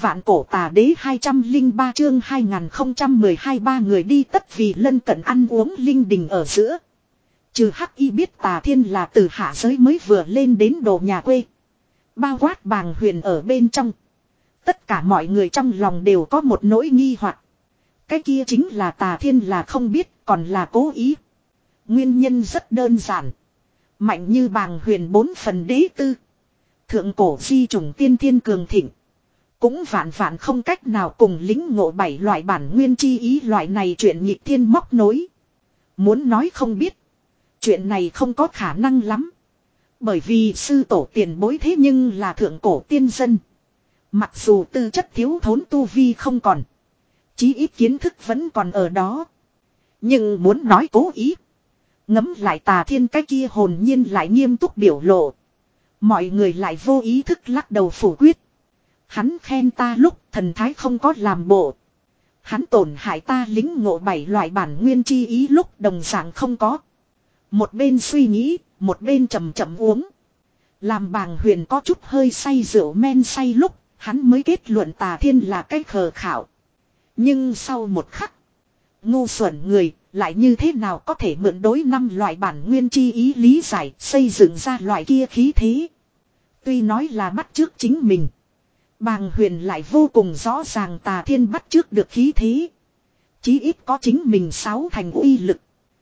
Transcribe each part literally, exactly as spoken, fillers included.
Vạn cổ tà đế hai trăm lẻ ba chương hai nghìn không trăm mười hai ba người đi tất vì lân cận ăn uống linh đình ở giữa. Trừ hắc y biết tà thiên là từ hạ giới mới vừa lên đến đồ nhà quê. Bao quát bàng huyền ở bên trong. Tất cả mọi người trong lòng đều có một nỗi nghi hoặc. Cái kia chính là tà thiên là không biết còn là cố ý. Nguyên nhân rất đơn giản. Mạnh như bàng huyền bốn phần đế tư. Thượng cổ di trùng tiên thiên cường thịnh. Cũng vạn vạn không cách nào cùng lính ngộ bảy loại bản nguyên chi ý loại này chuyện nhịp thiên móc nối. Muốn nói không biết. Chuyện này không có khả năng lắm. Bởi vì sư tổ tiền bối thế nhưng là thượng cổ tiên dân. Mặc dù tư chất thiếu thốn tu vi không còn. Chí ít kiến thức vẫn còn ở đó. Nhưng muốn nói cố ý. Ngấm lại tà thiên cái kia hồn nhiên lại nghiêm túc biểu lộ. Mọi người lại vô ý thức lắc đầu phủ quyết. Hắn khen ta lúc thần thái không có làm bộ. Hắn tổn hại ta lính ngộ bảy loại bản nguyên chi ý lúc đồng dạng không có. Một bên suy nghĩ, một bên chậm chậm uống. Làm bàng huyền có chút hơi say rượu men say lúc, hắn mới kết luận tà thiên là cái khờ khảo. Nhưng sau một khắc, ngu xuẩn người lại như thế nào có thể mượn đối năm loại bản nguyên chi ý lý giải xây dựng ra loại kia khí thế. Tuy nói là bắt chước chính mình. Bàng huyền lại vô cùng rõ ràng tà thiên bắt chước được khí thế. Chí ít có chính mình sáu thành uy lực.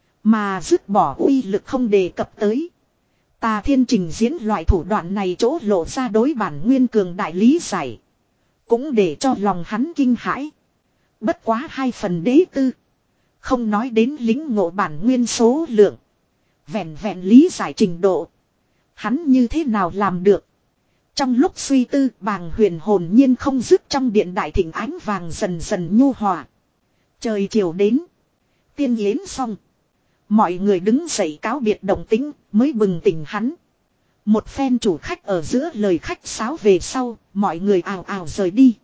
Mà dứt bỏ uy lực không đề cập tới. Tà thiên trình diễn loại thủ đoạn này chỗ lộ ra đối bản nguyên cường đại lý giải. Cũng để cho lòng hắn kinh hãi. Bất quá hai phần đế tư. Không nói đến lính ngộ bản nguyên số lượng. Vẹn vẹn lý giải trình độ. Hắn như thế nào làm được. Trong lúc suy tư bàng huyền hồn nhiên không dứt trong điện đại thịnh ánh vàng dần dần nhu hòa. Trời chiều đến. Tiên yến xong. Mọi người đứng dậy cáo biệt đồng tính mới bừng tỉnh hắn. Một phen chủ khách ở giữa lời khách sáo về sau. Mọi người ào ào rời đi.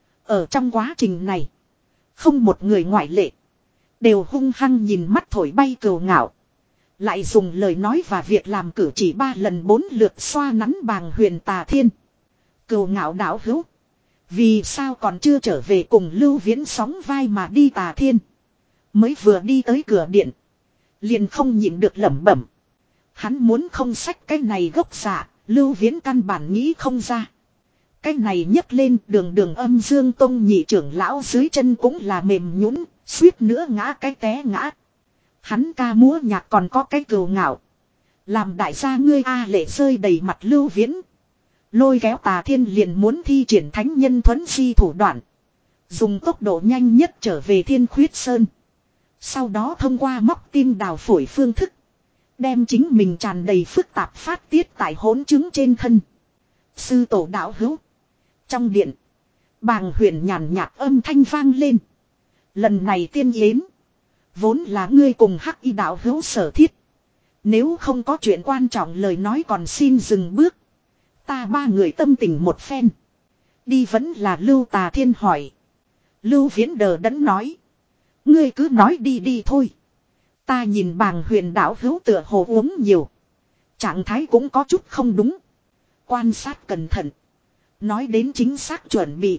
Ở trong quá trình này. Không một người ngoại lệ. Đều hung hăng nhìn mắt thổi bay cừu ngạo. Lại dùng lời nói và việc làm cử chỉ ba lần bốn lượt xoa nắn bàng huyền tà thiên. Cừu ngạo đảo hữu. Vì sao còn chưa trở về cùng Lưu Viễn sóng vai mà đi tà thiên. Mới vừa đi tới cửa điện. Liền không nhịn được lẩm bẩm. Hắn muốn không xách cái này gốc dạ. Lưu Viễn căn bản nghĩ không ra. Cái này nhấc lên đường đường âm dương tông nhị trưởng lão dưới chân cũng là mềm nhũn, suýt nữa ngã cái té ngã. Hắn ca múa nhạc còn có cái cừu ngạo. Làm đại gia ngươi a lệ rơi đầy mặt Lưu Viễn. Lôi kéo tà thiên liền muốn thi triển thánh nhân thuấn di thủ đoạn. Dùng tốc độ nhanh nhất trở về Thiên Khuyết Sơn. Sau đó thông qua móc tim đào phổi phương thức. Đem chính mình tràn đầy phức tạp phát tiết tại hỗn chứng trên thân. Sư tổ đạo hữu. Trong điện. Bàng huyền nhàn nhạt âm thanh vang lên. Lần này tiên yến. Vốn là ngươi cùng hắc y đạo hữu sở thiết. Nếu không có chuyện quan trọng lời nói còn xin dừng bước. Ta ba người tâm tình một phen. Đi vẫn là Lưu Tà Thiên hỏi. Lưu Viễn đờ đẫn nói. Ngươi cứ nói đi đi thôi. Ta nhìn bàng huyền đạo hữu tựa hồ uống nhiều. Trạng thái cũng có chút không đúng. Quan sát cẩn thận. Nói đến chính xác chuẩn bị.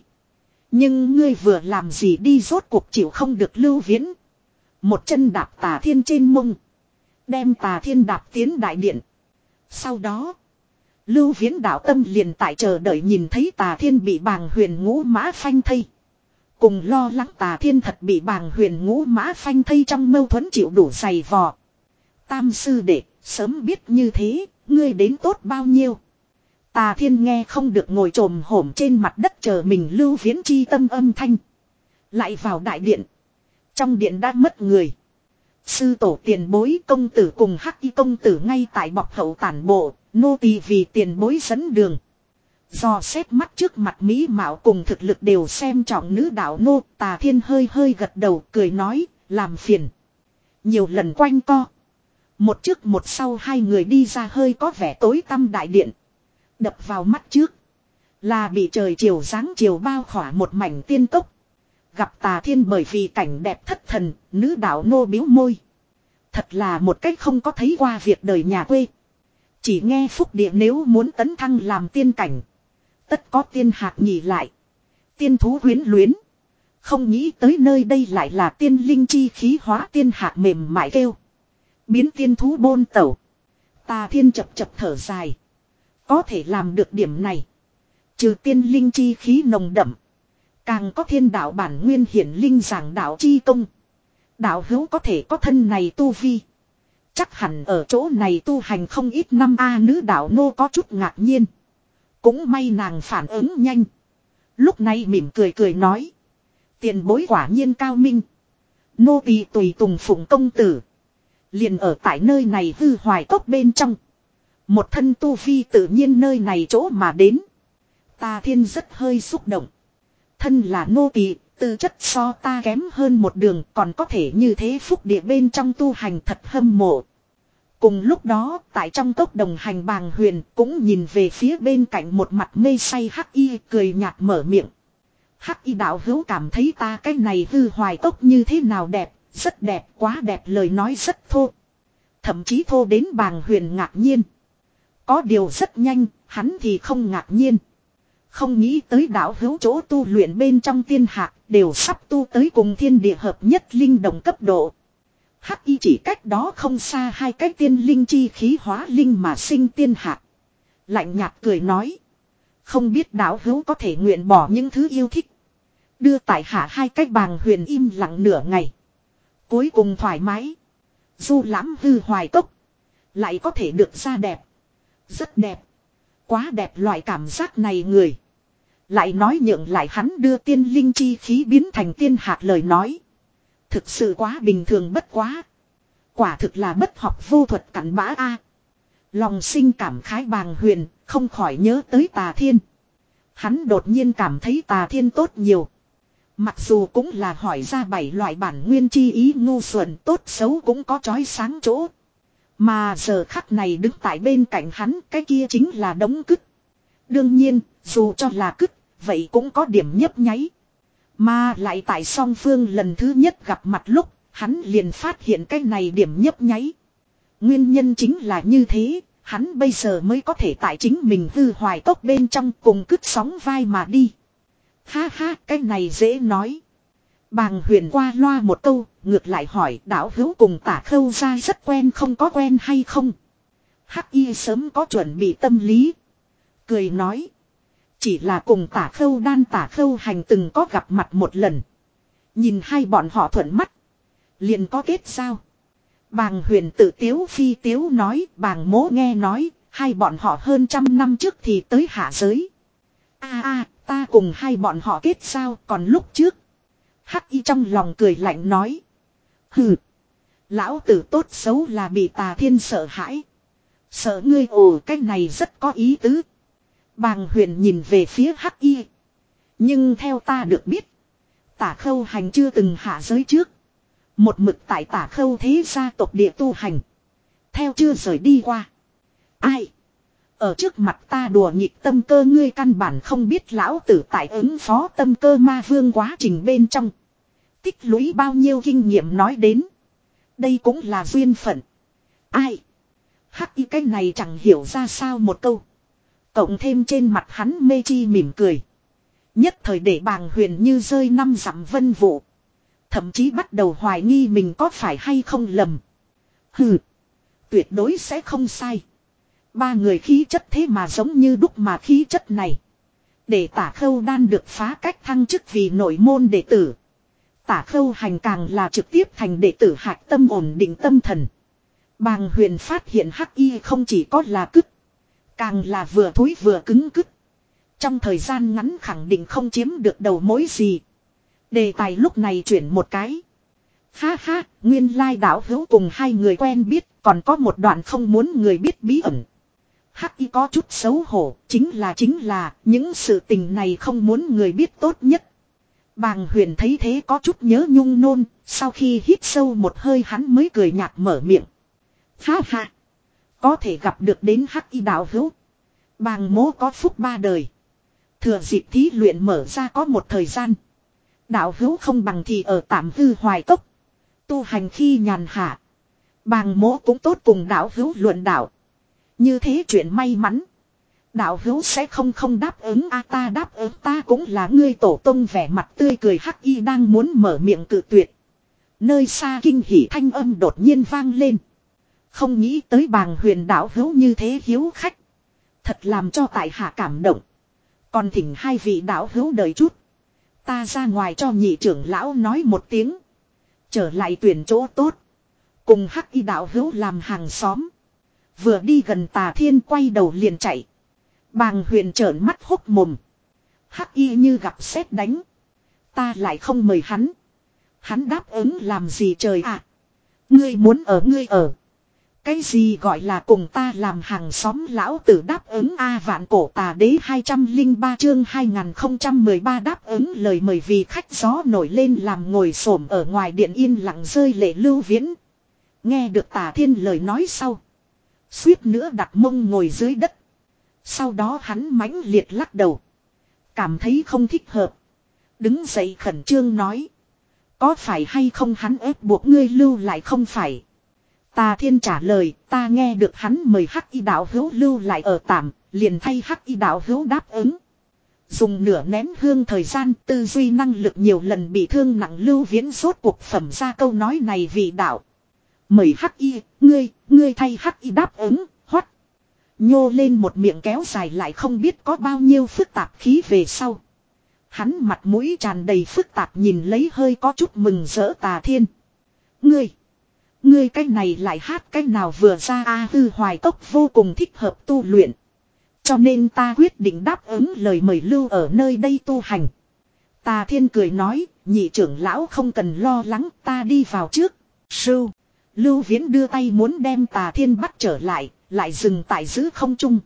Nhưng ngươi vừa làm gì đi rốt cuộc chịu không được Lưu Viễn. Một chân đạp Tà Thiên trên mông. Đem Tà Thiên đạp tiến đại điện. Sau đó. Lưu Viễn đạo tâm liền tại chờ đợi nhìn thấy Tà Thiên bị bàng huyền ngũ mã phanh thây. Cùng lo lắng Tà Thiên thật bị bàng huyền ngũ mã phanh thây trong mâu thuẫn chịu đủ dày vò. Tam sư đệ, sớm biết như thế, ngươi đến tốt bao nhiêu. Tà Thiên nghe không được ngồi trồm hổm trên mặt đất chờ mình Lưu Viễn chi tâm âm thanh. Lại vào đại điện. Trong điện đã mất người. Sư tổ tiền bối công tử cùng hắc y công tử ngay tại bọc hậu tản bộ, nô tỳ vì tiền bối dẫn đường. Do xét mắt trước mặt mỹ mạo cùng thực lực đều xem trọng nữ đạo nô, Tà Thiên hơi hơi gật đầu cười nói, làm phiền. Nhiều lần quanh co. Một trước một sau hai người đi ra hơi có vẻ tối tăm đại điện. Đập vào mắt trước. Là bị trời chiều dáng chiều bao khỏa một mảnh tiên cốc. Gặp Tà Thiên bởi vì cảnh đẹp thất thần, nữ đạo nô biếu môi. Thật là một cách không có thấy qua việc đời nhà quê. Chỉ nghe phúc địa nếu muốn tấn thăng làm tiên cảnh. Tất có tiên hạc nhỉ lại. Tiên thú quyến luyến. Không nghĩ tới nơi đây lại là tiên linh chi khí hóa tiên hạ mềm mại kêu. Biến tiên thú bôn tẩu. Tà Thiên chập chập thở dài. Có thể làm được điểm này. Trừ tiên linh chi khí nồng đậm. Càng có thiên đạo bản nguyên hiển linh giảng đạo chi công. Đạo hữu có thể có thân này tu vi. Chắc hẳn ở chỗ này tu hành không ít năm a nữ đạo nô có chút ngạc nhiên. Cũng may nàng phản ứng nhanh. Lúc này mỉm cười cười nói. Tiền bối quả nhiên cao minh. Nô tỳ tùy tùng phụng công tử. Liền ở tại nơi này hư hoài cốc bên trong. Một thân tu vi tự nhiên nơi này chỗ mà đến. Tà Thiên rất hơi xúc động. Thân là nô tỳ, tư chất so ta kém hơn một đường, còn có thể như thế phúc địa bên trong tu hành thật hâm mộ. Cùng lúc đó, tại trong cốc đồng hành Bàng Huyền cũng nhìn về phía bên cạnh một mặt mê say Hắc Y, cười nhạt mở miệng. Hắc Y đạo hữu cảm thấy ta cái này hư hoài cốc như thế nào đẹp, rất đẹp, quá đẹp, lời nói rất thô. Thậm chí thô đến Bàng Huyền ngạc nhiên. Có điều rất nhanh, hắn thì không ngạc nhiên. Không nghĩ tới đạo hữu chỗ tu luyện bên trong tiên hạc đều sắp tu tới cùng thiên địa hợp nhất linh đồng cấp độ. Hắc Y chỉ cách đó không xa hai cái tiên linh chi khí hóa linh mà sinh tiên hạc. Lạnh nhạt cười nói. Không biết đạo hữu có thể nguyện bỏ những thứ yêu thích. Đưa tại hạ hai cái. Bàng Huyền im lặng nửa ngày. Cuối cùng thoải mái. Du lãm hư hoài cốc. Lại có thể được ra đẹp. Rất đẹp. Quá đẹp loại cảm giác này người. Lại nói nhượng lại hắn đưa tiên linh chi khí biến thành tiên hạt lời nói. Thực sự quá bình thường bất quá. Quả thực là bất học vô thuật cặn bã a. Lòng sinh cảm khái Bàng Huyền không khỏi nhớ tới Tà Thiên. Hắn đột nhiên cảm thấy Tà Thiên tốt nhiều. Mặc dù cũng là hỏi ra bảy loại bản nguyên chi ý ngu xuẩn tốt xấu cũng có chói sáng chỗ. Mà giờ khắc này đứng tại bên cạnh hắn cái kia chính là đống cứt. Đương nhiên, dù cho là cứt, vậy cũng có điểm nhấp nháy. Mà lại tại song phương lần thứ nhất gặp mặt lúc, hắn liền phát hiện cái này điểm nhấp nháy. Nguyên nhân chính là như thế, hắn bây giờ mới có thể tại chính mình hư hoài cốc bên trong cùng cứt sóng vai mà đi. Ha ha, cái này dễ nói. Bàng Huyền qua loa một câu, ngược lại hỏi đạo hữu cùng Tả Khâu gia rất quen không có quen hay không. Hắc Y sớm có chuẩn bị tâm lý. Cười nói. Chỉ là cùng Tả Khâu đan Tả Khâu hành từng có gặp mặt một lần. Nhìn hai bọn họ thuận mắt. Liền có kết giao. Bàng Huyền tự tiếu phi tiếu nói. Bàng mố nghe nói. Hai bọn họ hơn trăm năm trước thì tới hạ giới. a a ta cùng hai bọn họ kết giao còn lúc trước. Hắc Y trong lòng cười lạnh nói. Hừ. Lão tử tốt xấu là bị Tà Thiên sợ hãi. Sợ ngươi ồ cái này rất có ý tứ. Bàng Huyền nhìn về phía Hắc Y. Nhưng theo ta được biết. Tả Khâu hành chưa từng hạ giới trước. Một mực tại Tả Khâu thế gia tộc địa tu hành. Theo chưa rời đi qua. Ai? Ở trước mặt ta đùa nghịch tâm cơ ngươi căn bản không biết lão tử tại ứng phó tâm cơ ma vương quá trình bên trong. Tích lũy bao nhiêu kinh nghiệm nói đến. Đây cũng là duyên phận. Ai? Hắc Y cái này chẳng hiểu ra sao một câu. Cộng thêm trên mặt hắn mê chi mỉm cười. Nhất thời để Bàng Huyền như rơi năm dặm vân vụ. Thậm chí bắt đầu hoài nghi mình có phải hay không lầm. Hừ. Tuyệt đối sẽ không sai. Ba người khí chất thế mà giống như đúc mà khí chất này. Để Tả Khâu đan được phá cách thăng chức vì nội môn đệ tử. Tả Khâu hành càng là trực tiếp thành đệ tử hạch tâm ổn định tâm thần. Bàng Huyền phát hiện Hắc Y không chỉ có là cứt. Càng là vừa thối vừa cứng cứt. Trong thời gian ngắn khẳng định không chiếm được đầu mối gì. Đề tài lúc này chuyển một cái. Ha ha, nguyên lai đạo hữu cùng hai người quen biết, còn có một đoạn không muốn người biết bí ẩn. Hắc Y có chút xấu hổ, chính là chính là, những sự tình này không muốn người biết tốt nhất. Bàng Huyền thấy thế có chút nhớ nhung nôn, sau khi hít sâu một hơi hắn mới cười nhạt mở miệng. Ha ha, có thể gặp được đến Hắc Y đạo hữu. Bàng mố có phúc ba đời. Thừa dịp thí luyện mở ra có một thời gian. Đạo hữu không bằng thì ở tạm hư hoài cốc. Tu hành khi nhàn hạ. Bàng mố cũng tốt cùng đạo hữu luận đạo. Như thế chuyện may mắn. Đạo hữu sẽ không không đáp ứng a ta đáp ứng ta cũng là ngươi tổ tông vẻ mặt tươi cười hắc y đang muốn mở miệng cự tuyệt. Nơi xa kinh hỉ thanh âm đột nhiên vang lên. Không nghĩ tới bàng huyền đạo hữu như thế hiếu khách. Thật làm cho tại hạ cảm động. Còn thỉnh hai vị đạo hữu đợi chút. Ta ra ngoài cho nhị trưởng lão nói một tiếng. Trở lại tuyển chỗ tốt. Cùng hắc y đạo hữu làm hàng xóm. Vừa đi gần Tà Thiên quay đầu liền chạy. Bàng huyền trợn mắt hốc mồm. Hắc y như gặp sét đánh. Ta lại không mời hắn. Hắn đáp ứng làm gì trời ạ. À? Ngươi muốn ở ngươi ở. Cái gì gọi là cùng ta làm hàng xóm lão tử đáp ứng A vạn cổ tà đế hai trăm lẻ ba chương hai nghìn không trăm mười ba đáp ứng lời mời vì khách gió nổi lên làm ngồi xổm ở ngoài điện yên lặng rơi lệ Lưu Viễn. Nghe được Tà Thiên lời nói sau. Suýt nữa đặt mông ngồi dưới đất. Sau đó hắn mãnh liệt lắc đầu. Cảm thấy không thích hợp. Đứng dậy khẩn trương nói. Có phải hay không hắn ép buộc ngươi lưu lại không phải. Tà Thiên trả lời, ta nghe được hắn mời hắc y đạo hữu lưu lại ở tạm, liền thay hắc y đạo hữu đáp ứng. Dùng nửa nén hương thời gian tư duy năng lực nhiều lần bị thương nặng Lưu Viễn rốt cuộc phẩm ra câu nói này vì đạo. Mời hắc y, ngươi, ngươi thay hắc y đáp ứng, hoắt. Nhô lên một miệng kéo dài lại không biết có bao nhiêu phức tạp khí về sau. Hắn mặt mũi tràn đầy phức tạp nhìn lấy hơi có chút mừng rỡ Tà Thiên. Ngươi. Ngươi cái này lại hát cái nào vừa ra a hư hoài cốc vô cùng thích hợp tu luyện. Cho nên ta quyết định đáp ứng lời mời lưu ở nơi đây tu hành. Tà Thiên cười nói, nhị trưởng lão không cần lo lắng ta đi vào trước. Sưu. Lưu Viễn đưa tay muốn đem Tà Thiên bắt trở lại, lại dừng tại giữ không trung.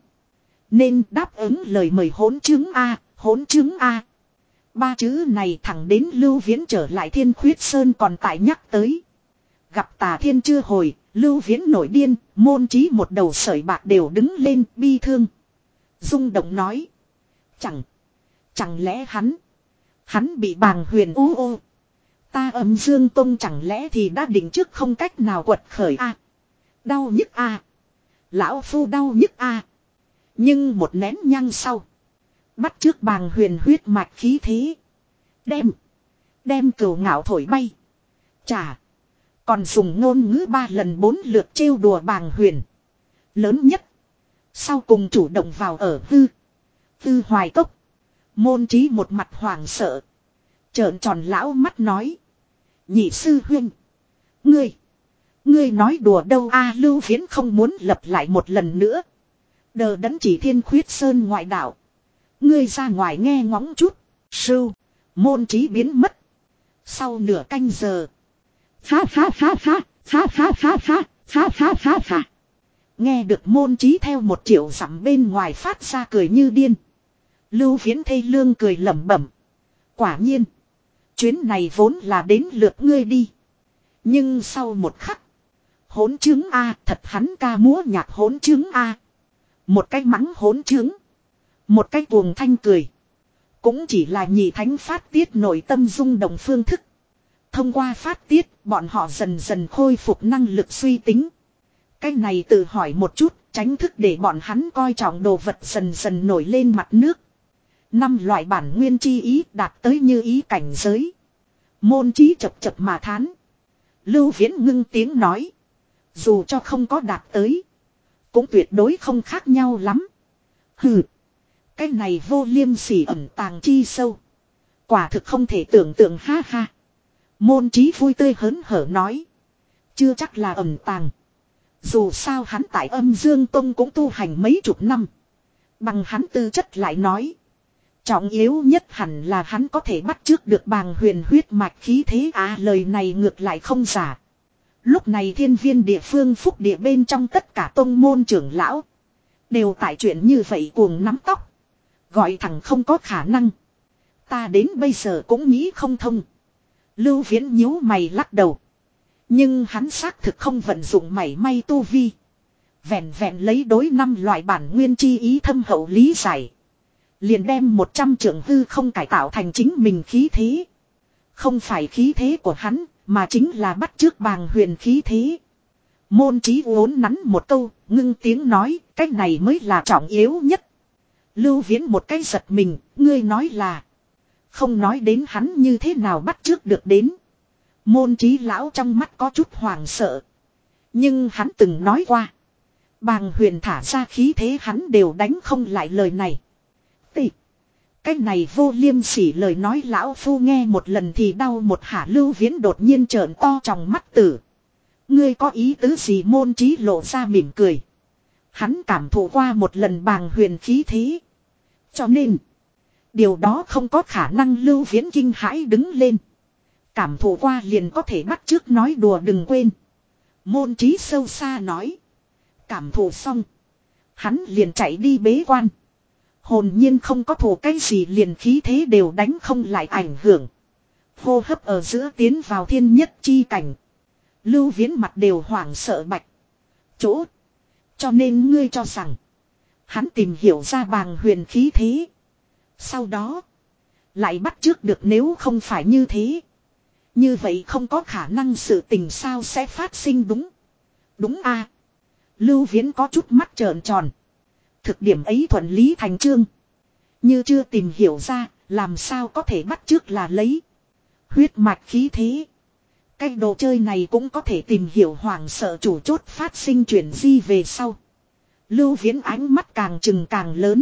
Nên đáp ứng lời mời hỗn chứng A, hỗn chứng A. Ba chữ này thẳng đến Lưu Viễn trở lại Thiên Khuyết Sơn còn tại nhắc tới. Gặp Tà Thiên chưa hồi, Lưu Viễn nổi điên, môn trí một đầu sợi bạc đều đứng lên bi thương. Rung động nói. Chẳng, chẳng lẽ hắn, hắn bị bàng huyền u ô. Ta Âm Dương Tông chẳng lẽ thì đã định trước không cách nào quật khởi a. À, đau nhức a. À, lão phu đau nhức a. À. Nhưng một nén nhang sau. Bắt trước bàng huyền huyết mạch khí thế. Đem. Đem cừu ngạo thổi bay. Chà. Còn dùng ngôn ngữ ba lần bốn lượt trêu đùa bàng huyền. Lớn nhất. Sau cùng chủ động vào ở hư. Hư hoài cốc. Môn trí một mặt hoảng sợ. Trợn tròn lão mắt nói. Nhị sư huynh. Ngươi. Ngươi nói đùa đâu a. Lưu Viễn không muốn lặp lại một lần nữa. Đờ đẫn chỉ Thiên Khuyết Sơn ngoại đạo. Ngươi ra ngoài nghe ngóng chút. Sưu. Môn trí biến mất. Sau nửa canh giờ. Phá phá phá phá. Phá phá phá phá. Phá phá phá phá. Nghe được môn trí theo một triệu dặm bên ngoài phát ra cười như điên. Lưu Viễn thê lương cười lẩm bẩm. Quả nhiên. Chuyến này vốn là đến lượt ngươi đi. Nhưng sau một khắc. Hỗn chứng A thật hắn ca múa nhạc hỗn chứng A. Một cái mắng hỗn chứng. Một cái cuồng thanh cười. Cũng chỉ là nhị thánh phát tiết nội tâm rung động phương thức. Thông qua phát tiết bọn họ dần dần khôi phục năng lực suy tính. Cái này tự hỏi một chút tránh thức để bọn hắn coi trọng đồ vật dần dần nổi lên mặt nước. Năm loại bản nguyên chi ý đạt tới như ý cảnh giới. Môn trí chập chập mà thán. Lưu Viễn ngưng tiếng nói. Dù cho không có đạt tới. Cũng tuyệt đối không khác nhau lắm. Hừ. Cái này vô liêm sỉ ẩn tàng chi sâu. Quả thực không thể tưởng tượng ha ha. Môn trí vui tươi hớn hở nói. Chưa chắc là ẩn tàng. Dù sao hắn tại Âm Dương Tông cũng tu hành mấy chục năm. Bằng hắn tư chất lại nói. Trọng yếu nhất hẳn là hắn có thể bắt chước được bàng huyền huyết mạch khí thế à lời này ngược lại không giả. Lúc này thiên viên địa phương phúc địa bên trong tất cả tông môn trưởng lão. Đều tại chuyện như vậy cuồng nắm tóc. Gọi thẳng không có khả năng. Ta đến bây giờ cũng nghĩ không thông. Lưu Viễn nhíu mày lắc đầu. Nhưng hắn xác thực không vận dụng mảy may tu vi. Vẹn vẹn lấy đối năm loại bản nguyên chi ý thâm hậu lý giải. Liền đem một trăm trưởng hư không cải tạo thành chính mình khí thế. Không phải khí thế của hắn, mà chính là bắt chước bàng huyền khí thế. Môn trí uốn nắn một câu, ngưng tiếng nói, cách này mới là trọng yếu nhất. Lưu Viễn một cái giật mình, ngươi nói là. Không nói đến hắn như thế nào bắt trước được đến. Môn Trí lão trong mắt có chút hoảng sợ. Nhưng hắn từng nói qua. Bàng Huyền thả ra khí thế hắn đều đánh không lại lời này. Tị. Cái này vô liêm sỉ lời nói lão phu nghe một lần thì đau một hả. Lưu Viễn đột nhiên trợn to trong mắt tử. Ngươi có ý tứ gì? Môn Trí lộ ra mỉm cười. Hắn cảm thụ qua một lần Bàng Huyền khí thế. Cho nên. Điều đó không có khả năng. Lưu Viễn kinh hãi đứng lên. Cảm thụ qua liền có thể bắt chước nói đùa đừng quên. Môn Trí sâu xa nói. Cảm thụ xong. Hắn liền chạy đi bế quan. Hồn nhiên không có thù cái gì liền khí thế đều đánh không lại ảnh hưởng. Hô hấp ở giữa tiến vào thiên nhất chi cảnh. Lưu Viễn mặt đều hoảng sợ bạch. Chỗ. Cho nên ngươi cho rằng. Hắn tìm hiểu ra Bàng Huyền khí thế. Sau đó. Lại bắt trước được nếu không phải như thế. Như vậy không có khả năng sự tình sao sẽ phát sinh đúng. Đúng a. Lưu Viễn có chút mắt trợn tròn. Thực điểm ấy thuận lý thành chương. Như chưa tìm hiểu ra, làm sao có thể bắt chước là lấy. Huyết mạch khí thế. Cái đồ chơi này cũng có thể tìm hiểu hoảng sợ chủ chốt phát sinh chuyển di về sau. Lưu Viễn ánh mắt càng trừng càng lớn.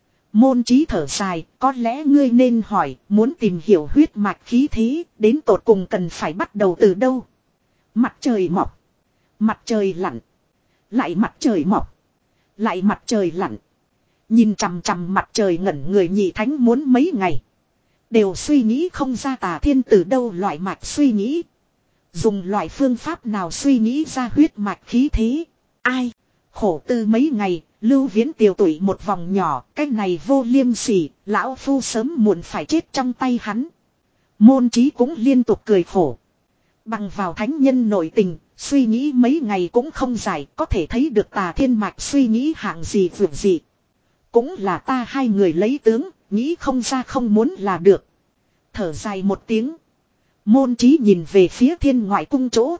Môn Trí thở dài, có lẽ ngươi nên hỏi, muốn tìm hiểu huyết mạch khí thế, đến tột cùng cần phải bắt đầu từ đâu. Mặt trời mọc. Mặt trời lặn. Lại mặt trời mọc. Lại mặt trời lặn. Nhìn chằm chằm mặt trời ngẩn người nhị thánh muốn mấy ngày. Đều suy nghĩ không ra Tà Thiên từ đâu loại mạch suy nghĩ. Dùng loại phương pháp nào suy nghĩ ra huyết mạch khí thế. Ai? Khổ tư mấy ngày, Lưu Viễn tiều tụy một vòng nhỏ. Cái này vô liêm sỉ, lão phu sớm muộn phải chết trong tay hắn. Môn Trí cũng liên tục cười khổ. Bằng vào thánh nhân nội tình, suy nghĩ mấy ngày cũng không dài, có thể thấy được Tà Thiên mạch suy nghĩ hạng gì vượt gì. Cũng là ta hai người lấy tướng, nghĩ không ra không muốn là được. Thở dài một tiếng. Môn Trí nhìn về phía Thiên Ngoại cung chỗ.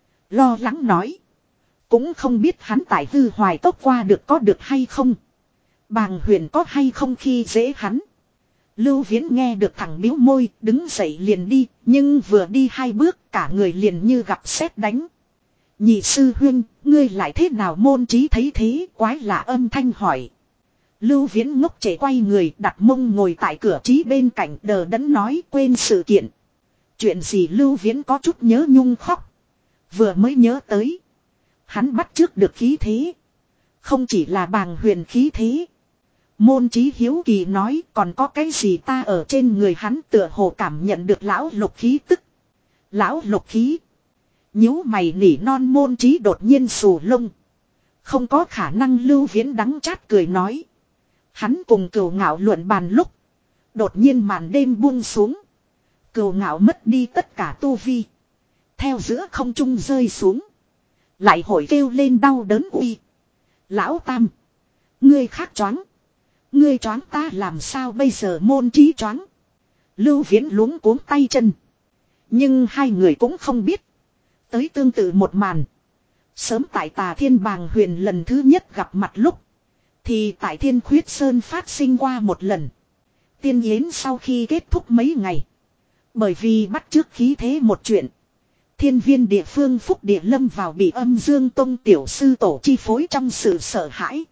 Lo lắng nói. Cũng không biết hắn tại hư hoài tốc qua được có được hay không. Bàng Huyền có hay không khi dễ hắn. Lưu Viễn nghe được thẳng biếu môi, đứng dậy liền đi, nhưng vừa đi hai bước cả người liền như gặp sét đánh. Nhị sư huynh, ngươi lại thế nào? Môn Trí thấy thế, quái lạ âm thanh hỏi. Lưu Viễn ngốc trẻ quay người đặt mông ngồi tại cửa Trí bên cạnh đờ đẫn nói quên sự kiện. Chuyện gì? Lưu Viễn có chút nhớ nhung khóc. Vừa mới nhớ tới. Hắn bắt trước được khí thế. Không chỉ là Bàng Huyền khí thế. Môn Trí hiếu kỳ nói còn có cái gì ta ở trên người hắn tựa hồ cảm nhận được lão lục khí tức. Lão lục khí. Nhíu mày nỉ non. Môn Trí đột nhiên xù lông. Không có khả năng. Lưu Viễn đắng chát cười nói. Hắn cùng Cừu Ngạo luận bàn lúc. Đột nhiên màn đêm buông xuống. Cừu Ngạo mất đi tất cả tu vi. Theo giữa không trung rơi xuống. Lại hội kêu lên đau đớn uy. Lão Tam. Ngươi khác choáng. Ngươi choáng ta làm sao bây giờ? Môn Trí choáng. Lưu Viễn luống cuống tay chân. Nhưng hai người cũng không biết. Tới tương tự một màn. Sớm tại Tà Thiên Bàng Huyền lần thứ nhất gặp mặt lúc. Thì tại Thiên Khuyết Sơn phát sinh qua một lần. Tiên yến sau khi kết thúc mấy ngày. Bởi vì bắt chước khí thế một chuyện. Thiên viên địa phương Phúc Địa lâm vào bị Âm Dương Tông tiểu sư tổ chi phối trong sự sợ hãi.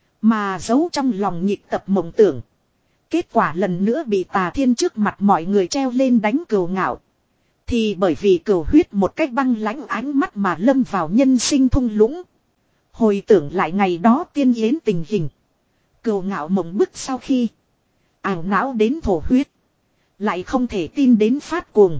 Mà giấu trong lòng nhịp tập mộng tưởng. Kết quả lần nữa bị Tà Thiên trước mặt mọi người treo lên đánh Cừu Ngạo. Thì bởi vì Cừu Huyết một cách băng lãnh ánh mắt mà lâm vào nhân sinh thung lũng. Hồi tưởng lại ngày đó tiên yến tình hình. Cừu Ngạo mộng bức sau khi. Ảo não đến thổ huyết. Lại không thể tin đến phát cuồng.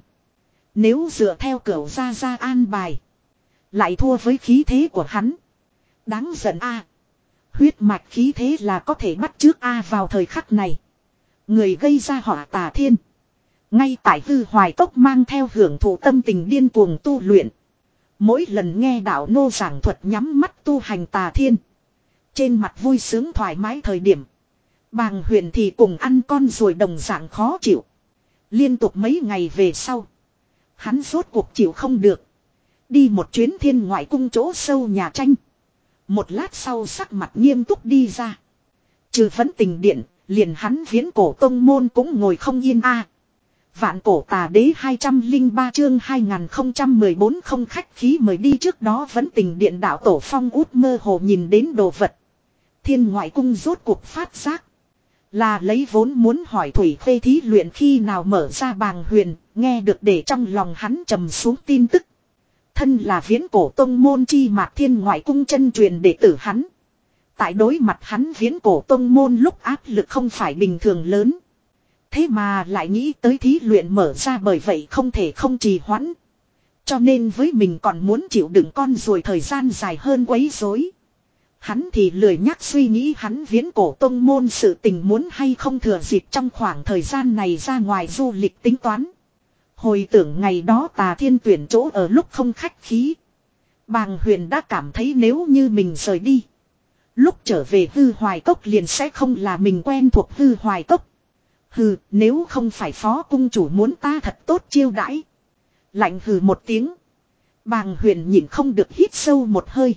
Nếu dựa theo Cửu gia gia an bài. Lại thua với khí thế của hắn. Đáng giận a. Huyết mạch khí thế là có thể bắt chước a. Vào thời khắc này. Người gây ra họa Tà Thiên. Ngay tại hư hoài tốc mang theo hưởng thụ tâm tình điên cuồng tu luyện. Mỗi lần nghe đạo nô giảng thuật nhắm mắt tu hành Tà Thiên. Trên mặt vui sướng thoải mái thời điểm. Bàng Huyền thì cùng ăn con ruồi đồng dạng khó chịu. Liên tục mấy ngày về sau. Hắn rốt cuộc chịu không được. Đi một chuyến Thiên Ngoại cung chỗ sâu nhà tranh. Một lát sau sắc mặt nghiêm túc đi ra. Trừ vấn tình điện, liền hắn Viễn Cổ Tông Môn cũng ngồi không yên a. Vạn Cổ Tà Đế hai trăm lẻ ba chương hai nghìn không trăm mười bốn không khách khí mời đi. Trước đó vẫn tình điện đạo tổ Phong út mơ hồ nhìn đến đồ vật. Thiên Ngoại Cung rốt cuộc phát giác. Là lấy vốn muốn hỏi Thủy Khê thí luyện khi nào mở ra bàng huyền, nghe được để trong lòng hắn trầm xuống tin tức. Thân là Viễn Cổ Tông Môn chi Mạc Thiên Ngoại Cung chân truyền đệ tử hắn. Tại đối mặt hắn Viễn Cổ Tông Môn lúc áp lực không phải bình thường lớn. Thế mà lại nghĩ tới thí luyện mở ra, bởi vậy không thể không trì hoãn. Cho nên với mình còn muốn chịu đựng con ruồi thời gian dài hơn quấy rối. Hắn thì lười nhắc suy nghĩ hắn Viễn Cổ Tông Môn sự tình muốn hay không thừa dịp trong khoảng thời gian này ra ngoài du lịch tính toán. Hồi tưởng ngày đó Tà Thiên tuyển chỗ ở lúc không khách khí. Bàng Huyền đã cảm thấy nếu như mình rời đi. Lúc trở về Hư Hoài Cốc liền sẽ không là mình quen thuộc Hư Hoài Cốc. Hừ, nếu không phải phó cung chủ muốn ta thật tốt chiêu đãi. Lạnh hừ một tiếng. Bàng Huyền nhịn không được hít sâu một hơi.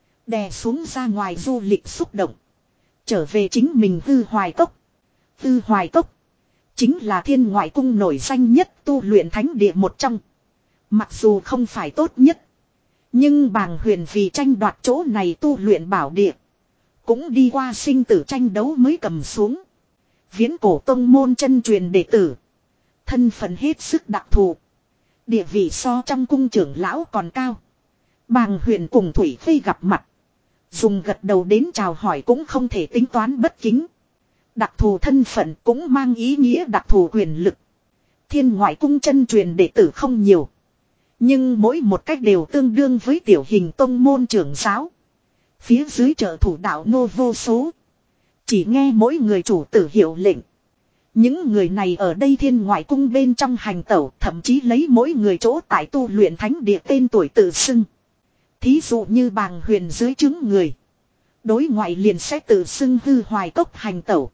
Đè xuống ra ngoài du lịch xúc động. Trở về chính mình Hư Hoài Cốc. Hư Hoài Cốc chính là Thiên Ngoại Cung nổi danh nhất tu luyện thánh địa một trong. Mặc dù không phải tốt nhất. Nhưng Bàng Huyền vì tranh đoạt chỗ này tu luyện bảo địa. Cũng đi qua sinh tử tranh đấu mới cầm xuống. Viễn Cổ Tông Môn chân truyền đệ tử. Thân phận hết sức đặc thù. Địa vị so trong cung trưởng lão còn cao. Bàng Huyền cùng Thủy Khê gặp mặt. Dùng gật đầu đến chào hỏi cũng không thể tính toán bất kính. Đặc thù thân phận cũng mang ý nghĩa đặc thù quyền lực. Thiên Ngoại Cung chân truyền đệ tử không nhiều. Nhưng mỗi một cách đều tương đương với tiểu hình tông môn trưởng giáo. Phía dưới trợ thủ đạo nô vô số. Chỉ nghe mỗi người chủ tử hiệu lệnh. Những người này ở đây Thiên Ngoại Cung bên trong hành tẩu, thậm chí lấy mỗi người chỗ tại tu luyện thánh địa tên tuổi tự xưng. Thí dụ như Bàng Huyền dưới chứng người. Đối ngoại liền sẽ tự xưng Hư Hoài Cốc hành tẩu.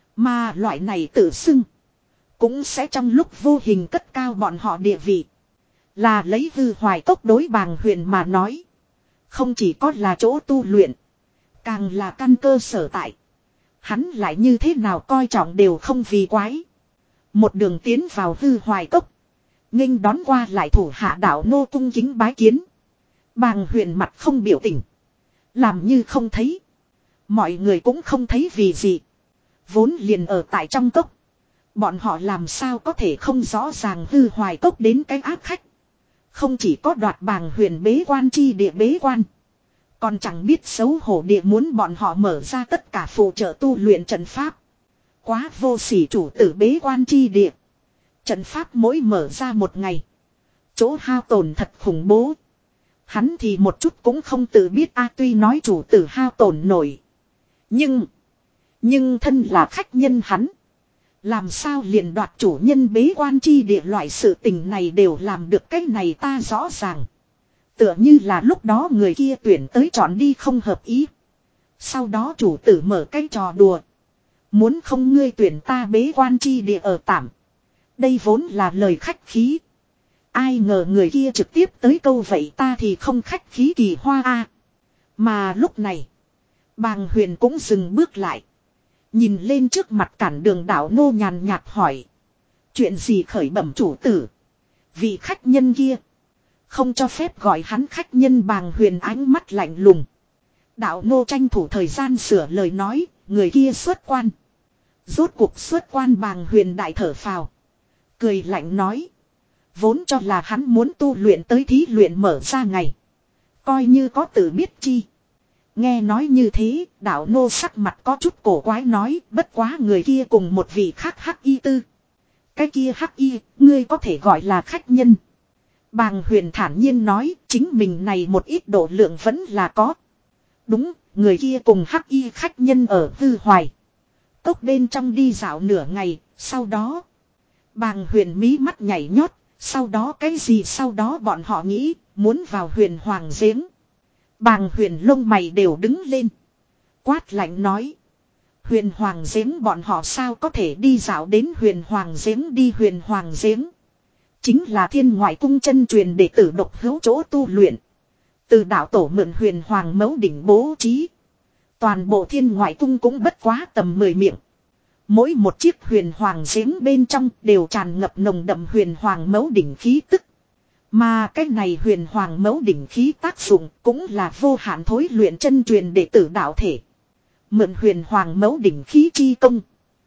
Mà loại này tự xưng cũng sẽ trong lúc vô hình cất cao bọn họ địa vị. Là lấy Hư Hoài Cốc đối Bàng Huyền mà nói. Không chỉ có là chỗ tu luyện. Càng là căn cơ sở tại. Hắn lại như thế nào coi trọng đều không vì quái. Một đường tiến vào Hư Hoài Cốc. Nghênh đón qua lại thủ hạ đạo nô cung kính bái kiến. Bàng Huyền mặt không biểu tình. Làm như không thấy. Mọi người cũng không thấy vì gì. Vốn liền ở tại trong cốc. Bọn họ làm sao có thể không rõ ràng Hư Hoài Cốc đến cái áp khách. Không chỉ có đoạt Bàng Huyền bế quan chi địa bế quan. Còn chẳng biết xấu hổ địa muốn bọn họ mở ra tất cả phụ trợ tu luyện trận pháp. Quá vô sỉ chủ tử bế quan chi địa. Trận pháp mỗi mở ra một ngày. Chỗ hao tổn thật khủng bố. Hắn thì một chút cũng không tự biết a tuy nói chủ tử hao tổn nổi. Nhưng. Nhưng thân là khách nhân hắn. Làm sao liền đoạt chủ nhân bế quan chi địa loại sự tình này đều làm được cái này ta rõ ràng. Tựa như là lúc đó người kia tuyển tới chọn đi không hợp ý. Sau đó chủ tử mở cái trò đùa. Muốn không ngươi tuyển ta bế quan chi địa ở tạm. Đây vốn là lời khách khí. Ai ngờ người kia trực tiếp tới câu vậy ta thì không khách khí kỳ hoa a. Mà lúc này. Bàng Huyền cũng dừng bước lại. Nhìn lên trước mặt cản đường đạo nô nhàn nhạt hỏi. Chuyện gì khởi bẩm chủ tử. Vị khách nhân kia. Không cho phép gọi hắn khách nhân. Bàng Huyền ánh mắt lạnh lùng. Đạo nô tranh thủ thời gian sửa lời nói. Người kia xuất quan. Rốt cuộc xuất quan. Bàng Huyền đại thở phào. Cười lạnh nói. Vốn cho là hắn muốn tu luyện tới thí luyện mở ra ngày. Coi như có tự biết chi. Nghe nói như thế, đạo nô sắc mặt có chút cổ quái nói, bất quá người kia cùng một vị khác hắc y tư. Cái kia hắc y, ngươi có thể gọi là khách nhân. Bàng Huyền thản nhiên nói, chính mình này một ít độ lượng vẫn là có. Đúng, người kia cùng hắc y khách nhân ở Hư Hoài Cốc bên trong đi dạo nửa ngày, sau đó. Bàng Huyền mí mắt nhảy nhót, sau đó cái gì sau đó bọn họ nghĩ, muốn vào Huyền Hoàng giếng. Bàng Huyền lông mày đều đứng lên. Quát lạnh nói. Huyền Hoàng giếng bọn họ sao có thể đi dạo đến Huyền Hoàng giếng đi Huyền Hoàng giếng. Chính là Thiên Ngoại Cung chân truyền đệ tử độc hữu chỗ tu luyện. Từ đạo tổ mượn Huyền Hoàng mẫu đỉnh bố trí. Toàn bộ Thiên Ngoại Cung cũng bất quá tầm mười miệng. Mỗi một chiếc huyền hoàng giếng bên trong đều tràn ngập nồng đậm huyền hoàng mẫu đỉnh khí tức. Mà cái này huyền hoàng mẫu đỉnh khí tác dụng cũng là vô hạn thối luyện chân truyền đệ tử đạo thể. Mượn huyền hoàng mẫu đỉnh khí chi công.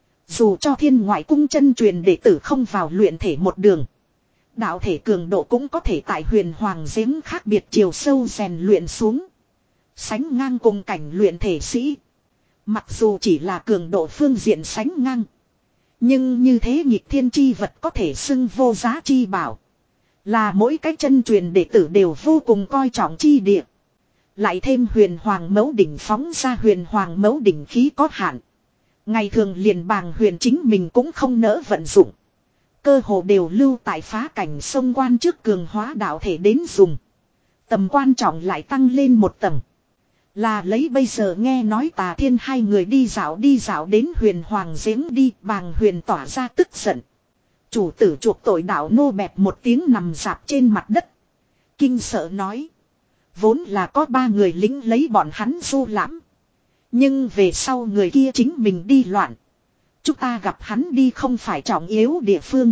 Dù cho thiên ngoại cung chân truyền đệ tử không vào luyện thể một đường. Đạo thể cường độ cũng có thể tại huyền hoàng giếng khác biệt chiều sâu rèn luyện xuống. Sánh ngang cùng cảnh luyện thể sĩ. Mặc dù chỉ là cường độ phương diện sánh ngang. Nhưng như thế nghịch thiên chi vật có thể xưng vô giá chi bảo. Là mỗi cái chân truyền đệ tử đều vô cùng coi trọng chi địa. Lại thêm huyền hoàng mẫu đỉnh phóng ra huyền hoàng mẫu đỉnh khí có hạn. Ngày thường liền bàng huyền chính mình cũng không nỡ vận dụng. Cơ hồ đều lưu tại phá cảnh sông quan trước cường hóa đạo thể đến dùng. Tầm quan trọng lại tăng lên một tầng. Là lấy bây giờ nghe nói Tà Thiên hai người đi dạo đi dạo đến huyền hoàng giếng đi, bàng huyền tỏa ra tức giận. Chủ tử chuộc tội đạo nô bẹp một tiếng nằm dạp trên mặt đất. Kinh sợ nói. Vốn là có ba người lính lấy bọn hắn du lãm. Nhưng về sau người kia chính mình đi loạn. Chúng ta gặp hắn đi không phải trọng yếu địa phương.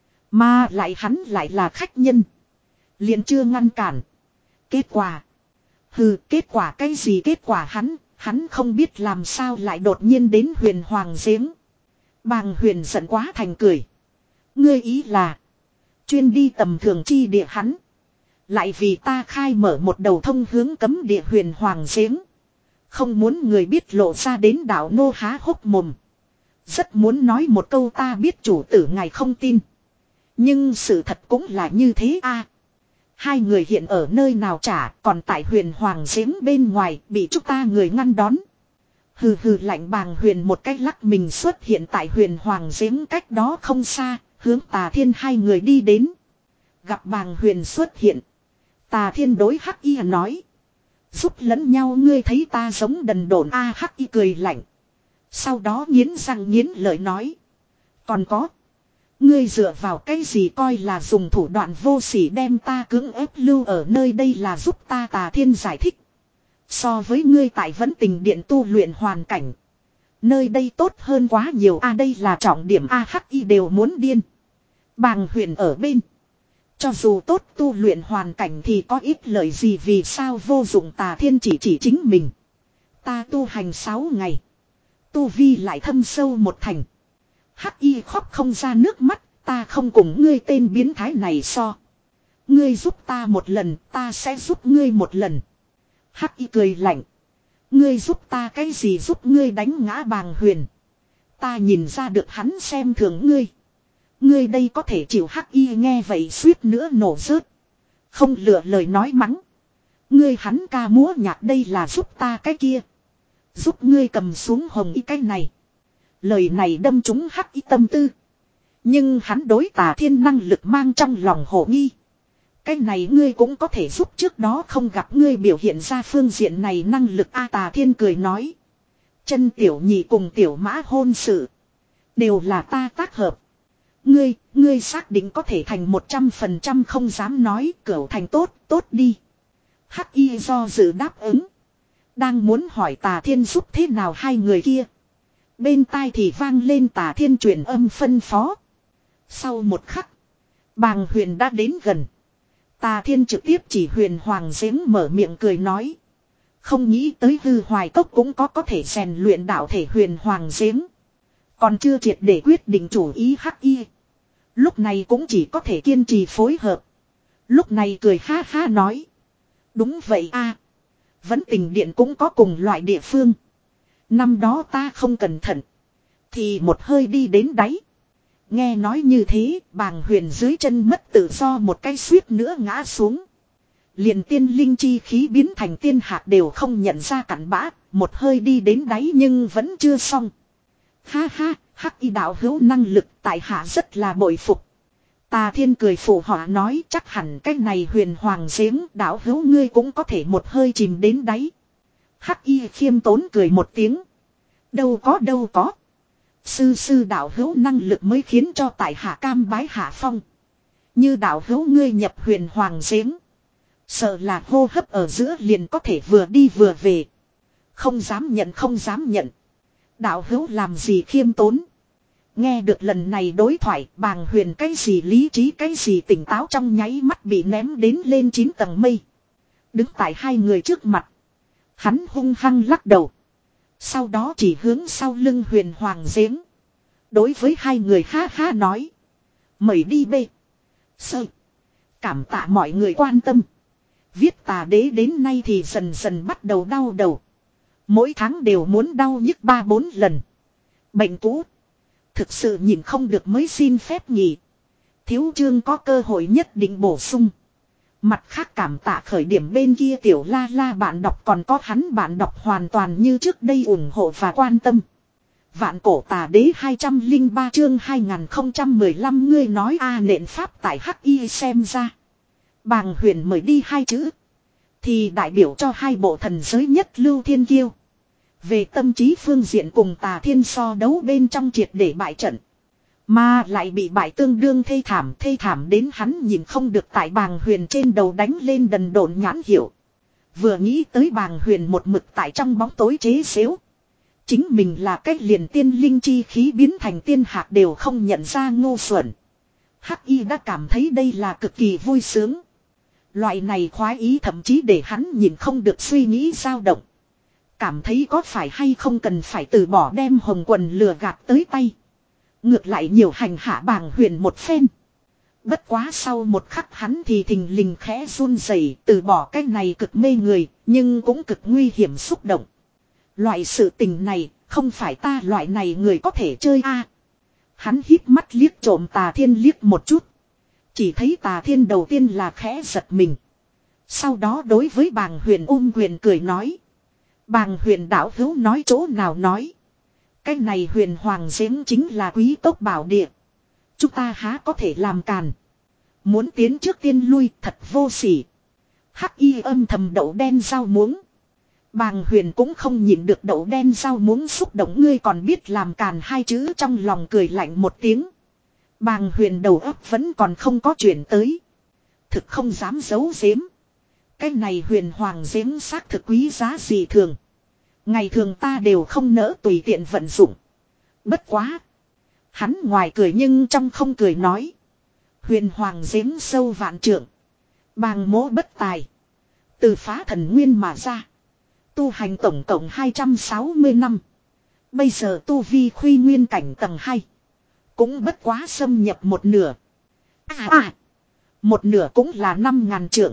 Mà lại hắn lại là khách nhân. Liền chưa ngăn cản. Kết quả. Hừ, kết quả cái gì kết quả hắn, hắn không biết làm sao lại đột nhiên đến huyền hoàng giếng. Bàng huyền giận quá thành cười. Ngươi ý là. Chuyên đi tầm thường chi địa hắn. Lại vì ta khai mở một đầu thông hướng cấm địa huyền hoàng giếng. Không muốn người biết lộ ra đến đảo nô há hốc mồm. Rất muốn nói một câu ta biết chủ tử ngài không tin. Nhưng sự thật cũng là như thế a. Hai người hiện ở nơi nào trả, còn tại huyền hoàng giếng bên ngoài bị chúng ta người ngăn đón. Hừ hừ lạnh bàng huyền một cách lắc mình xuất hiện tại huyền hoàng giếng cách đó không xa, hướng Tà Thiên hai người đi đến. Gặp bàng huyền xuất hiện. Tà Thiên đối Hắc Y nói. Giúp lẫn nhau ngươi thấy ta giống đần độn a. Hắc Y cười lạnh. Sau đó nghiến răng nghiến lợi nói. Còn có. Ngươi dựa vào cái gì coi là dùng thủ đoạn vô sỉ đem ta cưỡng ép lưu ở nơi đây là giúp ta. Tà Thiên giải thích. So với ngươi tại Vẫn Tình Điện tu luyện hoàn cảnh. Nơi đây tốt hơn quá nhiều a. Đây là trọng điểm a. Hắc Y đều muốn điên. Bàng huyền ở bên. Cho dù tốt tu luyện hoàn cảnh thì có ít lợi gì vì sao vô dụng. Tà Thiên chỉ chỉ chính mình. Ta tu hành sáu ngày. Tu vi lại thâm sâu một thành. Hắc Y khóc không ra nước mắt. Ta không cùng ngươi tên biến thái này so. Ngươi giúp ta một lần, ta sẽ giúp ngươi một lần. Hắc Y cười lạnh. Ngươi giúp ta cái gì giúp ngươi đánh ngã bàng huyền. Ta nhìn ra được hắn xem thường ngươi. Ngươi đây có thể chịu. Hắc Y nghe vậy suýt nữa nổ rớt. Không lựa lời nói mắng. Ngươi hắn ca múa nhạc đây là giúp ta cái kia. Giúp ngươi cầm xuống hồng y cái này. Lời này đâm trúng Hắc Y tâm tư. Nhưng hắn đối Tà Thiên năng lực mang trong lòng hồ nghi. Cái này ngươi cũng có thể giúp trước đó không gặp ngươi biểu hiện ra phương diện này năng lực a. Tà Thiên cười nói. Chân tiểu nhị cùng tiểu mã hôn sự. Đều là ta tác hợp. Ngươi, ngươi xác định có thể thành một trăm phần trăm không dám nói cửu thành tốt, tốt đi. Hắc Y do dự đáp ứng. Đang muốn hỏi Tà Thiên giúp thế nào hai người kia. Bên tai thì vang lên Tà Thiên truyền âm phân phó. Sau một khắc. Bàng huyền đã đến gần. Tà Thiên trực tiếp chỉ huyền hoàng giếng mở miệng cười nói. Không nghĩ tới hư hoài cốc cũng có có thể rèn luyện đạo thể huyền hoàng giếng. Còn chưa triệt để quyết định chủ ý. Hắc Y. Lúc này cũng chỉ có thể kiên trì phối hợp. Lúc này cười ha ha nói. Đúng vậy a. Vẫn Tình Điện cũng có cùng loại địa phương. Năm đó ta không cẩn thận. Thì một hơi đi đến đáy. Nghe nói như thế, bàng huyền dưới chân mất tự do một cái suýt nữa ngã xuống. Liền tiên linh chi khí biến thành tiên hạt đều không nhận ra cặn bã, một hơi đi đến đáy nhưng vẫn chưa xong. Ha ha, Hắc Y đạo hữu năng lực tại hạ rất là bội phục. Tà Thiên cười phụ họa nói chắc hẳn cái này huyền hoàng giếng đạo hữu ngươi cũng có thể một hơi chìm đến đáy. Hắc Y khiêm tốn cười một tiếng. Đâu có đâu có. Sư sư đạo hữu năng lực mới khiến cho tại hạ cam bái hạ phong. Như đạo hữu ngươi nhập huyền hoàng giếng. Sợ là hô hấp ở giữa liền có thể vừa đi vừa về. Không dám nhận không dám nhận. Đạo hữu làm gì khiêm tốn. Nghe được lần này đối thoại, bàng huyền cái gì lý trí cái gì tỉnh táo trong nháy mắt bị ném đến lên chín tầng mây. Đứng tại hai người trước mặt. Hắn hung hăng lắc đầu. Sau đó chỉ hướng sau lưng huyền hoàng giếng. Đối với hai người ha ha nói. Mời đi bê. Sơ. Cảm tạ mọi người quan tâm. Viết tà đế đến nay thì dần dần bắt đầu đau đầu. Mỗi tháng đều muốn đau nhức ba bốn lần. Bệnh cũ. Thực sự nhìn không được mới xin phép nghỉ. Thiếu chương có cơ hội nhất định bổ sung. Mặt khác cảm tạ khởi điểm bên kia tiểu la la bạn đọc còn có hắn bạn đọc hoàn toàn như trước đây ủng hộ và quan tâm. Vạn cổ tà đế hai trăm lẻ ba chương hai nghìn không trăm mười lăm ngươi nói a nện pháp tại hắc y xem ra. Bàng huyền mời đi hai chữ. Thì đại biểu cho hai bộ thần giới nhất lưu thiên kiêu. Về tâm trí phương diện cùng tà thiên so đấu bên trong triệt để bại trận. Mà lại bị bại tương đương thê thảm thê thảm đến hắn nhìn không được tại bàng huyền trên đầu đánh lên đần độn nhãn hiểu. Vừa nghĩ tới bàng huyền một mực tại trong bóng tối chế xếu. Chính mình là cách liền tiên linh chi khí biến thành tiên hạc đều không nhận ra ngu xuẩn. Hắc y đã cảm thấy đây là cực kỳ vui sướng. Loại này khoái ý thậm chí để hắn nhìn không được suy nghĩ dao động. Cảm thấy có phải hay không cần phải từ bỏ đem hồng quần lừa gạt tới tay. Ngược lại nhiều hành hạ bàng huyền một phen. Bất quá sau một khắc hắn thì thình lình khẽ run rẩy từ bỏ cái này cực mê người nhưng cũng cực nguy hiểm xúc động. Loại sự tình này không phải ta loại này người có thể chơi a. Hắn híp mắt liếc trộm tà thiên liếc một chút. Chỉ thấy tà thiên đầu tiên là khẽ giật mình. Sau đó đối với bàng huyền ôm quyền cười nói. Bàng huyền đạo hữu nói chỗ nào nói. Cái này huyền hoàng giếng chính là quý tốc bảo địa. Chúng ta há có thể làm càn. Muốn tiến trước tiên lui thật vô sỉ. Hắc y âm thầm đậu đen rau muống. Bàng huyền cũng không nhìn được đậu đen rau muống xúc động ngươi còn biết làm càn hai chữ trong lòng cười lạnh một tiếng. Bàng huyền đầu óc vẫn còn không có chuyển tới. Thực không dám giấu giếm. Cái này huyền hoàng giếng xác thực quý giá gì thường. Ngày thường ta đều không nỡ tùy tiện vận dụng. Bất quá. Hắn ngoài cười nhưng trong không cười nói. Huyền hoàng giếng sâu vạn trượng. Bàng mỗ bất tài. Từ phá thần nguyên mà ra. Tu hành tổng cộng hai trăm sáu mươi năm. Bây giờ tu vi khuy nguyên cảnh tầng hai. Cũng bất quá xâm nhập một nửa. À à. Một nửa cũng là năm ngàn trượng.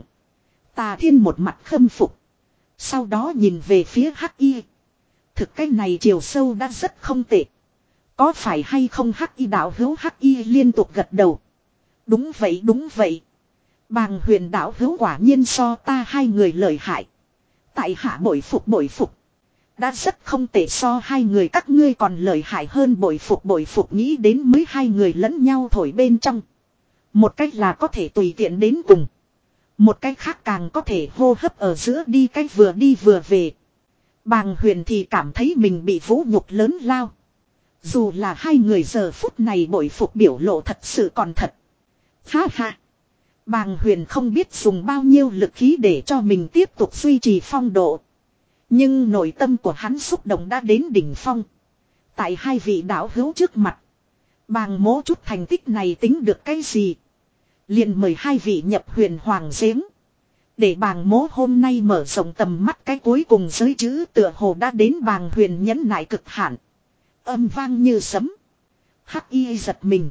Tà thiên một mặt khâm phục. Sau đó nhìn về phía hắc y. Thực cái này chiều sâu đã rất không tệ. Có phải hay không hắc y đạo hữu hắc y liên tục gật đầu. Đúng vậy đúng vậy. Bàng huyền đạo hữu quả nhiên so ta hai người lợi hại. Tại hạ bội phục bội phục. Đã rất không tệ so hai người các ngươi còn lợi hại hơn bội phục bội phục nghĩ đến mới hai người lẫn nhau thổi bên trong. Một cách là có thể tùy tiện đến cùng. Một cách khác càng có thể hô hấp ở giữa đi cách vừa đi vừa về. Bàng huyền thì cảm thấy mình bị vũ nhục lớn lao. Dù là hai người giờ phút này bội phục biểu lộ thật sự còn thật. Ha ha. Bàng huyền không biết dùng bao nhiêu lực khí để cho mình tiếp tục duy trì phong độ. Nhưng nội tâm của hắn xúc động đã đến đỉnh phong. Tại hai vị đạo hữu trước mặt. Bàng mố chút thành tích này tính được cái gì. Liền mời hai vị nhập huyền hoàng giếng. Để bàng mố hôm nay mở rộng tầm mắt cái cuối cùng giới chữ tựa hồ đã đến bàng huyền nhẫn nại cực hạn. Âm vang như sấm. Hắc y giật mình.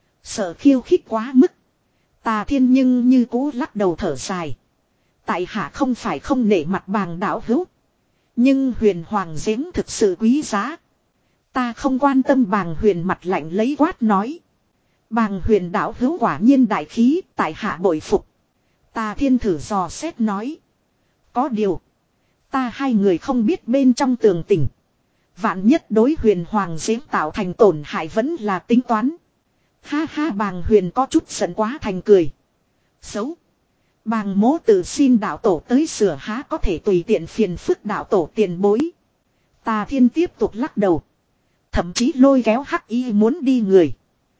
Sợ khiêu khích quá mức. Tà thiên nhưng như cũ lắc đầu thở dài. Tại hạ không phải không nể mặt bàng đạo hữu. Nhưng huyền hoàng giếng thực sự quý giá. Ta không quan tâm bàng huyền mặt lạnh lấy quát nói. Bàng huyền đạo hữu quả nhiên đại khí tại hạ bội phục. Tà thiên thử dò xét nói. Có điều. Ta hai người không biết bên trong tường tình. Vạn nhất đối huyền hoàng giếng tạo thành tổn hại vẫn là tính toán. Ha ha bàng huyền có chút giận quá thành cười. Xấu. Bàng mố tự xin đạo tổ tới sửa há có thể tùy tiện phiền phức đạo tổ tiền bối. Tà thiên tiếp tục lắc đầu. Thậm chí lôi kéo hắc y muốn đi người.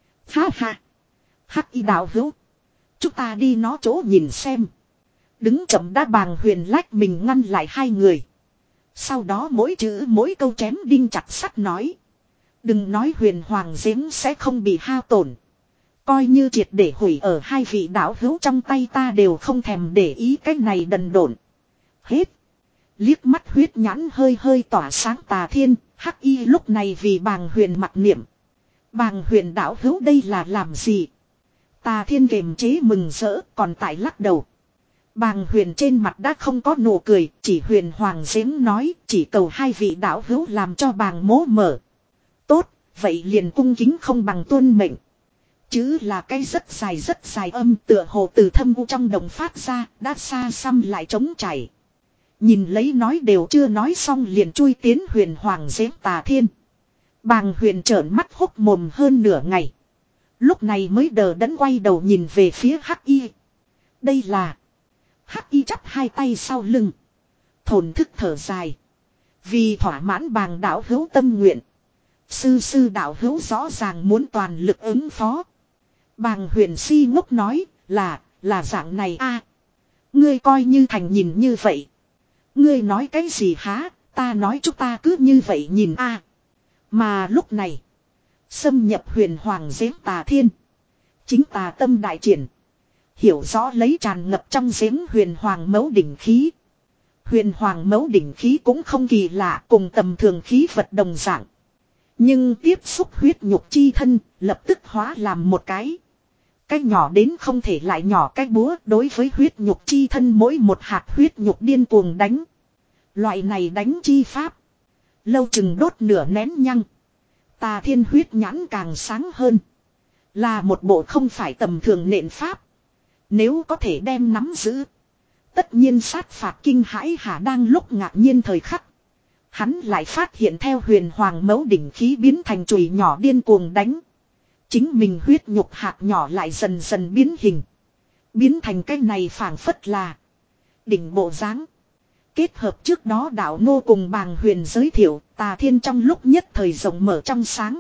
Ha ha. Hắc y đạo hữu. Chúng ta đi nó chỗ nhìn xem. Đứng chậm đã bàng huyền lách mình ngăn lại hai người. Sau đó mỗi chữ mỗi câu chém đinh chặt sắt nói. Đừng nói huyền hoàng giếng sẽ không bị hao tổn. Coi như triệt để hủy ở hai vị đạo hữu trong tay ta đều không thèm để ý cái này đần độn. Hết. Liếc mắt huyết nhãn hơi hơi tỏa sáng Tà Thiên, hắc y lúc này vì bàng huyền mặc niệm. Bàng huyền đạo hữu đây là làm gì? Tà Thiên kiềm chế mừng rỡ còn tại lắc đầu. Bàng huyền trên mặt đã không có nụ cười, chỉ huyền hoàng giếng nói chỉ cầu hai vị đạo hữu làm cho bàng mố mở. Tốt, vậy liền cung kính không bằng tuân mệnh. Chứ là cái rất dài rất dài âm tựa hồ từ thâm u trong đồng phát ra, đã xa xăm lại trống chảy. Nhìn lấy nói đều chưa nói xong liền chui tiến huyền hoàng giếng Tà Thiên. Bàng huyền trợn mắt hốc mồm hơn nửa ngày. Lúc này mới đờ đẫn quay đầu nhìn về phía hắc y. Đây là... Hắc y chắp hai tay sau lưng. Thổn thức thở dài. Vì thỏa mãn bàng đạo hữu tâm nguyện. Sư sư đạo hữu rõ ràng muốn toàn lực ứng phó. Bàng huyền si ngốc nói là, là dạng này a. Ngươi coi như thành nhìn như vậy. Ngươi nói cái gì há, ta nói chúng ta cứ như vậy nhìn a. Mà lúc này, xâm nhập huyền hoàng giếng Tà Thiên. Chính tà tâm đại triển. Hiểu rõ lấy tràn ngập trong giếng huyền hoàng mẫu đỉnh khí. Huyền hoàng mẫu đỉnh khí cũng không kỳ lạ cùng tầm thường khí vật đồng dạng. Nhưng tiếp xúc huyết nhục chi thân, lập tức hóa làm một cái. Cái nhỏ đến không thể lại nhỏ cái búa đối với huyết nhục chi thân mỗi một hạt huyết nhục điên cuồng đánh. Loại này đánh chi pháp. Lâu chừng đốt nửa nén nhăng. Tà Thiên huyết nhãn càng sáng hơn. Là một bộ không phải tầm thường nện pháp. Nếu có thể đem nắm giữ. Tất nhiên sát phạt kinh hãi hà đang lúc ngạc nhiên thời khắc. Hắn lại phát hiện theo huyền hoàng mẫu đỉnh khí biến thành chùy nhỏ điên cuồng đánh. Chính mình huyết nhục hạt nhỏ lại dần dần biến hình. Biến thành cái này phảng phất là đỉnh bộ dáng. Kết hợp trước đó đạo nô cùng bàng huyền giới thiệu, Tà Thiên trong lúc nhất thời rộng mở trong sáng.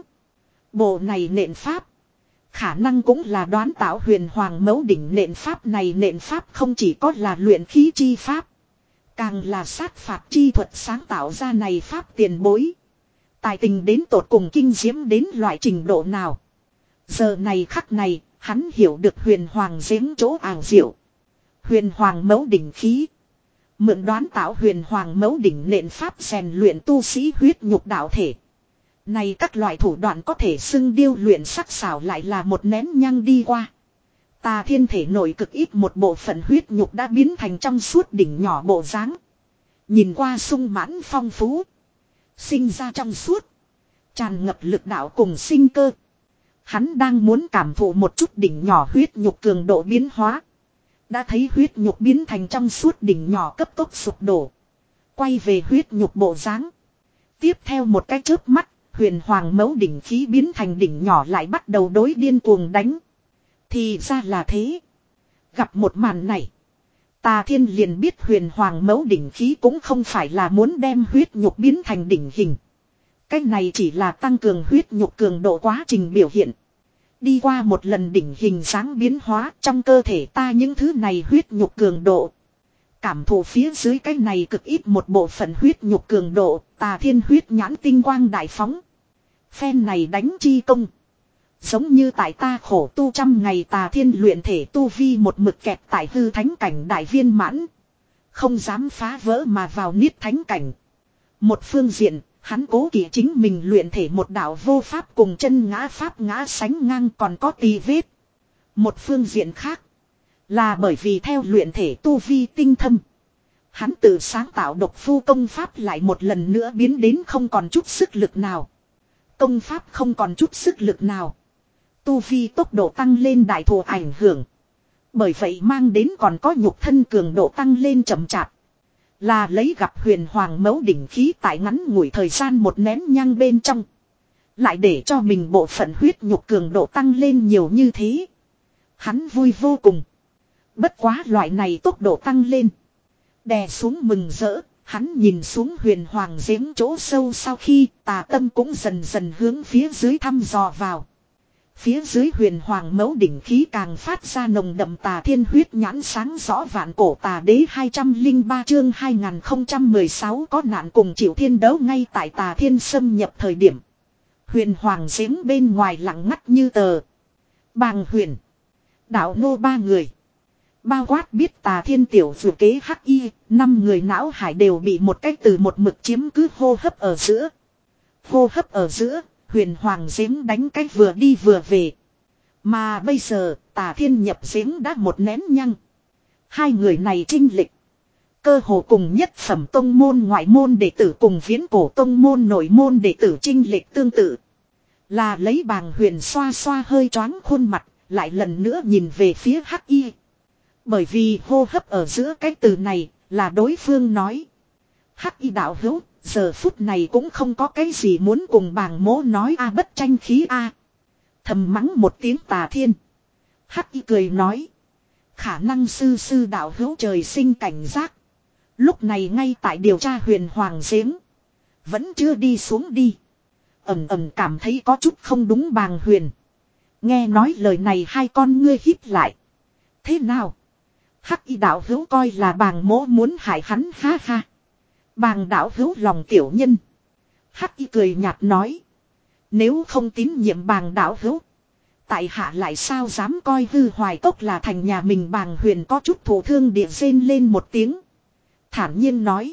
Bộ này nện pháp. Khả năng cũng là đoán tạo huyền hoàng mẫu đỉnh nện pháp này nện pháp không chỉ có là luyện khí chi pháp. Càng là sát phạt chi thuật sáng tạo ra này pháp tiền bối. Tài tình đến tột cùng kinh diễm đến loại trình độ nào. Giờ này khắc này, hắn hiểu được huyền hoàng giếng chỗ ảo diệu. Huyền hoàng mẫu đỉnh khí. Mượn đoán tạo huyền hoàng mẫu đỉnh nện pháp rèn luyện tu sĩ huyết nhục đạo thể. Này các loại thủ đoạn có thể xưng điêu luyện sắc sảo lại là một nén nhang đi qua. Tà Thiên thể nổi cực ít một bộ phận huyết nhục đã biến thành trong suốt đỉnh nhỏ bộ dáng. Nhìn qua sung mãn phong phú. Sinh ra trong suốt. Tràn ngập lực đạo cùng sinh cơ. Hắn đang muốn cảm thụ một chút đỉnh nhỏ huyết nhục cường độ biến hóa. Đã thấy huyết nhục biến thành trong suốt đỉnh nhỏ cấp tốc sụp đổ. Quay về huyết nhục bộ dáng. Tiếp theo một cái chớp mắt, huyền hoàng mẫu đỉnh khí biến thành đỉnh nhỏ lại bắt đầu đối điên cuồng đánh. Thì ra là thế. Gặp một màn này. Tà Thiên liền biết huyền hoàng mẫu đỉnh khí cũng không phải là muốn đem huyết nhục biến thành đỉnh hình. Cái này chỉ là tăng cường huyết nhục cường độ quá trình biểu hiện. Đi qua một lần đỉnh hình dáng biến hóa trong cơ thể ta những thứ này huyết nhục cường độ. Cảm thụ phía dưới cái này cực ít một bộ phận huyết nhục cường độ, Tà Thiên huyết nhãn tinh quang đại phóng. Phen này đánh chi công. Giống như tại ta khổ tu trăm ngày Tà Thiên luyện thể tu vi một mực kẹt tại hư thánh cảnh đại viên mãn. Không dám phá vỡ mà vào niết thánh cảnh. Một phương diện, hắn cố kỵ chính mình luyện thể một đạo vô pháp cùng chân ngã pháp ngã sánh ngang còn có tì vết. Một phương diện khác, là bởi vì theo luyện thể tu vi tinh thâm. Hắn tự sáng tạo độc phu công pháp lại một lần nữa biến đến không còn chút sức lực nào. Công pháp không còn chút sức lực nào. Tu vi tốc độ tăng lên đại thù ảnh hưởng. Bởi vậy mang đến còn có nhục thân cường độ tăng lên chậm chạp. Là lấy gặp huyền hoàng mẫu đỉnh khí tại ngắn ngủi thời gian một nén nhang bên trong. Lại để cho mình bộ phận huyết nhục cường độ tăng lên nhiều như thế. Hắn vui vô cùng. Bất quá loại này tốc độ tăng lên. Đè xuống mừng rỡ, hắn nhìn xuống huyền hoàng giếng chỗ sâu sau khi tà tâm cũng dần dần hướng phía dưới thăm dò vào. Phía dưới huyền hoàng mẫu đỉnh khí càng phát ra nồng đậm Tà Thiên huyết nhãn sáng rõ vạn cổ tà đế hai trăm lẻ ba chương hai nghìn không trăm mười sáu có nạn cùng chịu thiên đấu ngay tại Tà Thiên xâm nhập thời điểm. Huyền hoàng giếng bên ngoài lặng ngắt như tờ. Bàng huyền. Đạo nô ba người. Bao quát biết tà thiên tiểu dù kế hắc y. Năm người não hải đều bị một cách từ một mực chiếm cứ hô hấp ở giữa. Hô hấp ở giữa. Huyền hoàng giếng đánh cách vừa đi vừa về. Mà bây giờ tà thiên nhập giếng đã một nén nhăng. Hai người này trinh lịch. Cơ hồ cùng nhất phẩm tông môn ngoại môn đệ tử cùng viễn cổ tông môn nội môn đệ tử trinh lịch tương tự. Là lấy bàng huyền xoa xoa hơi choáng khuôn mặt, lại lần nữa nhìn về phía hắc y. Bởi vì hô hấp ở giữa cái từ này là đối phương nói. Hắc y đạo hữu, giờ phút này cũng không có cái gì muốn cùng bàng mỗ nói a bất tranh khí a. Thầm mắng một tiếng tà thiên. Hắc y cười nói. Khả năng sư sư đạo hữu trời sinh cảnh giác. Lúc này ngay tại điều tra huyền hoàng giếng. Vẫn chưa đi xuống đi. Ẩm ẩm cảm thấy có chút không đúng bàng huyền. Nghe nói lời này hai con ngươi hít lại. Thế nào? Hắc y đạo hữu coi là bàng mỗ muốn hại hắn ha ha. Bàng đạo hữu lòng tiểu nhân. Hắc y cười nhạt nói. Nếu không tín nhiệm bàng đạo hữu. Tại hạ lại sao dám coi hư hoài cốc là thành nhà mình. Bàng huyền có chút thổ thương địa rên lên một tiếng. Thản nhiên nói.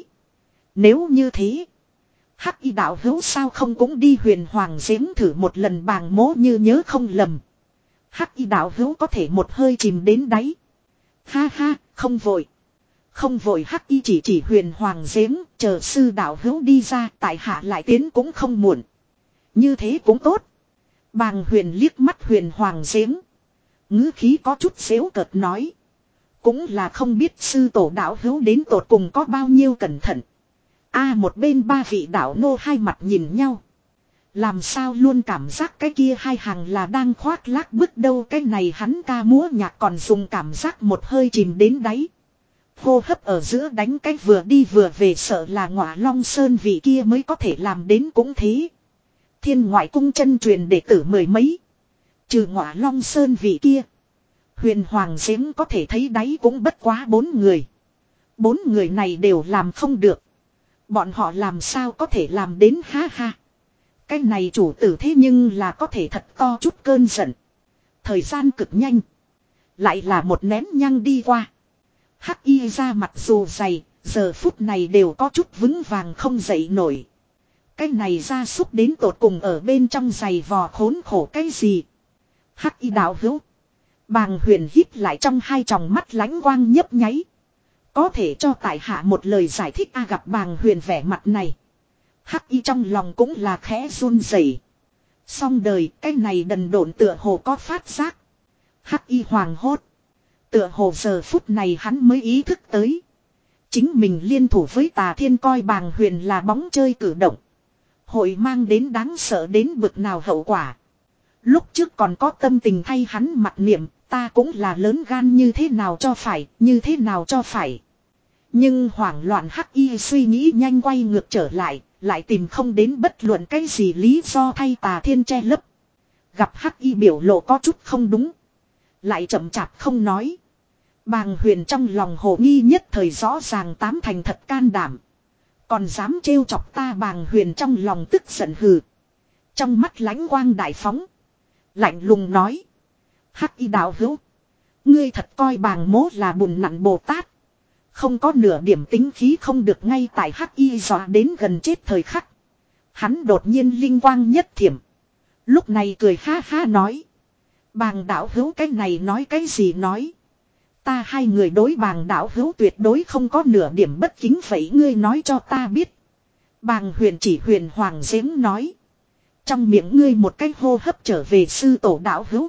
Nếu như thế. Hắc y đạo hữu sao không cũng đi huyền hoàng giếng thử một lần. Bàng mỗ như nhớ không lầm. Hắc y đạo hữu có thể một hơi chìm đến đáy. Ha ha, không vội. Không vội hắc y chỉ chỉ huyền hoàng giếng. Chờ sư đạo hữu đi ra. Tại hạ lại tiến cũng không muộn. Như thế cũng tốt. Bàng huyền liếc mắt huyền hoàng giếng. Ngữ khí có chút xéo cợt nói. Cũng là không biết sư tổ đạo hữu đến tột cùng có bao nhiêu cẩn thận. A à, một bên ba vị đạo nô hai mặt nhìn nhau. Làm sao luôn cảm giác cái kia hai hàng là đang khoác lác bức đâu. Cái này hắn ca múa nhạc còn dùng cảm giác một hơi chìm đến đáy. Hô hấp ở giữa đánh cái vừa đi vừa về sợ là Ngọa Long Sơn vị kia mới có thể làm đến cũng thế. Thiên ngoại cung chân truyền đệ tử mười mấy. Trừ Ngọa Long Sơn vị kia. Huyền hoàng giếng có thể thấy đáy cũng bất quá bốn người. Bốn người này đều làm không được. Bọn họ làm sao có thể làm đến ha ha. Cái này chủ tử thế nhưng là có thể thật to chút cơn giận. Thời gian cực nhanh. Lại là một nén nhăng đi qua. Hắc y ra mặt dù dày. Giờ phút này đều có chút vững vàng không dậy nổi. Cái này ra xúc đến tột cùng ở bên trong giày vò khốn khổ cái gì. Hắc y đạo hữu. Bàng huyền hít lại trong hai tròng mắt lánh quang nhấp nháy. Có thể cho tại hạ một lời giải thích a à, gặp bàng huyền vẻ mặt này. Hắc y trong lòng cũng là khẽ run rẩy. Xong đời cái này đần độn tựa hồ có phát giác. Hắc y hoàng hốt. Tựa hồ giờ phút này hắn mới ý thức tới. Chính mình liên thủ với tà thiên coi bàng huyền là bóng chơi cử động. Hội mang đến đáng sợ đến bực nào hậu quả. Lúc trước còn có tâm tình thay hắn mặc niệm, ta cũng là lớn gan như thế nào cho phải, như thế nào cho phải. Nhưng hoảng loạn hắc y suy nghĩ nhanh quay ngược trở lại, lại tìm không đến bất luận cái gì lý do thay tà thiên che lấp. Gặp hắc y biểu lộ có chút không đúng. Lại chậm chạp không nói. Bàng huyền trong lòng hồ nghi nhất thời rõ ràng tám thành thật can đảm. Còn dám trêu chọc ta. Bàng huyền trong lòng tức giận hừ. Trong mắt lánh quang đại phóng. Lạnh lùng nói. Hắc y đạo hữu. Ngươi thật coi bàng mố là bùn nặn Bồ Tát. Không có nửa điểm tính khí không được. Ngay tại hắc y dọa đến gần chết thời khắc. Hắn đột nhiên linh quang nhất thiểm. Lúc này cười ha ha nói. Bàng đạo hữu cái này nói cái gì nói. Ta hai người đối bàng đạo hữu tuyệt đối không có nửa điểm bất kính. Vậy ngươi nói cho ta biết. Bàng huyền chỉ huyền hoàng giếng nói. Trong miệng ngươi một cái hô hấp trở về sư tổ đạo hữu.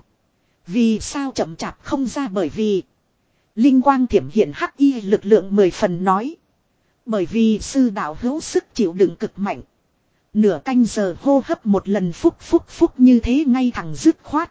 Vì sao chậm chạp không ra. Bởi vì linh quang thiểm hiện hắc y lực lượng mười phần nói. Bởi vì sư đạo hữu sức chịu đựng cực mạnh. Nửa canh giờ hô hấp một lần phúc phúc phúc như thế ngay thẳng dứt khoát.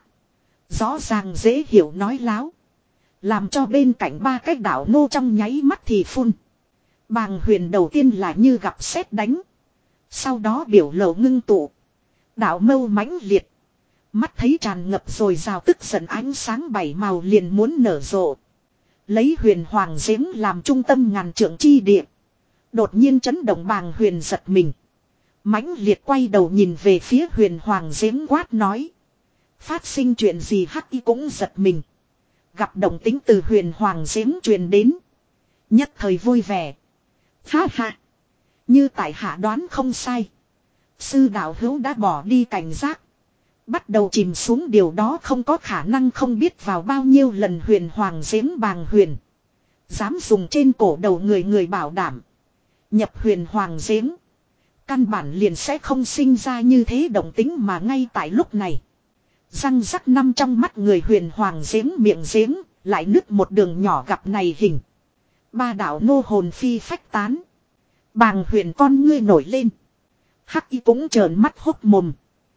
Rõ ràng dễ hiểu nói láo. Làm cho bên cạnh ba cái đạo nô trong nháy mắt thì phun. Bàng huyền đầu tiên là như gặp sét đánh. Sau đó biểu lộ ngưng tụ. Đạo mâu mãnh liệt. Mắt thấy tràn ngập rồi rào tức giận ánh sáng bảy màu liền muốn nở rộ. Lấy huyền hoàng giếng làm trung tâm ngàn trượng chi địa. Đột nhiên chấn động bàng huyền giật mình. Mãnh liệt quay đầu nhìn về phía huyền hoàng giếng quát nói. Phát sinh chuyện gì hắc y cũng giật mình. Gặp động tính từ huyền hoàng giếng truyền đến. Nhất thời vui vẻ. Ha ha. Như tại hạ đoán không sai. Sư đạo hữu đã bỏ đi cảnh giác. Bắt đầu chìm xuống điều đó không có khả năng không biết vào bao nhiêu lần huyền hoàng giếng bàng huyền. Dám dùng trên cổ đầu người người bảo đảm. Nhập huyền hoàng giếng. Căn bản liền sẽ không sinh ra như thế động tính mà ngay tại lúc này. Răng rắc năm trong mắt người huyền hoàng giếng miệng giếng. Lại nứt một đường nhỏ gặp này hình. Ba đạo nô hồn phi phách tán. Bàng huyền con ngươi nổi lên. Hắc y cũng trợn mắt hốc mồm.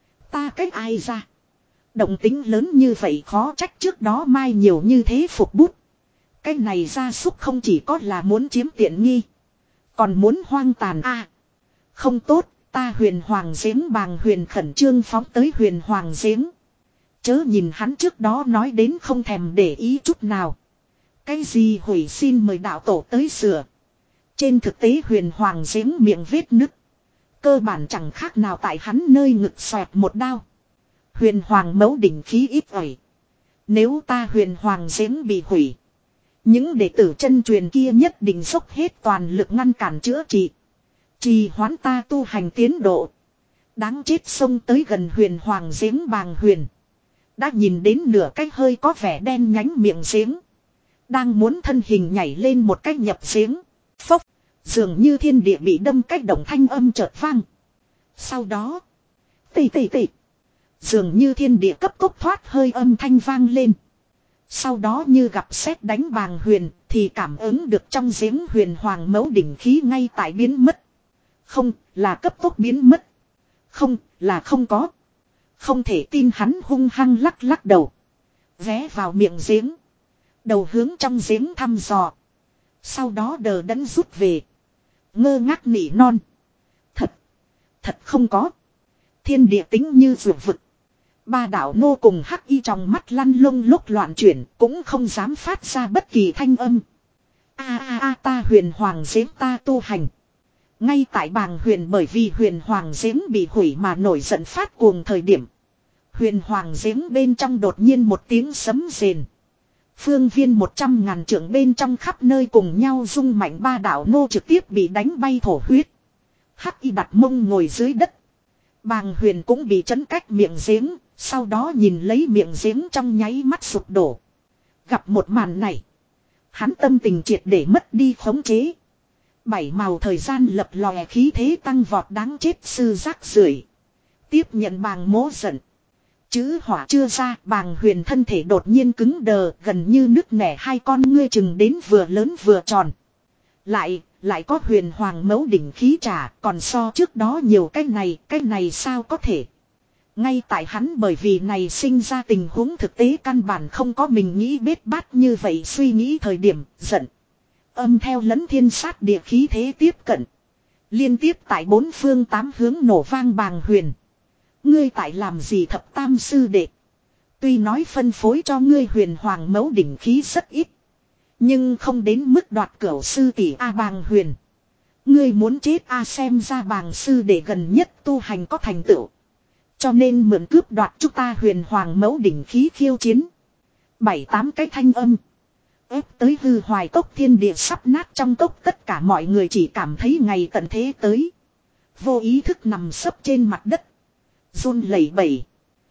Ta cách ai ra. Động tính lớn như vậy khó trách trước đó mai nhiều như thế phục bút. Cái này gia súc không chỉ có là muốn chiếm tiện nghi. Còn muốn hoang tàn a. À, không tốt, ta huyền hoàng giếng bàng huyền khẩn trương phóng tới huyền hoàng giếng. Chớ nhìn hắn trước đó nói đến không thèm để ý chút nào. Cái gì hủy xin mời đạo tổ tới sửa. Trên thực tế huyền hoàng giếng miệng vết nứt. Cơ bản chẳng khác nào tại hắn nơi ngực xoẹt một đao. Huyền hoàng mấu đỉnh khí ít ỏi. Nếu ta huyền hoàng giếng bị hủy. Những đệ tử chân truyền kia nhất định dốc hết toàn lực ngăn cản chữa trị. Trì hoãn ta tu hành tiến độ. Đáng chết xông tới gần huyền hoàng giếng bàng huyền. Đã nhìn đến nửa cái hơi có vẻ đen nhánh miệng giếng. Đang muốn thân hình nhảy lên một cách nhập giếng. Phốc. Dường như thiên địa bị đâm cách động thanh âm chợt vang. Sau đó. Tì tì tì. Dường như thiên địa cấp tốc thoát hơi âm thanh vang lên. Sau đó như gặp sét đánh bàng huyền. Thì cảm ứng được trong giếng huyền hoàng mẫu đỉnh khí ngay tại biến mất. Không là cấp tốc biến mất. Không là không có. Không thể tin hắn hung hăng lắc lắc đầu. Vé vào miệng giếng. Đầu hướng trong giếng thăm dò. Sau đó đờ đẫn rút về. Ngơ ngác nỉ non. Thật. Thật không có. Thiên địa tính như vượt vực. Ba đạo nô cùng hắc y trong mắt lăn lông lốc loạn chuyển. Cũng không dám phát ra bất kỳ thanh âm. A a a ta huyền hoàng giếng ta tu hành. Ngay tại bàng huyền bởi vì huyền hoàng giếng bị hủy mà nổi giận phát cuồng thời điểm. Huyền hoàng giếng bên trong đột nhiên một tiếng sấm rền. Phương viên một trăm ngàn trượng bên trong khắp nơi cùng nhau rung mạnh ba đạo nô trực tiếp bị đánh bay thổ huyết. Hắc y đặt mông ngồi dưới đất. Bàng huyền cũng bị chấn cách miệng giếng, sau đó nhìn lấy miệng giếng trong nháy mắt sụp đổ. Gặp một màn này. Hắn tâm tình triệt để mất đi khống chế. Bảy màu thời gian lập lòe khí thế tăng vọt đáng chết sư rác rưởi. Tiếp nhận bàng mố giận. Chữ hỏa chưa ra bàng huyền thân thể đột nhiên cứng đờ gần như nứt nẻ hai con ngươi chừng đến vừa lớn vừa tròn. Lại, lại có huyền hoàng mẫu đỉnh khí trả còn so trước đó nhiều cái này, cái này sao có thể. Ngay tại hắn bởi vì này sinh ra tình huống thực tế căn bản không có mình nghĩ bết bát như vậy suy nghĩ thời điểm giận. Âm theo lẫn thiên sát địa khí thế tiếp cận. Liên tiếp tại bốn phương tám hướng nổ vang bàng huyền. Ngươi tại làm gì thập tam sư đệ. Tuy nói phân phối cho ngươi huyền hoàng mẫu đỉnh khí rất ít. Nhưng không đến mức đoạt cửu sư tỷ A bàng huyền. Ngươi muốn chết A xem ra bàng sư đệ gần nhất tu hành có thành tựu. Cho nên mượn cướp đoạt chúng ta huyền hoàng mẫu đỉnh khí khiêu chiến. Bảy tám cái thanh âm. Ép tới hư hoài cốc thiên địa sắp nát trong cốc tất cả mọi người chỉ cảm thấy ngày tận thế tới. Vô ý thức nằm sấp trên mặt đất. Run lẩy bẩy.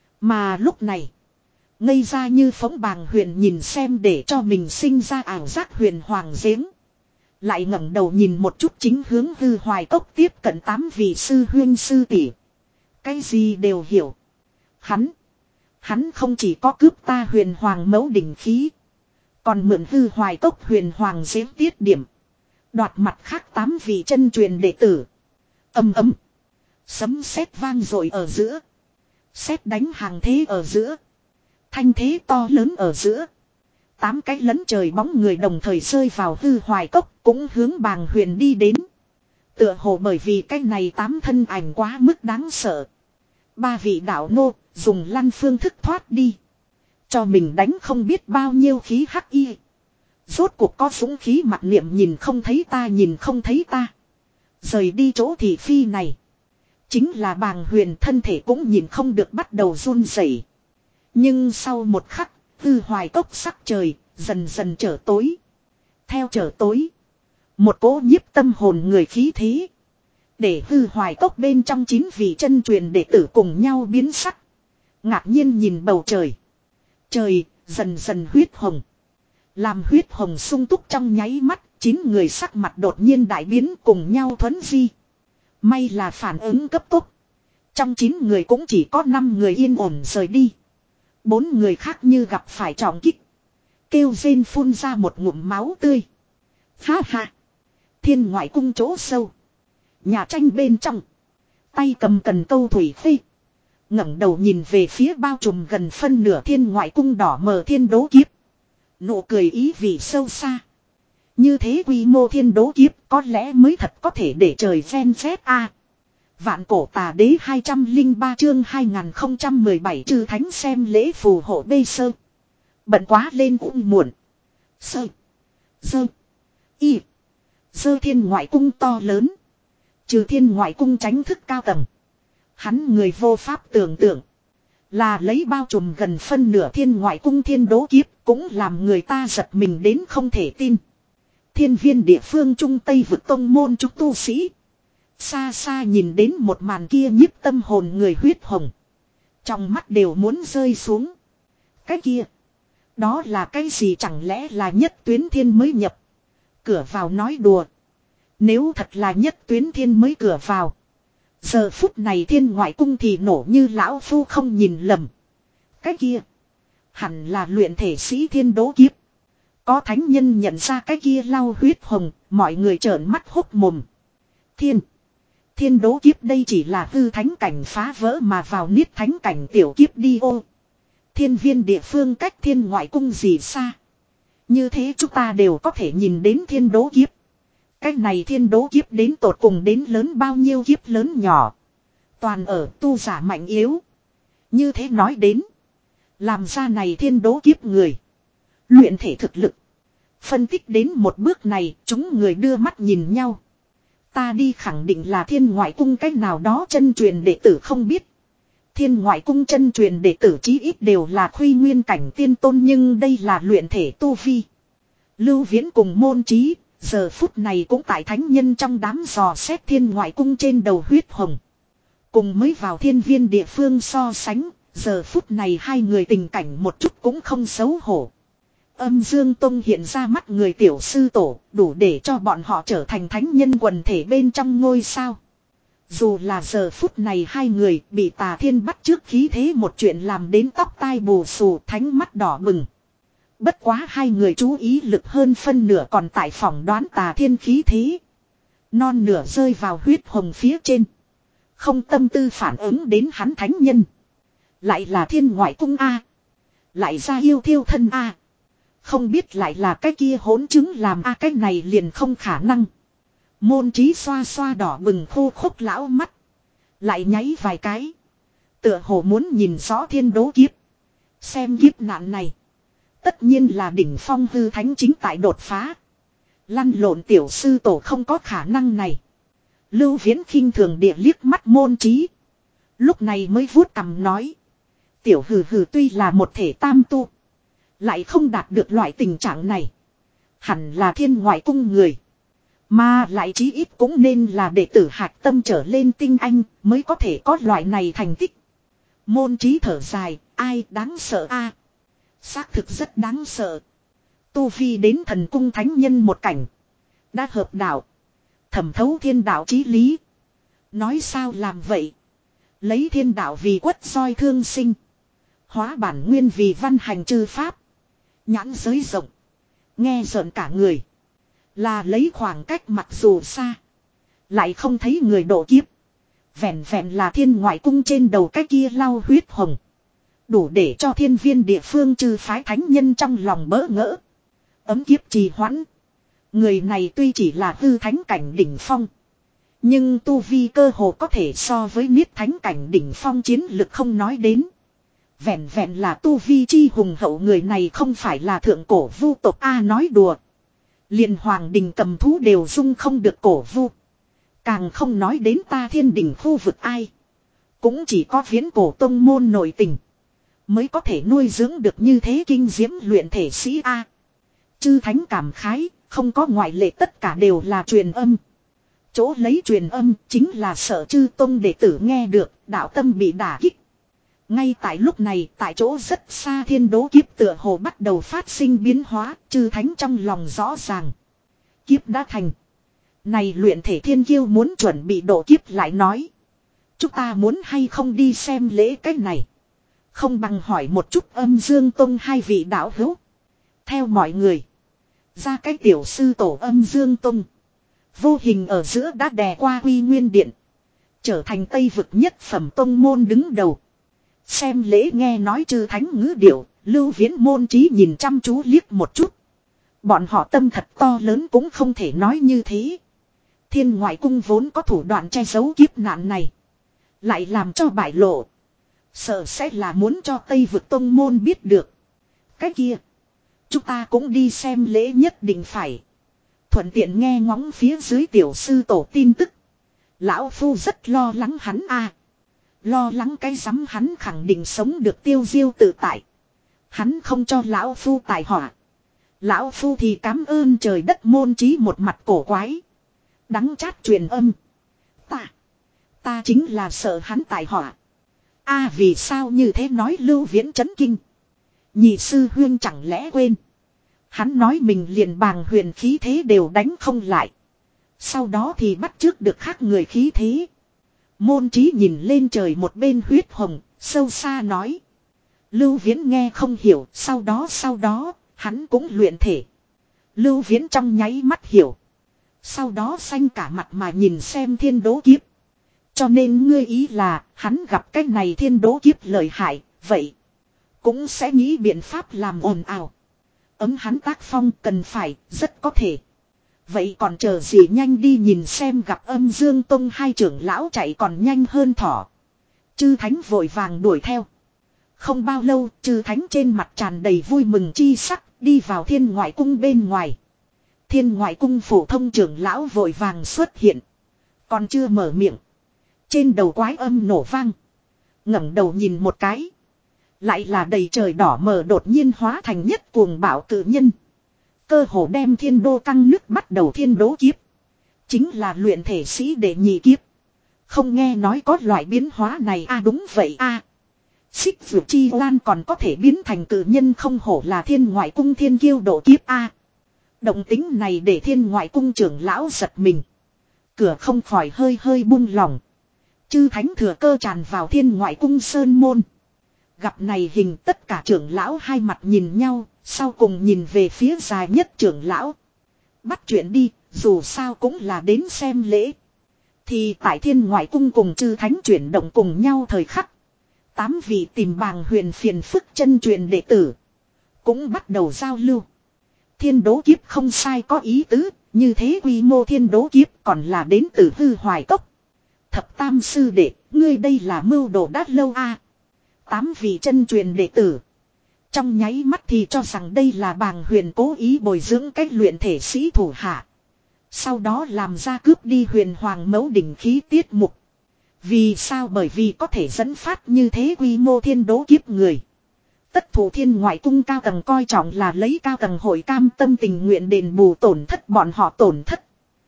Mà lúc này. Ngây ra như phóng bàng huyền nhìn xem để cho mình sinh ra ảo giác huyền hoàng giếng. Lại ngẩng đầu nhìn một chút chính hướng hư hoài cốc tiếp cận tám vị sư huyên sư tỷ. Cái gì đều hiểu. Hắn. Hắn không chỉ có cướp ta huyền hoàng mẫu đỉnh khí. Còn mượn hư hoài cốc huyền hoàng giếng tiết điểm. Đoạt mặt khác tám vị chân truyền đệ tử. Âm ấm. Sấm sét vang dội ở giữa. Sét đánh hàng thế ở giữa. Thanh thế to lớn ở giữa. Tám cái lấn trời bóng người đồng thời rơi vào hư hoài cốc cũng hướng bàng huyền đi đến. Tựa hồ bởi vì cái này tám thân ảnh quá mức đáng sợ. Ba vị đạo nô dùng lăn phương thức thoát đi. Cho mình đánh không biết bao nhiêu khí hắc y. Rốt cuộc có dũng khí mặt niệm nhìn không thấy ta nhìn không thấy ta. Rời đi chỗ thị phi này. Chính là bàng huyền thân thể cũng nhìn không được bắt đầu run rẩy. Nhưng sau một khắc, hư hoài cốc sắc trời, dần dần trở tối. Theo trở tối, một cỗ nhiếp tâm hồn người khí thế. Để hư hoài cốc bên trong chín vị chân truyền đệ tử cùng nhau biến sắc. Ngạc nhiên nhìn bầu trời. Trời, dần dần huyết hồng. Làm huyết hồng sung túc trong nháy mắt, chín người sắc mặt đột nhiên đại biến cùng nhau thuấn di. May là phản ứng cấp tốc. Trong chín người cũng chỉ có năm người yên ổn rời đi. Bốn người khác như gặp phải trọng kích. Kêu rên phun ra một ngụm máu tươi. Ha ha. Thiên ngoại cung chỗ sâu. Nhà tranh bên trong. Tay cầm cần câu thủy phê. ngẩng đầu nhìn về phía bao trùm gần phân nửa thiên ngoại cung đỏ mờ thiên đố kiếp. Nụ cười ý vị sâu xa. Như thế quy mô thiên đố kiếp có lẽ mới thật có thể để trời phen phép a. Vạn cổ tà đế hai trăm lẻ ba chương hai nghìn không trăm mười bảy chư thánh xem lễ phù hộ bê sơ. Bận quá lên cũng muộn. Sơ. Dơ. Y. Dơ thiên ngoại cung to lớn. Trừ thiên ngoại cung tránh thức cao tầng. Hắn người vô pháp tưởng tượng. Là lấy bao trùm gần phân nửa thiên ngoại cung thiên đố kiếp cũng làm người ta giật mình đến không thể tin. Thiên viên địa phương trung tây vực tông môn trúc tu sĩ. Xa xa nhìn đến một màn kia nhiếp tâm hồn người huyết hồng. Trong mắt đều muốn rơi xuống. Cái kia. Đó là cái gì chẳng lẽ là nhất tuyến thiên mới nhập. Cửa vào nói đùa. Nếu thật là nhất tuyến thiên mới cửa vào. Giờ phút này thiên ngoại cung thì nổ như lão phu không nhìn lầm. Cái kia. Hẳn là luyện thể sĩ thiên đố kiếp. Có thánh nhân nhận ra cái kia lau huyết hồng. Mọi người trợn mắt hốc mồm. Thiên. Thiên đố kiếp đây chỉ là hư thánh cảnh phá vỡ mà vào niết thánh cảnh tiểu kiếp đi ô. Thiên viên địa phương cách thiên ngoại cung gì xa. Như thế chúng ta đều có thể nhìn đến thiên đố kiếp. Cách này thiên đố kiếp đến tột cùng đến lớn bao nhiêu kiếp lớn nhỏ. Toàn ở tu giả mạnh yếu. Như thế nói đến. Làm ra này thiên đố kiếp người. Luyện thể thực lực. Phân tích đến một bước này chúng người đưa mắt nhìn nhau. Ta đi khẳng định là thiên ngoại cung cách nào đó chân truyền đệ tử không biết. Thiên ngoại cung chân truyền đệ tử chí ít đều là khuy nguyên cảnh tiên tôn nhưng đây là luyện thể tu vi. Lưu Viễn cùng môn trí, giờ phút này cũng tại thánh nhân trong đám dò xét thiên ngoại cung trên đầu huyết hồng. Cùng mới vào thiên viên địa phương so sánh, giờ phút này hai người tình cảnh một chút cũng không xấu hổ. Âm Dương Tông hiện ra mắt người tiểu sư tổ, đủ để cho bọn họ trở thành thánh nhân quần thể bên trong ngôi sao. Dù là giờ phút này hai người bị Tà Thiên bắt trước khí thế một chuyện làm đến tóc tai bù xù thánh mắt đỏ bừng. Bất quá hai người chú ý lực hơn phân nửa còn tại phỏng đoán Tà Thiên khí thế. Non nửa rơi vào huyết hồng phía trên. Không tâm tư phản ứng đến hắn thánh nhân. Lại là thiên ngoại cung A. Lại ra yêu thiêu thân A. Không biết lại là cái kia hỗn chứng làm A cái này liền không khả năng. Môn trí xoa xoa đỏ bừng khô khốc lão mắt. Lại nháy vài cái. Tựa hồ muốn nhìn rõ thiên đố kiếp. Xem kiếp nạn này. Tất nhiên là đỉnh phong hư thánh chính tại đột phá. Lăn lộn tiểu sư tổ không có khả năng này. Lưu Viễn khinh thường địa liếc mắt môn trí. Lúc này mới vuốt cằm nói. Tiểu hừ hừ tuy là một thể tam tu. Lại không đạt được loại tình trạng này. Hẳn là thiên ngoại cung người. Mà lại chí ít cũng nên là đệ tử hạch tâm trở lên tinh anh mới có thể có loại này thành tích. Môn trí thở dài, ai đáng sợ a? Xác thực rất đáng sợ. Tu vi đến thần cung thánh nhân một cảnh. Đã hợp đạo. Thẩm thấu thiên đạo chí lý. Nói sao làm vậy? Lấy thiên đạo vì quất soi thương sinh. Hóa bản nguyên vì văn hành chư pháp. Nhãn giới rộng. Nghe rợn cả người. Là lấy khoảng cách mặc dù xa. Lại không thấy người độ kiếp. Vẹn vẹn là thiên ngoại cung trên đầu cái kia lau huyết hồng. Đủ để cho thiên viên địa phương trừ phái thánh nhân trong lòng bỡ ngỡ. Ấm kiếp trì hoãn. Người này tuy chỉ là hư thánh cảnh đỉnh phong. Nhưng tu vi cơ hồ có thể so với niết thánh cảnh đỉnh phong chiến lực không nói đến. Vẹn vẹn là tu vi chi hùng hậu người này không phải là thượng cổ vu tộc A nói đùa. Liền hoàng đình cầm thú đều dung không được cổ vu. Càng không nói đến ta thiên đình khu vực ai. Cũng chỉ có viễn cổ tông môn nội tình. Mới có thể nuôi dưỡng được như thế kinh diễm luyện thể sĩ A. Chư thánh cảm khái, không có ngoại lệ, tất cả đều là truyền âm. Chỗ lấy truyền âm chính là sợ chư tông đệ tử nghe được, đạo tâm bị đả kích. Ngay tại lúc này, tại chỗ rất xa thiên đố kiếp tựa hồ bắt đầu phát sinh biến hóa, chư thánh trong lòng rõ ràng. Kiếp đã thành. Này luyện thể thiên kiêu muốn chuẩn bị độ kiếp lại nói. Chúng ta muốn hay không đi xem lễ cái này. Không bằng hỏi một chút Âm Dương Tông hai vị đạo hữu. Theo mọi người. Ra cái tiểu sư tổ Âm Dương Tông. Vô hình ở giữa đã đè qua Quy Nguyên Điện. Trở thành Tây vực nhất phẩm tông môn đứng đầu. Xem lễ nghe nói chư thánh ngữ điệu. Lưu Viễn môn trí nhìn chăm chú liếc một chút. Bọn họ tâm thật to lớn cũng không thể nói như thế. Thiên ngoại cung vốn có thủ đoạn che giấu kiếp nạn này. Lại làm cho bại lộ. Sợ sẽ là muốn cho Tây vực tông môn biết được. Cái kia. Chúng ta cũng đi xem lễ nhất định phải. Thuận tiện nghe ngóng phía dưới tiểu sư tổ tin tức. Lão Phu rất lo lắng hắn a. Lo lắng cái rắm, hắn khẳng định sống được tiêu diêu tự tại. Hắn không cho Lão Phu tài họa. Lão Phu thì cảm ơn trời đất môn trí một mặt cổ quái. Đắng chát truyền âm. Ta. Ta chính là sợ hắn tài họa. A vì sao như thế nói Lưu Viễn chấn kinh. Nhị sư huyên chẳng lẽ quên. Hắn nói mình liền bàng huyền khí thế đều đánh không lại. Sau đó thì bắt trước được khác người khí thế. Môn trí nhìn lên trời một bên huyết hồng, sâu xa nói. Lưu Viễn nghe không hiểu, sau đó sau đó, hắn cũng luyện thể. Lưu Viễn trong nháy mắt hiểu. Sau đó xanh cả mặt mà nhìn xem thiên đố kiếp. Cho nên ngươi ý là, hắn gặp cái này thiên đố kiếp lợi hại, vậy. Cũng sẽ nghĩ biện pháp làm ồn ào. Ấm hắn tác phong cần phải, rất có thể. Vậy còn chờ gì, nhanh đi nhìn xem. Gặp Âm Dương Tông hai trưởng lão chạy còn nhanh hơn thỏ. Chư thánh vội vàng đuổi theo. Không bao lâu, chư thánh trên mặt tràn đầy vui mừng chi sắc, đi vào thiên ngoại cung bên ngoài. Thiên ngoại cung phổ thông trưởng lão vội vàng xuất hiện. Còn chưa mở miệng. Trên đầu quái âm nổ vang. Ngẩng đầu nhìn một cái. Lại là đầy trời đỏ mờ đột nhiên hóa thành nhất cuồng bạo cự nhân. Cơ hồ đem thiên đô căng nước bắt đầu thiên đố kiếp. Chính là luyện thể sĩ đệ nhị kiếp. Không nghe nói có loại biến hóa này a. À, đúng vậy a. À. Xích vượt chi lan còn có thể biến thành cự nhân, không hổ là thiên ngoại cung thiên kiêu độ kiếp a. À. Động tính này để thiên ngoại cung trưởng lão giật mình. Cửa không khỏi hơi hơi buông lỏng. Chư thánh thừa cơ tràn vào thiên ngoại cung sơn môn. Gặp này hình, tất cả trưởng lão hai mặt nhìn nhau, sau cùng nhìn về phía dài nhất trưởng lão. Bắt chuyện đi, dù sao cũng là đến xem lễ. Thì tại thiên ngoại cung cùng chư thánh chuyển động cùng nhau thời khắc. Tám vị tìm bàng huyền phiền phức chân truyền đệ tử. Cũng bắt đầu giao lưu. Thiên đố kiếp không sai có ý tứ, như thế quy mô thiên đố kiếp còn là đến từ hư hoài cốc. Thập tam sư đệ, ngươi đây là mưu đồ đã lâu a. À. Tám vị chân truyền đệ tử. Trong nháy mắt thì cho rằng đây là bàng huyền cố ý bồi dưỡng cách luyện thể sĩ thủ hạ. Sau đó làm ra cướp đi huyền hoàng mẫu đỉnh khí tiết mục. Vì sao? Bởi vì có thể dẫn phát như thế quy mô thiên đố kiếp người. Tất thủ thiên ngoại cung cao tầng coi trọng là lấy cao tầng hội cam tâm tình nguyện đền bù tổn thất bọn họ tổn thất.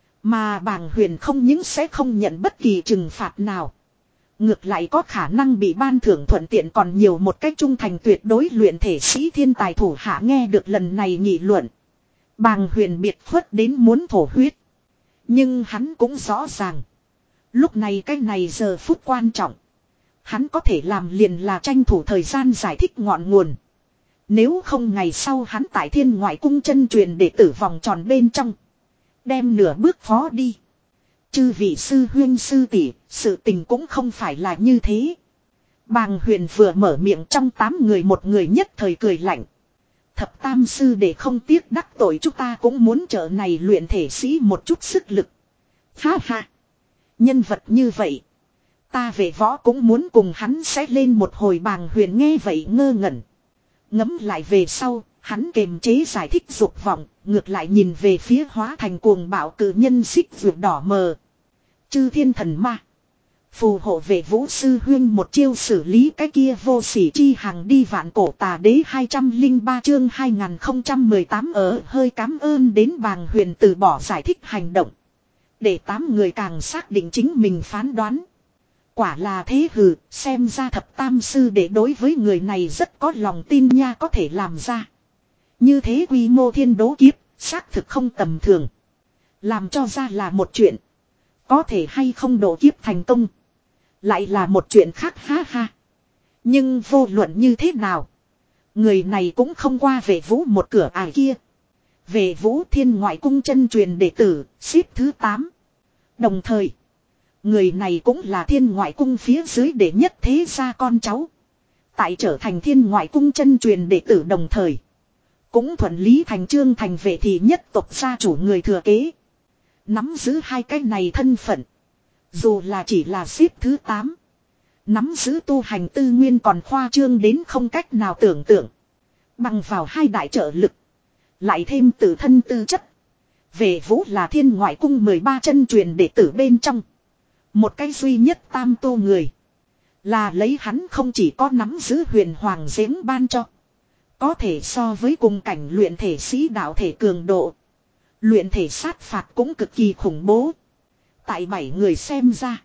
Mà bàng huyền không những sẽ không nhận bất kỳ trừng phạt nào. Ngược lại có khả năng bị ban thưởng thuận tiện còn nhiều một cách trung thành tuyệt đối luyện thể sĩ thiên tài thủ hạ. Nghe được lần này nghị luận. Bàng huyền biệt khuất đến muốn thổ huyết. Nhưng hắn cũng rõ ràng. Lúc này cái này giờ phút quan trọng. Hắn có thể làm liền là tranh thủ thời gian giải thích ngọn nguồn. Nếu không ngày sau hắn tại thiên ngoại cung chân truyền đệ tử vòng tròn bên trong. Đem nửa bước phó đi. Chư vị sư huyên sư tỷ, sự tình cũng không phải là như thế. Bàng huyền vừa mở miệng trong tám người một người nhất thời cười lạnh. Thập tam sư để không tiếc đắc tội chúng ta cũng muốn trợ này luyện thể sĩ một chút sức lực. Ha ha. Nhân vật như vậy. Ta về võ cũng muốn cùng hắn sẽ lên một hồi. Bàng huyền nghe vậy ngơ ngẩn. Ngấm lại về sau, hắn kềm chế giải thích dục vọng, ngược lại nhìn về phía hóa thành cuồng bạo cự nhân xích vượt đỏ mờ. Chư thiên thần ma. Phù hộ vệ vũ sư huyên một chiêu xử lý cái kia vô sỉ chi hàng đi vạn cổ tà đế hai trăm lẻ ba chương hai nghìn không trăm mười tám ở hơi cảm ơn đến bàng huyền từ bỏ giải thích hành động. Để tám người càng xác định chính mình phán đoán. Quả là thế hừ, xem ra thập tam sư để đối với người này rất có lòng tin nha có thể làm ra. Như thế quy mô thiên đố kiếp, xác thực không tầm thường. Làm cho ra là một chuyện. Có thể hay không độ kiếp thành công. Lại là một chuyện khác ha ha. Nhưng vô luận như thế nào. Người này cũng không qua về vũ một cửa ải kia. Về vũ thiên ngoại cung chân truyền đệ tử, xếp thứ tám. Đồng thời, người này cũng là thiên ngoại cung phía dưới đệ nhất thế gia con cháu. Tại trở thành thiên ngoại cung chân truyền đệ tử đồng thời. Cũng thuận lý thành trương thành vệ thị nhất tộc gia chủ người thừa kế. Nắm giữ hai cái này thân phận. Dù là chỉ là xếp thứ tám. Nắm giữ tu hành tư nguyên còn khoa trương đến không cách nào tưởng tượng. Bằng vào hai đại trợ lực. Lại thêm tự thân tư chất. Về vũ là thiên ngoại cung mười ba chân truyền đệ tử bên trong. Một cái duy nhất tam tu người. Là lấy hắn không chỉ có nắm giữ huyền hoàng giếng ban cho. Có thể so với cùng cảnh luyện thể sĩ đạo thể cường độ. Luyện thể sát phạt cũng cực kỳ khủng bố. Tại bảy người xem ra.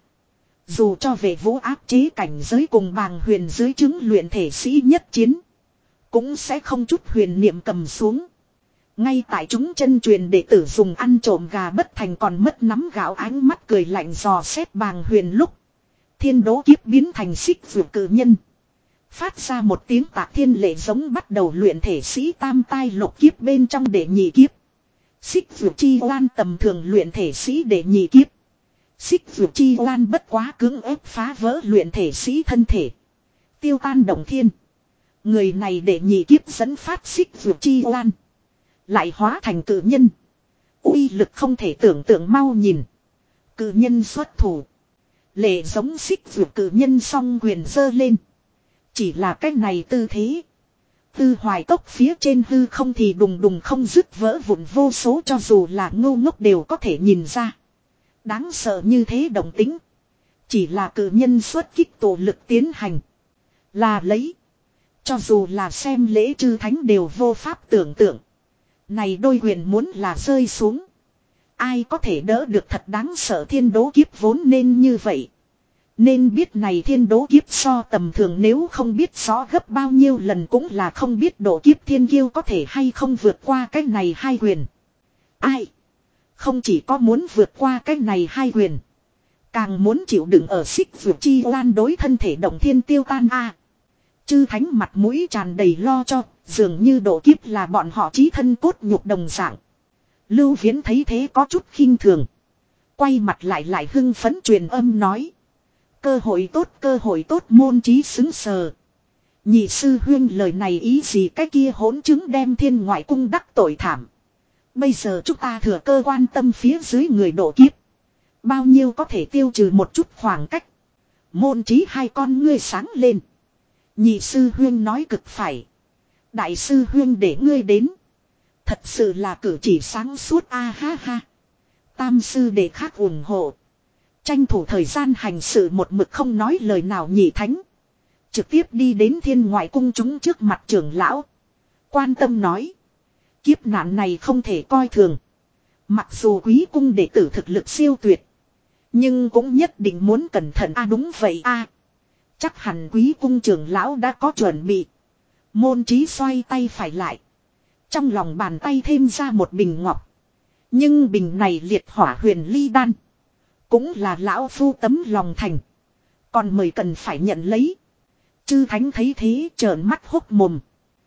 Dù cho về vũ áp chế cảnh giới cùng bàng huyền dưới chứng luyện thể sĩ nhất chiến. Cũng sẽ không chút huyền niệm cầm xuống. Ngay tại chúng chân truyền đệ tử dùng ăn trộm gà bất thành còn mất nắm gạo ánh mắt cười lạnh dò xét bàng huyền lúc. Thiên đố kiếp biến thành xích vượt cử nhân. Phát ra một tiếng tạc thiên lệ giống bắt đầu luyện thể sĩ tam tai lục kiếp bên trong đệ nhị kiếp. Xích vượt chi oan tầm thường luyện thể sĩ đệ nhị kiếp. Xích vượt chi oan bất quá cưỡng ép phá vỡ luyện thể sĩ thân thể. Tiêu tan động thiên. Người này đệ nhị kiếp dẫn phát xích vượt chi oan. Lại hóa thành cử nhân. Uy lực không thể tưởng tượng mau nhìn. Cử nhân xuất thủ. Lệ giống xích vượt cử nhân song quyền giơ lên. Chỉ là cách này tư thế. Tư hoài cốc phía trên hư không thì đùng đùng không dứt vỡ vụn vô số cho dù là ngu ngốc đều có thể nhìn ra. Đáng sợ như thế động tính. Chỉ là cử nhân xuất kích tổ lực tiến hành. Là lấy. Cho dù là xem lễ chư thánh đều vô pháp tưởng tượng. Này đôi quyền muốn là rơi xuống. Ai có thể đỡ được thật đáng sợ thiên đố kiếp vốn nên như vậy. Nên biết này thiên đố kiếp so tầm thường nếu không biết rõ gấp bao nhiêu lần cũng là không biết độ kiếp thiên kiêu có thể hay không vượt qua cái này hai quyền. Ai? Không chỉ có muốn vượt qua cái này hai quyền. Càng muốn chịu đựng ở xích vượt chi oan đối thân thể động thiên tiêu tan a. Chư thánh mặt mũi tràn đầy lo cho, dường như độ kiếp là bọn họ chí thân cốt nhục đồng dạng. Lưu Viễn thấy thế có chút khinh thường. Quay mặt lại lại hưng phấn truyền âm nói. Cơ hội tốt cơ hội tốt môn trí xứng sờ. Nhị sư huyên lời này ý gì cái kia hỗn chứng đem thiên ngoại cung đắc tội thảm. Bây giờ chúng ta thừa cơ quan tâm phía dưới người độ kiếp. Bao nhiêu có thể tiêu trừ một chút khoảng cách. Môn trí hai con ngươi sáng lên. Nhị sư huyên nói cực phải. Đại sư huyên để ngươi đến. Thật sự là cử chỉ sáng suốt a ha ha. Tam sư để khác ủng hộ. Tranh thủ thời gian hành sự một mực không nói lời nào nhị thánh. Trực tiếp đi đến thiên ngoại cung chúng trước mặt trưởng lão. Quan tâm nói. Kiếp nạn này không thể coi thường. Mặc dù quý cung đệ tử thực lực siêu tuyệt. Nhưng cũng nhất định muốn cẩn thận a à, đúng vậy a à. Chắc hẳn quý cung trưởng lão đã có chuẩn bị. Môn trí xoay tay phải lại. Trong lòng bàn tay thêm ra một bình ngọc. Nhưng bình này liệt hỏa huyền ly đan. Cũng là lão phu tấm lòng thành. Còn mời cần phải nhận lấy. Chư thánh thấy thế trợn mắt hốc mồm.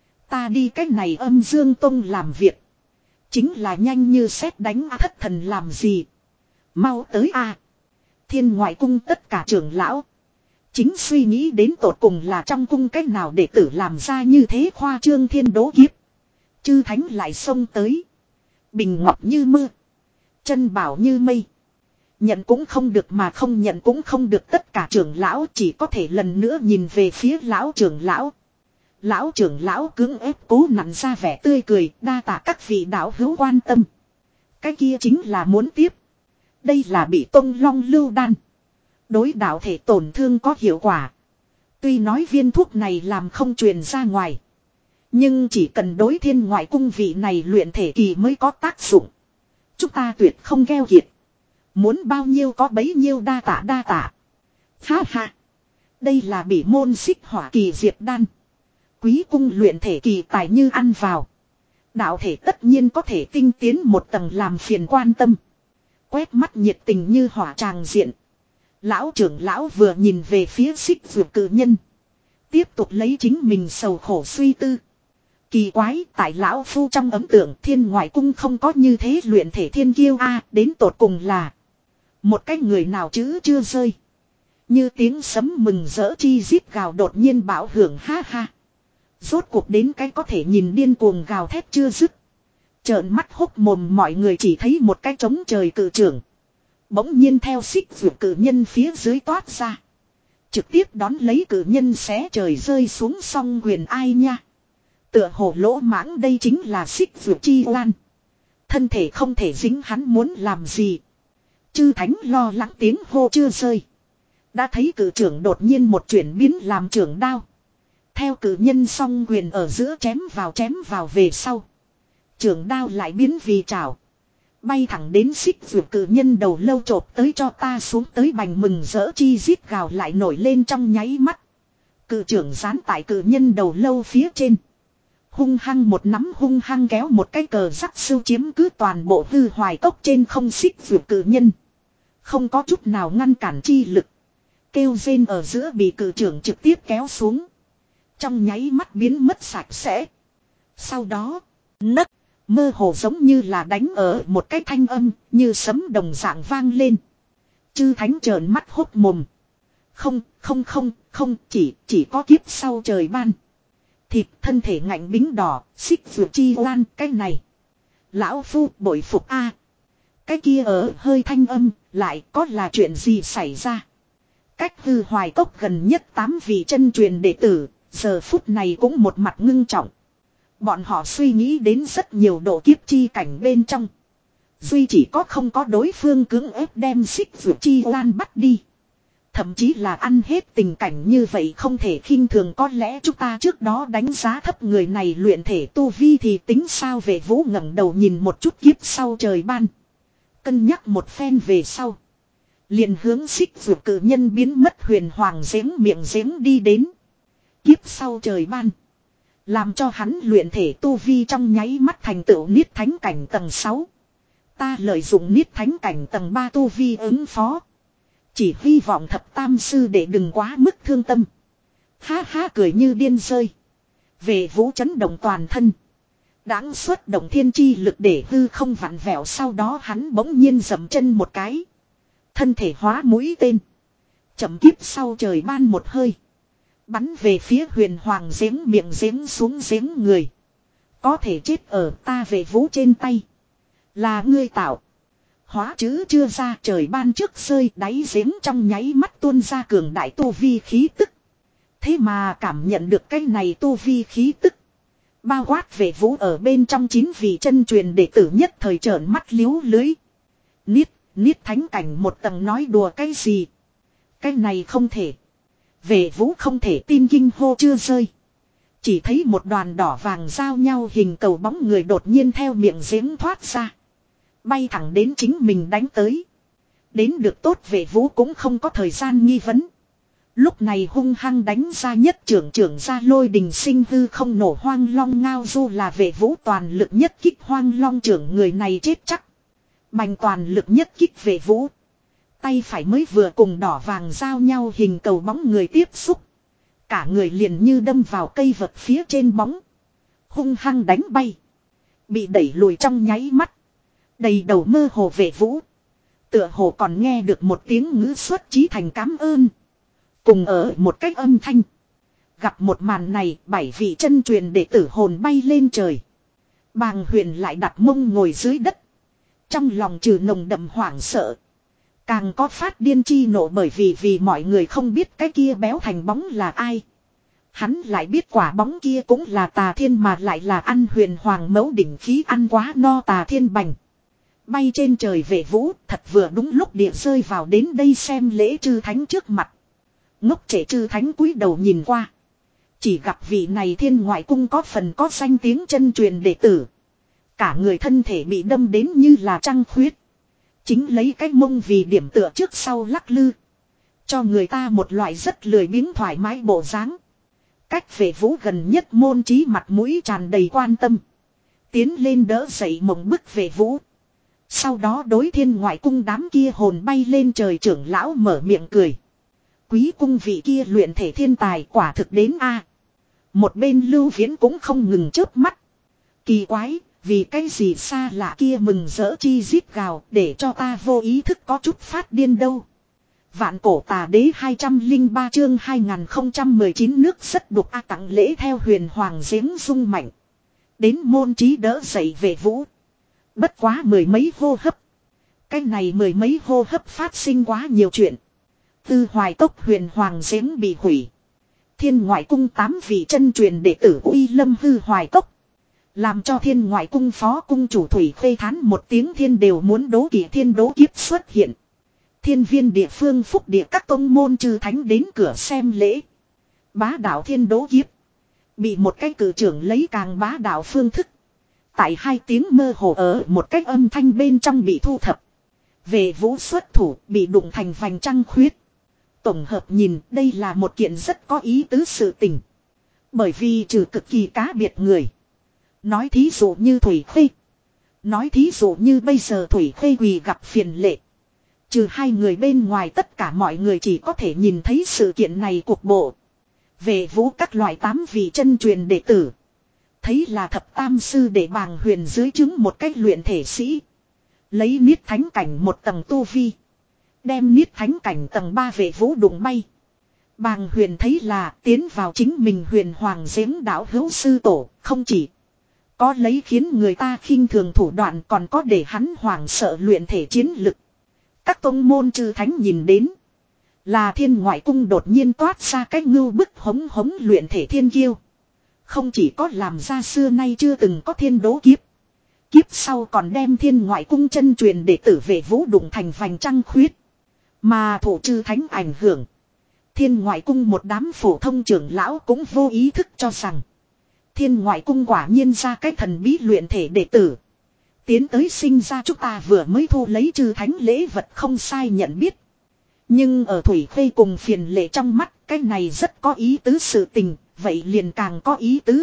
Ta đi cách này âm dương tông làm việc. Chính là nhanh như sét đánh a thất thần làm gì. Mau tới a. Thiên ngoại cung tất cả trưởng lão. Chính suy nghĩ đến tột cùng là trong cung cách nào để tử làm ra như thế khoa trương thiên đố kiếp. Chư thánh lại xông tới. Bình ngọc như mưa. Chân bảo như mây. Nhận cũng không được mà không nhận cũng không được tất cả trưởng lão chỉ có thể lần nữa nhìn về phía lão trưởng lão. Lão trưởng lão cưỡng ép cố nặn ra vẻ tươi cười đa tạ các vị đạo hữu quan tâm. Cái kia chính là muốn tiếp. Đây là bị tông long lưu đan. Đối đạo thể tổn thương có hiệu quả. Tuy nói viên thuốc này làm không truyền ra ngoài. Nhưng chỉ cần đối thiên ngoại cung vị này luyện thể kỳ mới có tác dụng. Chúng ta tuyệt không gheo kiệt. Muốn bao nhiêu có bấy nhiêu, đa tạ đa tạ. Ha ha. Đây là bỉ môn xích hỏa kỳ diệt đan. Quý cung luyện thể kỳ tài như ăn vào. Đạo thể tất nhiên có thể tinh tiến một tầng, làm phiền quan tâm. Quét mắt nhiệt tình như hỏa tràng diện. Lão trưởng lão vừa nhìn về phía xích vượt cử nhân. Tiếp tục lấy chính mình sầu khổ suy tư. Kỳ quái, tại lão phu trong ấn tượng thiên ngoại cung không có như thế luyện thể thiên kiêu a, đến tột cùng là một cái người nào chứ chưa rơi. Như tiếng sấm mừng rỡ chi rít gào đột nhiên bão hưởng, ha ha. Rốt cuộc đến cái có thể nhìn điên cuồng gào thét chưa dứt. Trợn mắt hốc mồm mọi người chỉ thấy một cái trống trời cự trưởng. Bỗng nhiên theo xích vượt cử nhân phía dưới toát ra. Trực tiếp đón lấy cử nhân xé trời rơi xuống song huyền ai nha. Tựa hồ lỗ mãng đây chính là xích vượt chi oan. Thân thể không thể dính hắn muốn làm gì. Chư thánh lo lắng tiếng hô chưa rơi. Đã thấy cử trưởng đột nhiên một chuyển biến làm trưởng đao. Theo cử nhân song huyền ở giữa chém vào chém vào về sau. Trưởng đao lại biến vì trảo. Bay thẳng đến xích vượt cử nhân đầu lâu chộp tới cho ta xuống tới, bành mừng rỡ chi rít gào lại nổi lên trong nháy mắt. Cử trưởng dán tại cử nhân đầu lâu phía trên. Hung hăng một nắm hung hăng kéo một cái cờ rắc sưu chiếm cứ toàn bộ hư hoài cốc trên không, xích vượt cử nhân. Không có chút nào ngăn cản chi lực. Kêu rên ở giữa bị cử trưởng trực tiếp kéo xuống. Trong nháy mắt biến mất sạch sẽ. Sau đó, nấc, mơ hồ giống như là đánh ở một cái thanh âm, như sấm đồng dạng vang lên. Chư thánh trợn mắt hốt mồm. Không, không không, không, chỉ, chỉ có kiếp sau trời ban. Thịt thân thể ngạnh bính đỏ, xích vượt chi oan, cái này. Lão phu bội phục a. Cái kia ở hơi thanh âm, lại có là chuyện gì xảy ra. Cách hư hoài cốc gần nhất tám vị chân truyền đệ tử, giờ phút này cũng một mặt ngưng trọng. Bọn họ suy nghĩ đến rất nhiều độ kiếp chi cảnh bên trong. Duy chỉ có không có đối phương cưỡng ép đem xích vượt chi oan bắt đi. Thậm chí là ăn hết tình cảnh như vậy không thể khinh thường, có lẽ chúng ta trước đó đánh giá thấp người này luyện thể tu vi thì tính sao. Về Vũ ngẩng đầu nhìn một chút kiếp sau trời ban. Cân nhắc một phen về sau. Liền hướng xích vượt cử nhân biến mất huyền hoàng giếng miệng giếng đi đến. Kiếp sau trời ban. Làm cho hắn luyện thể tu vi trong nháy mắt thành tựu niết thánh cảnh tầng sáu. Ta lợi dụng niết thánh cảnh tầng ba tu vi ứng phó. Chỉ hy vọng thập tam sư để đừng quá mức thương tâm. Ha ha cười như điên rơi. Về Vũ chấn động toàn thân. Đáng xuất động thiên chi lực để hư không vặn vẹo, sau đó hắn bỗng nhiên dậm chân một cái. Thân thể hóa mũi tên. Chậm kiếp sau trời ban một hơi. Bắn về phía huyền hoàng giếng miệng giếng xuống giếng người. Có thể chết ở ta Về Vũ trên tay. Là ngươi tạo. Hóa chứ chưa ra, trời ban trước rơi, đáy giếng trong nháy mắt tuôn ra cường đại tu vi khí tức. Thế mà cảm nhận được cái này tu vi khí tức. Bao quát Về Vũ ở bên trong chín vị chân truyền đệ tử nhất thời trợn mắt liếu lưới. Niết, niết thánh cảnh một tầng nói đùa cái gì? Cái này không thể. Về Vũ không thể tin kinh hô chưa rơi. Chỉ thấy một đoàn đỏ vàng giao nhau hình cầu bóng người đột nhiên theo miệng giếng thoát ra. Bay thẳng đến chính mình đánh tới. Đến được tốt Về Vũ cũng không có thời gian nghi vấn. Lúc này hung hăng đánh ra nhất trưởng trưởng ra lôi đình sinh hư không nổ hoang long ngao du, là Về Vũ toàn lực nhất kích hoang long trưởng, người này chết chắc. Bành toàn lực nhất kích Về Vũ. Tay phải mới vừa cùng đỏ vàng giao nhau hình cầu bóng người tiếp xúc. Cả người liền như đâm vào cây vật phía trên bóng. Hung hăng đánh bay. Bị đẩy lùi trong nháy mắt. Đầy đầu mơ hồ Về Vũ. Tựa hồ còn nghe được một tiếng ngữ xuất chí thành cám ơn. Cùng ở một cách âm thanh. Gặp một màn này, bảy vị chân truyền đệ tử hồn bay lên trời. Bàng Huyền lại đặt mông ngồi dưới đất. Trong lòng trừ nồng đậm hoảng sợ. Càng có phát điên chi nộ, bởi vì vì mọi người không biết cái kia béo thành bóng là ai. Hắn lại biết quả bóng kia cũng là Tà Thiên, mà lại là ăn huyền hoàng mẫu đỉnh khí ăn quá no Tà Thiên bành. Bay trên trời về vũ thật vừa đúng lúc địa rơi vào đến đây xem lễ chư thánh trước mặt. Ngốc trẻ chư thánh cúi đầu nhìn qua. Chỉ gặp vị này thiên ngoại cung có phần có danh tiếng chân truyền đệ tử. Cả người thân thể bị đâm đến như là trăng khuyết. Chính lấy cái mông vì điểm tựa trước sau lắc lư. Cho người ta một loại rất lười biếng thoải mái bộ dáng. Cách về vũ gần nhất môn trí mặt mũi tràn đầy quan tâm. Tiến lên đỡ dậy mộng bức về vũ. Sau đó đối thiên ngoại cung đám kia hồn bay lên trời trưởng lão mở miệng cười. Quý cung vị kia luyện thể thiên tài quả thực đến a. Một bên Lưu Viễn cũng không ngừng chớp mắt. Kỳ quái, vì cái gì xa lạ kia mừng rỡ chi rít gào để cho ta vô ý thức có chút phát điên đâu. Vạn cổ tà đế hai trăm lẻ ba chương hai nghìn không trăm mười chín nước rất đục a tặng lễ theo huyền hoàng giếng rung mạnh. Đến môn trí đỡ dậy về vũ. Bất quá mười mấy hô hấp. Cái này mười mấy hô hấp phát sinh quá nhiều chuyện. Tư hoài tốc huyền hoàng giếng bị hủy. Thiên ngoại cung tám vị chân truyền đệ tử uy lâm hư hoài tốc. Làm cho thiên ngoại cung phó cung chủ thủy khê thán một tiếng thiên đều muốn đố kỵ thiên đố kiếp xuất hiện. Thiên viên địa phương phúc địa các tông môn chư thánh đến cửa xem lễ. Bá đạo thiên đố kiếp. Bị một cái cử trưởng lấy càng bá đạo phương thức. Tại hai tiếng mơ hồ ở một cách âm thanh bên trong bị thu thập. Về vũ xuất thủ bị đụng thành vành trăng khuyết. Tổng hợp nhìn đây là một kiện rất có ý tứ sự tình. Bởi vì trừ cực kỳ cá biệt người. Nói thí dụ như Thủy Khê. Nói thí dụ như bây giờ Thủy Khê quỳ gặp phiền lệ. Trừ hai người bên ngoài tất cả mọi người chỉ có thể nhìn thấy sự kiện này cuộc bộ. Về vũ các loại tám vị chân truyền đệ tử. Thấy là thập tam sư để bàng huyền dưới chứng một cách luyện thể sĩ. Lấy niết thánh cảnh một tầng tu vi. Đem niết thánh cảnh tầng ba về vũ đụng bay. Bàng huyền thấy là tiến vào chính mình huyền hoàng giếng đảo hữu sư tổ. Không chỉ có lấy khiến người ta khinh thường thủ đoạn còn có để hắn hoảng sợ luyện thể chiến lực. Các tông môn chư thánh nhìn đến. Là thiên ngoại cung đột nhiên toát ra cái ngưu bức hống hống luyện thể thiên kiêu. Không chỉ có làm ra xưa nay chưa từng có thiên đố kiếp. Kiếp sau còn đem thiên ngoại cung chân truyền để tử về vũ đụng thành vành trăng khuyết. Mà thủ chư thánh ảnh hưởng. Thiên ngoại cung một đám phổ thông trưởng lão cũng vô ý thức cho rằng. Thiên ngoại cung quả nhiên ra cái thần bí luyện thể đệ tử. Tiến tới sinh ra chúng ta vừa mới thu lấy chư thánh lễ vật không sai nhận biết. Nhưng ở Thủy Khê cùng phiền lệ trong mắt cái này rất có ý tứ sự tình. Vậy liền càng có ý tứ.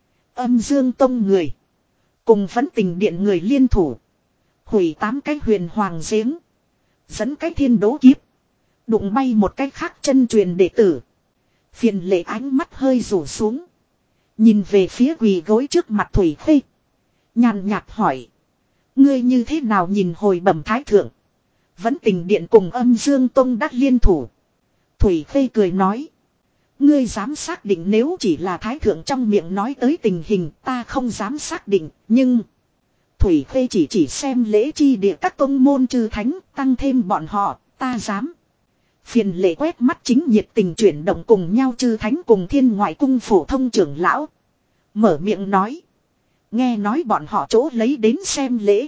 Âm Dương Tông người. Cùng Vấn Tình Điện người liên thủ. Hủy tám cái huyền hoàng giếng. Dẫn cái thiên đố kiếp. Đụng bay một cái khác chân truyền đệ tử. Phiền lệ ánh mắt hơi rủ xuống. Nhìn về phía quỳ gối trước mặt Thủy Khê. Nhàn nhạt hỏi. Ngươi như thế nào nhìn hồi bẩm thái thượng. Vấn Tình Điện cùng Âm Dương Tông đã liên thủ. Thủy Khê cười nói. Ngươi dám xác định nếu chỉ là thái thượng trong miệng nói tới tình hình ta không dám xác định. Nhưng Thủy Khê chỉ chỉ xem lễ chi địa các tông môn chư thánh tăng thêm bọn họ ta dám. Phiền lệ quét mắt chính nhiệt tình chuyển động cùng nhau chư thánh cùng thiên ngoại cung phổ thông trưởng lão. Mở miệng nói. Nghe nói bọn họ chỗ lấy đến xem lễ.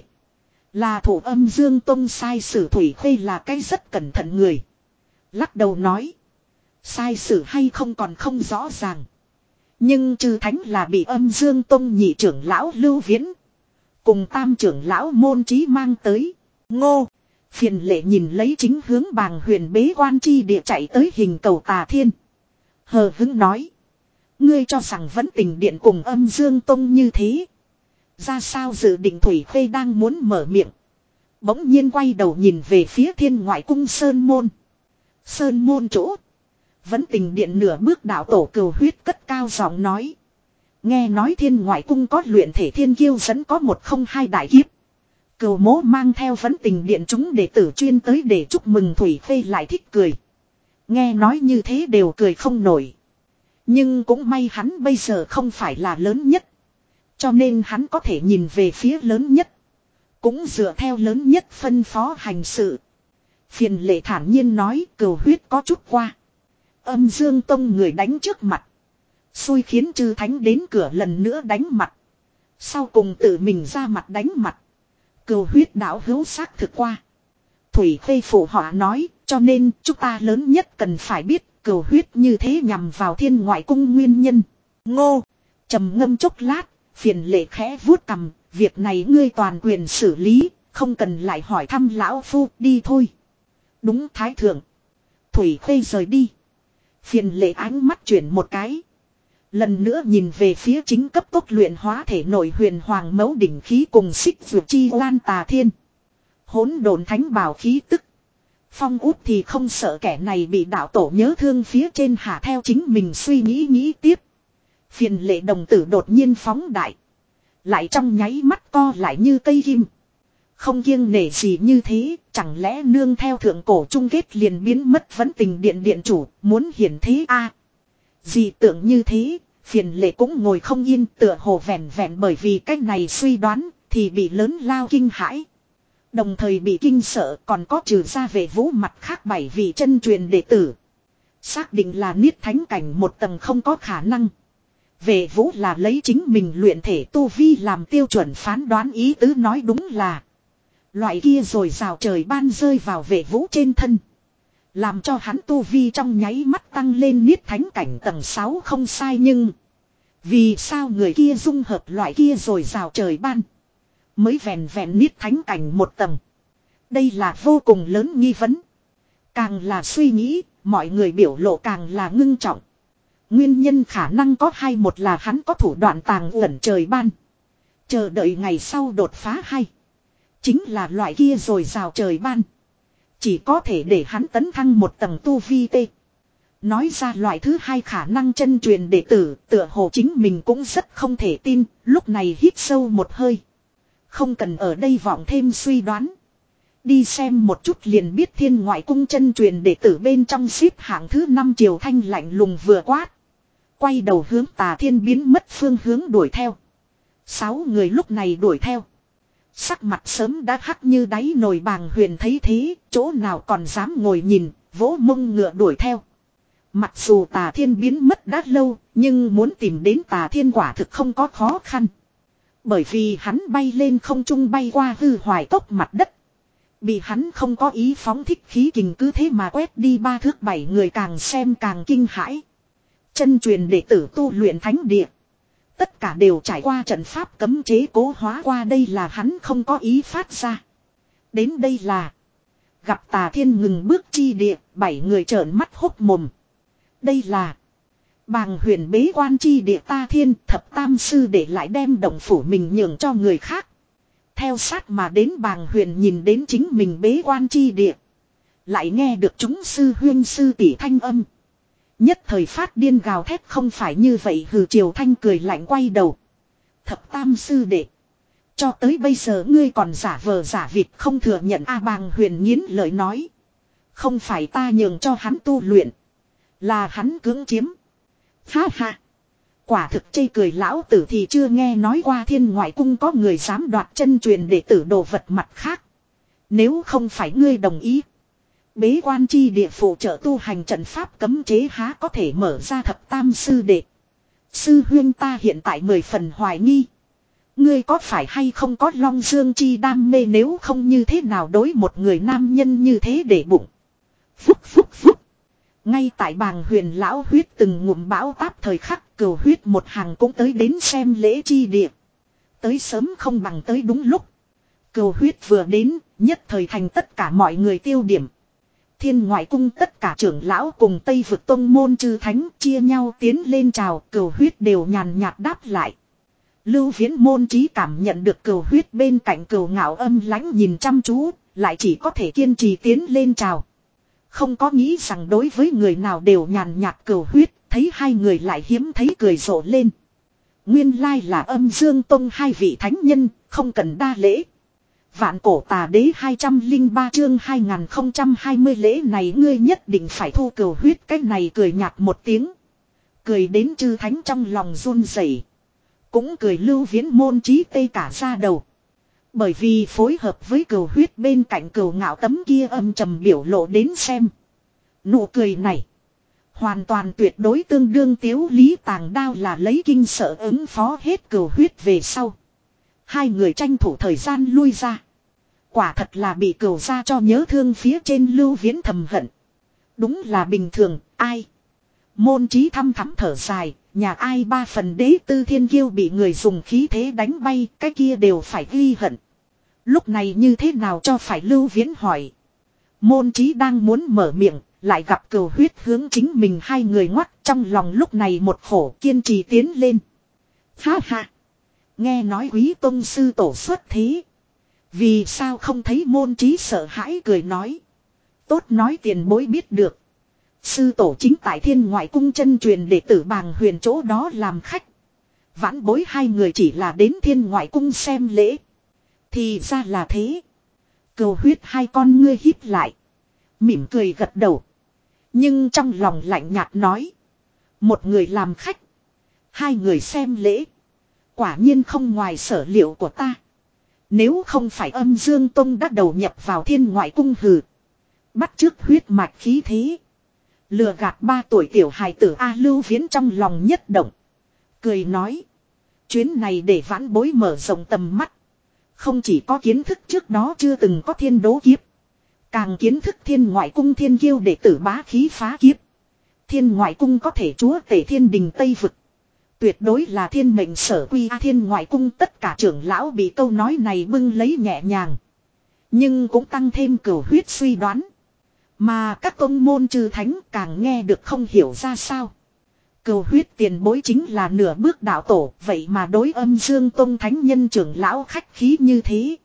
Là thủ Âm Dương Tông sai sử Thủy Khê là cái rất cẩn thận người. Lắc đầu nói. Sai sử hay không còn không rõ ràng. Nhưng chư thánh là bị Âm Dương Tông nhị trưởng lão Lưu Viễn. Cùng tam trưởng lão Môn Trí mang tới. Ngô. Phiền lệ nhìn lấy chính hướng bàng huyền bế quan chi địa chạy tới hình cầu tà thiên. Hờ hứng nói. Ngươi cho rằng Vấn Tình Điện cùng Âm Dương Tông như thế. Ra sao dự định Thủy Khê đang muốn mở miệng. Bỗng nhiên quay đầu nhìn về phía thiên ngoại cung Sơn Môn. Sơn Môn chỗ. Vấn Tình Điện nửa bước đạo tổ cừu huyết cất cao giọng nói. Nghe nói thiên ngoại cung có luyện thể thiên kiêu dẫn có một không hai đại kiếp. Cừu mố mang theo Vấn Tình Điện chúng đệ tử chuyên tới để chúc mừng Thủy Khê lại thích cười. Nghe nói như thế đều cười không nổi. Nhưng cũng may hắn bây giờ không phải là lớn nhất. Cho nên hắn có thể nhìn về phía lớn nhất. Cũng dựa theo lớn nhất phân phó hành sự. Phiền lệ thản nhiên nói cừu huyết có chút qua. Âm Dương Tông người đánh trước mặt. Xui khiến chư thánh đến cửa lần nữa đánh mặt. Sau cùng tự mình ra mặt đánh mặt. Cửu huyết đạo hữu xác thực qua. Thủy Khê phụ họa nói, cho nên chúng ta lớn nhất cần phải biết cửu huyết như thế nhằm vào thiên ngoại cung nguyên nhân. Ngô, trầm ngâm chốc lát, phiền lệ khẽ vuốt cằm, việc này ngươi toàn quyền xử lý, không cần lại hỏi thăm lão phu, đi thôi. Đúng thái thượng. Thủy Khê rời đi. Phiền lệ ánh mắt chuyển một cái. Lần nữa nhìn về phía chính cấp tốc luyện hóa thể nội huyền hoàng mẫu đỉnh khí cùng xích vượt chi oan tà thiên. Hỗn độn thánh bảo khí tức. Phong út thì không sợ kẻ này bị đạo tổ nhớ thương phía trên hạ theo chính mình suy nghĩ nghĩ tiếp. Phiền lệ đồng tử đột nhiên phóng đại. Lại trong nháy mắt co lại như cây kim. Không kiêng nể gì như thế, chẳng lẽ nương theo thượng cổ chung kết liền biến mất vấn tình điện điện chủ, muốn hiển thế a à, dị tượng như thế, phiền lệ cũng ngồi không yên tựa hồ vẹn vẹn bởi vì cách này suy đoán, thì bị lớn lao kinh hãi. Đồng thời bị kinh sợ còn có trừ ra về vũ mặt khác bảy vị chân truyền đệ tử. Xác định là niết thánh cảnh một tầng không có khả năng. Về vũ là lấy chính mình luyện thể tu vi làm tiêu chuẩn phán đoán ý tứ nói đúng là. Loại kia rồi rào trời ban rơi vào vệ vũ trên thân. Làm cho hắn tu vi trong nháy mắt tăng lên niết thánh cảnh tầng sáu không sai nhưng. Vì sao người kia dung hợp loại kia rồi rào trời ban. Mới vẹn vẹn niết thánh cảnh một tầng. Đây là vô cùng lớn nghi vấn. Càng là suy nghĩ, mọi người biểu lộ càng là ngưng trọng. Nguyên nhân khả năng có hai, một là hắn có thủ đoạn tàng ẩn trời ban. Chờ đợi ngày sau đột phá hay. Chính là loại kia rồi rào trời ban. Chỉ có thể để hắn tấn thăng một tầng tu vi tê. Nói ra loại thứ hai khả năng chân truyền đệ tử, tựa hồ chính mình cũng rất không thể tin, lúc này hít sâu một hơi. Không cần ở đây vọng thêm suy đoán. Đi xem một chút liền biết thiên ngoại cung chân truyền đệ tử bên trong xếp hạng thứ năm Triều Thanh lạnh lùng vừa quát. Quay đầu hướng Tà Thiên biến mất phương hướng đuổi theo. Sáu người lúc này đuổi theo. Sắc mặt sớm đã hắc như đáy nồi Bàng Huyền thấy thế, chỗ nào còn dám ngồi nhìn, vỗ mông ngựa đuổi theo. Mặc dù Tà Thiên biến mất đã lâu, nhưng muốn tìm đến Tà Thiên quả thực không có khó khăn. Bởi vì hắn bay lên không trung bay qua hư hoài tốc mặt đất. Bị hắn không có ý phóng thích khí kình cứ thế mà quét đi ba thước bảy người càng xem càng kinh hãi. Chân truyền đệ tử tu luyện thánh địa. Tất cả đều trải qua trận pháp cấm chế cố hóa qua, đây là hắn không có ý phát ra. Đến đây là. Gặp Tà Thiên ngừng bước chi địa, bảy người trợn mắt hốc mồm. Đây là. Bàng Huyền bế quan chi địa Ta Thiên thập tam sư để lại đem động phủ mình nhường cho người khác. Theo sát mà đến Bàng Huyền nhìn đến chính mình bế quan chi địa. Lại nghe được chúng sư huyên sư tỷ thanh âm. Nhất thời phát điên gào thét, không phải như vậy hừ. Triều Thanh cười lạnh quay đầu. Thập tam sư đệ. Cho tới bây giờ ngươi còn giả vờ giả vịt không thừa nhận a. Bàng Huyền nghiến lời nói. Không phải ta nhường cho hắn tu luyện. Là hắn cưỡng chiếm. Ha ha. Quả thực chê cười, lão tử thì chưa nghe nói qua thiên ngoại cung có người dám đoạt chân truyền đệ tử đồ vật mặt khác. Nếu không phải ngươi đồng ý. Bế quan chi địa phụ trợ tu hành trận pháp cấm chế há có thể mở ra. Thập tam sư đệ. Sư huyên ta hiện tại mười phần hoài nghi. Ngươi có phải hay không có long dương chi đam mê, nếu không như thế nào đối một người nam nhân như thế để bụng. Phúc phúc phúc. Ngay tại Bàng Huyền lão huyết từng ngụm bão táp thời khắc, Cửu huyết một hàng cũng tới đến xem lễ chi địa. Tới sớm không bằng tới đúng lúc. Cửu huyết vừa đến, nhất thời thành tất cả mọi người tiêu điểm. Thiên ngoại cung tất cả trưởng lão cùng Tây vực tông môn chư thánh chia nhau tiến lên chào, Cửu huyết đều nhàn nhạt đáp lại. Lưu Viễn môn trí cảm nhận được Cửu huyết bên cạnh Cửu Ngạo âm lãnh nhìn chăm chú, lại chỉ có thể kiên trì tiến lên chào. Không có nghĩ rằng đối với người nào đều nhàn nhạt. Cửu huyết thấy hai người lại hiếm thấy cười rộ lên. Nguyên lai là Âm Dương Tông hai vị thánh nhân, không cần đa lễ. Vạn cổ tà đế hai trăm lẻ ba chương hai nghìn không trăm hai mươi lễ này ngươi nhất định phải thu. Cửu huyết cách này cười nhạt một tiếng. Cười đến chư thánh trong lòng run rẩy. Cũng cười Lưu Viễn môn trí tê cả ra đầu. Bởi vì phối hợp với Cửu huyết bên cạnh Cửu Ngạo tấm kia âm trầm biểu lộ đến xem. Nụ cười này. Hoàn toàn tuyệt đối tương đương Tiếu Lý tàng đao là lấy kinh sợ ứng phó hết Cửu huyết về sau. Hai người tranh thủ thời gian lui ra. Quả thật là bị cửu gia cho nhớ thương phía trên Lưu Viễn thầm hận. Đúng là bình thường, ai. Môn Chí thăm thắm thở dài, nhà ai ba phần đế tư thiên kiêu bị người dùng khí thế đánh bay, cái kia đều phải ghi hận. Lúc này như thế nào cho phải Lưu Viễn hỏi. Môn Chí đang muốn mở miệng, lại gặp Cửu Huyết hướng chính mình hai người ngoắt, trong lòng lúc này một khổ, kiên trì tiến lên. Ha ha. Nghe nói Quý tông sư tổ xuất thế. Vì sao không thấy Môn Chí sợ hãi cười nói. Tốt nói tiền bối biết được. Sư tổ chính tại Thiên Ngoại cung chân truyền đệ tử Bàng Huyền chỗ đó làm khách. Vãn bối hai người chỉ là đến Thiên Ngoại cung xem lễ. Thì ra là thế. Cửu Huyết hai con ngươi híp lại. Mỉm cười gật đầu. Nhưng trong lòng lạnh nhạt nói. Một người làm khách. Hai người xem lễ. Quả nhiên không ngoài sở liệu của ta. Nếu không phải Âm Dương Tông đã đầu nhập vào Thiên Ngoại cung hừ. Bắt chước huyết mạch khí thế. Lừa gạt ba tuổi tiểu hài tử A Lưu Viễn trong lòng nhất động. Cười nói. Chuyến này để vãn bối mở rộng tầm mắt. Không chỉ có kiến thức trước đó chưa từng có thiên đố kiếp. Càng kiến thức Thiên Ngoại cung thiên kiêu để tử bá khí phá kiếp. Thiên Ngoại cung có thể chúa tể thiên đình Tây Vực. Tuyệt đối là thiên mệnh sở quy A Thiên Ngoại cung tất cả trưởng lão bị câu nói này bưng lấy nhẹ nhàng. Nhưng cũng tăng thêm Cửu Huyết suy đoán. Mà các tông môn chư thánh càng nghe được không hiểu ra sao. Cửu Huyết tiền bối chính là nửa bước đạo tổ. Vậy mà đối Âm Dương Tông thánh nhân trưởng lão khách khí như thế.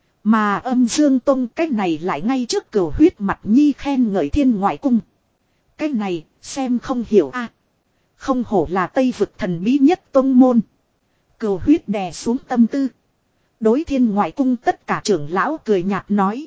Mà Âm Dương Tông cái này lại ngay trước Cửu Huyết mặt nhi khen ngợi Thiên Ngoại cung. Cái này xem không hiểu a. Không hổ là Tây Vực thần bí nhất tông môn. Cửu Huyết đè xuống tâm tư. Đối Thiên Ngoại cung tất cả trưởng lão cười nhạt nói.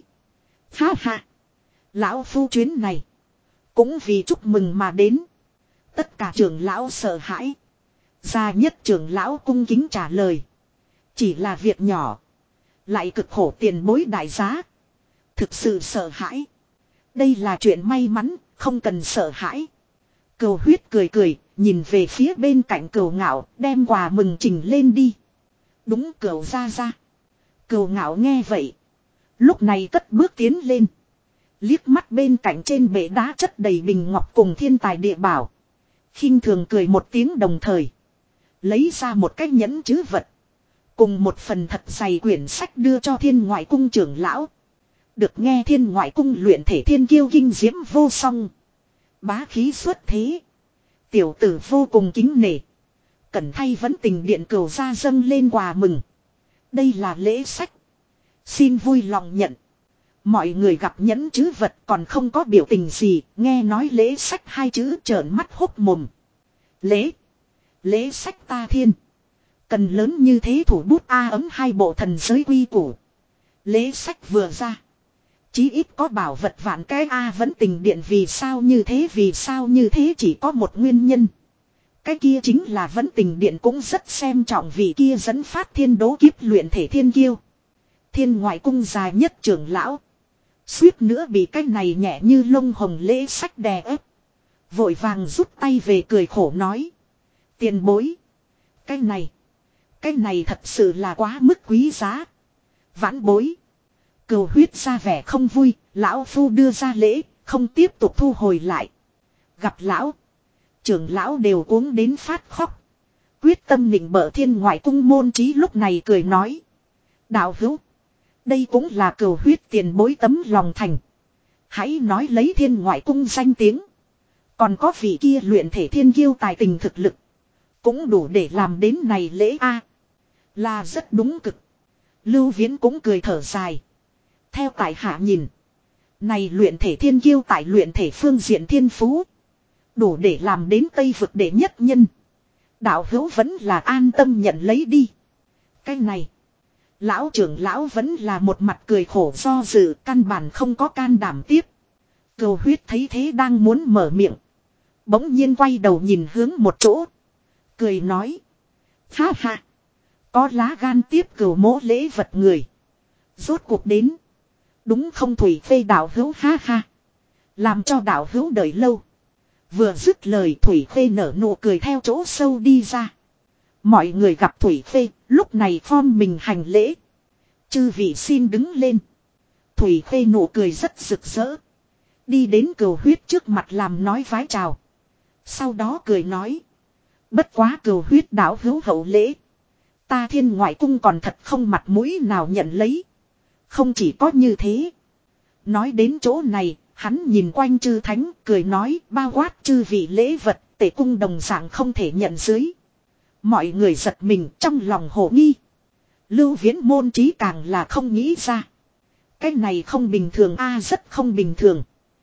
Ha ha. Lão phu chuyến này. Cũng vì chúc mừng mà đến. Tất cả trưởng lão sợ hãi. Gia nhất trưởng lão cung kính trả lời. Chỉ là việc nhỏ. Lại cực khổ tiền bối đại giá. Thực sự sợ hãi. Đây là chuyện may mắn. Không cần sợ hãi. Cửu Huyết cười cười. Nhìn về phía bên cạnh Cửu Ngạo. Đem quà mừng trình lên đi. Đúng Cửu gia gia. Cửu Ngạo nghe vậy. Lúc này cất bước tiến lên. Liếc mắt bên cạnh trên bệ đá chất đầy bình ngọc cùng thiên tài địa bảo. Khinh thường cười một tiếng đồng thời. Lấy ra một cái nhẫn chứ vật. Cùng một phần thật dày quyển sách đưa cho Thiên Ngoại cung trưởng lão. Được nghe Thiên Ngoại cung luyện thể thiên kiêu kinh diễm vô song. Bá khí xuất thế. Tiểu tử vô cùng kính nể. Cẩn thay vẫn tình điện Cửu gia dâng lên quà mừng. Đây là lễ sách. Xin vui lòng nhận. Mọi người gặp nhẫn chứ vật còn không có biểu tình gì, nghe nói lễ sách hai chữ trợn mắt hốc mồm. Lễ. Lễ sách ta thiên. Cần lớn như thế thủ bút A ấm hai bộ thần giới quy củ. Lễ sách vừa ra. Chí ít có bảo vật vạn cái A vẫn tình điện vì sao như thế vì sao như thế chỉ có một nguyên nhân. Cái kia chính là vẫn tình điện cũng rất xem trọng vì kia dẫn phát thiên đố kiếp luyện thể thiên kiêu. Thiên Ngoại cung dài nhất trưởng lão. Suýt nữa bị cái này nhẹ như lông hồng lễ sách đè ép. Vội vàng rút tay về cười khổ nói. Tiền bối. Cái này. Cái này thật sự là quá mức quý giá. Vãn bối. Cửu Huyết ra vẻ không vui. Lão phu đưa ra lễ. Không tiếp tục thu hồi lại. Gặp lão. Trưởng lão đều cuống đến phát khóc. Quyết tâm nịnh bợ Thiên Ngoại cung Môn Chí lúc này cười nói. Đạo hữu. Đây cũng là Cửu Huyết tiền bối tấm lòng thành. Hãy nói lấy Thiên Ngoại cung danh tiếng. Còn có vị kia luyện thể thiên kiêu tài tình thực lực. Cũng đủ để làm đến này lễ A. Là rất đúng cực. Lưu Viễn cũng cười thở dài. Theo tại hạ nhìn. Này luyện thể thiên kiêu tại luyện thể phương diện thiên phú. Đủ để làm đến Tây Vực đệ nhất nhân. Đạo hữu vẫn là an tâm nhận lấy đi. Cái này. Lão trưởng lão vẫn là một mặt cười khổ do dự căn bản không có can đảm tiếp. Cửu Huyết thấy thế đang muốn mở miệng. Bỗng nhiên quay đầu nhìn hướng một chỗ. Cười nói. Ha ha. Có lá gan tiếp cửu mỗ lễ vật người. Rốt cuộc đến. Đúng không Thủy Phê đạo hữu ha ha. Làm cho đạo hữu đợi lâu. Vừa dứt lời Thủy Phê nở nụ cười theo chỗ sâu đi ra. Mọi người gặp Thủy Phê lúc này form mình hành lễ. Chư vị xin đứng lên. Thủy Khê nụ cười rất rực rỡ. Đi đến Cửu Huyết trước mặt làm nói vái chào. Sau đó cười nói. Bất quá Cửu Huyết đạo hữu hậu lễ. Ta Thiên Ngoại Cung còn thật không mặt mũi nào nhận lấy. Không chỉ có như thế. Nói đến chỗ này, hắn nhìn quanh chư thánh, cười nói bao quát chư vị lễ vật, Tể cung đồng dạng không thể nhận dưới. Mọi người giật mình trong lòng hồ nghi. Lưu Viễn môn trí càng là không nghĩ ra. Cái này không bình thường a, rất không bình thường.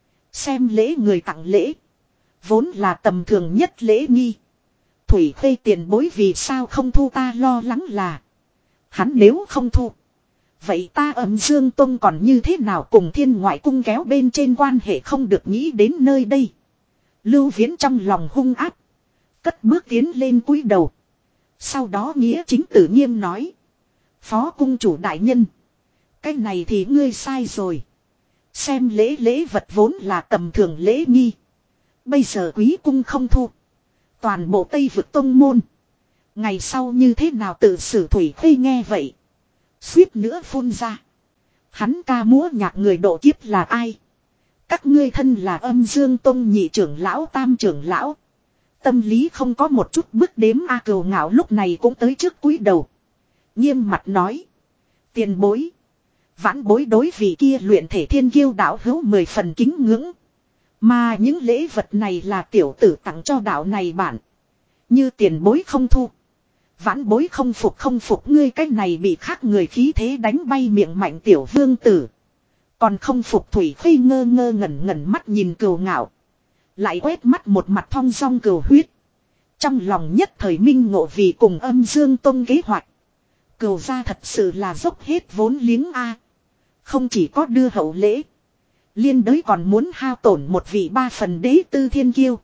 Xem lễ người tặng lễ. Vốn là tầm thường nhất lễ nghi. Thủy Khê tiền bối vì sao không thu, ta lo lắng là. Hắn nếu không thu. Vậy ta Âm Dương Tông còn như thế nào cùng Thiên Ngoại Cung kéo bên trên quan hệ, không được nghĩ đến nơi đây. Lưu Viễn trong lòng hung ác. Cất bước tiến lên cúi đầu. Sau đó nghĩa chính tử nghiêm nói. Phó cung chủ đại nhân. Cái này thì ngươi sai rồi. Xem lễ lễ vật vốn là tầm thường lễ nghi. Bây giờ quý cung không thu. Toàn bộ Tây Vực tông môn. Ngày sau như thế nào tự xử. Thủy Khê nghe vậy. Suýt nữa phun ra. Hắn ca múa nhạc người độ kiếp là ai? Các ngươi thân là Âm Dương Tông nhị trưởng lão tam trưởng lão. Tâm lý không có một chút bước đếm a. Cừu Ngạo lúc này cũng tới trước cúi đầu. Nghiêm mặt nói. Tiền bối. Vãn bối đối vị kia luyện thể thiên kiêu đạo hữu mười phần kính ngưỡng. Mà những lễ vật này là tiểu tử tặng cho đạo này bản. Như tiền bối không thu. Vãn bối không phục không phục ngươi, cái này bị khác người khí thế đánh bay miệng mạnh tiểu vương tử. Còn không phục. Thủy Khê ngơ ngơ ngẩn ngẩn mắt nhìn Cừu Ngạo. Lại quét mắt một mặt thong dong Cừu Huyết. Trong lòng nhất thời minh ngộ vì cùng Âm Dương Tông kế hoạch. Cừu gia thật sự là dốc hết vốn liếng a. Không chỉ có đưa hậu lễ. Liên đới còn muốn hao tổn một vị ba phần đế tư thiên kiêu.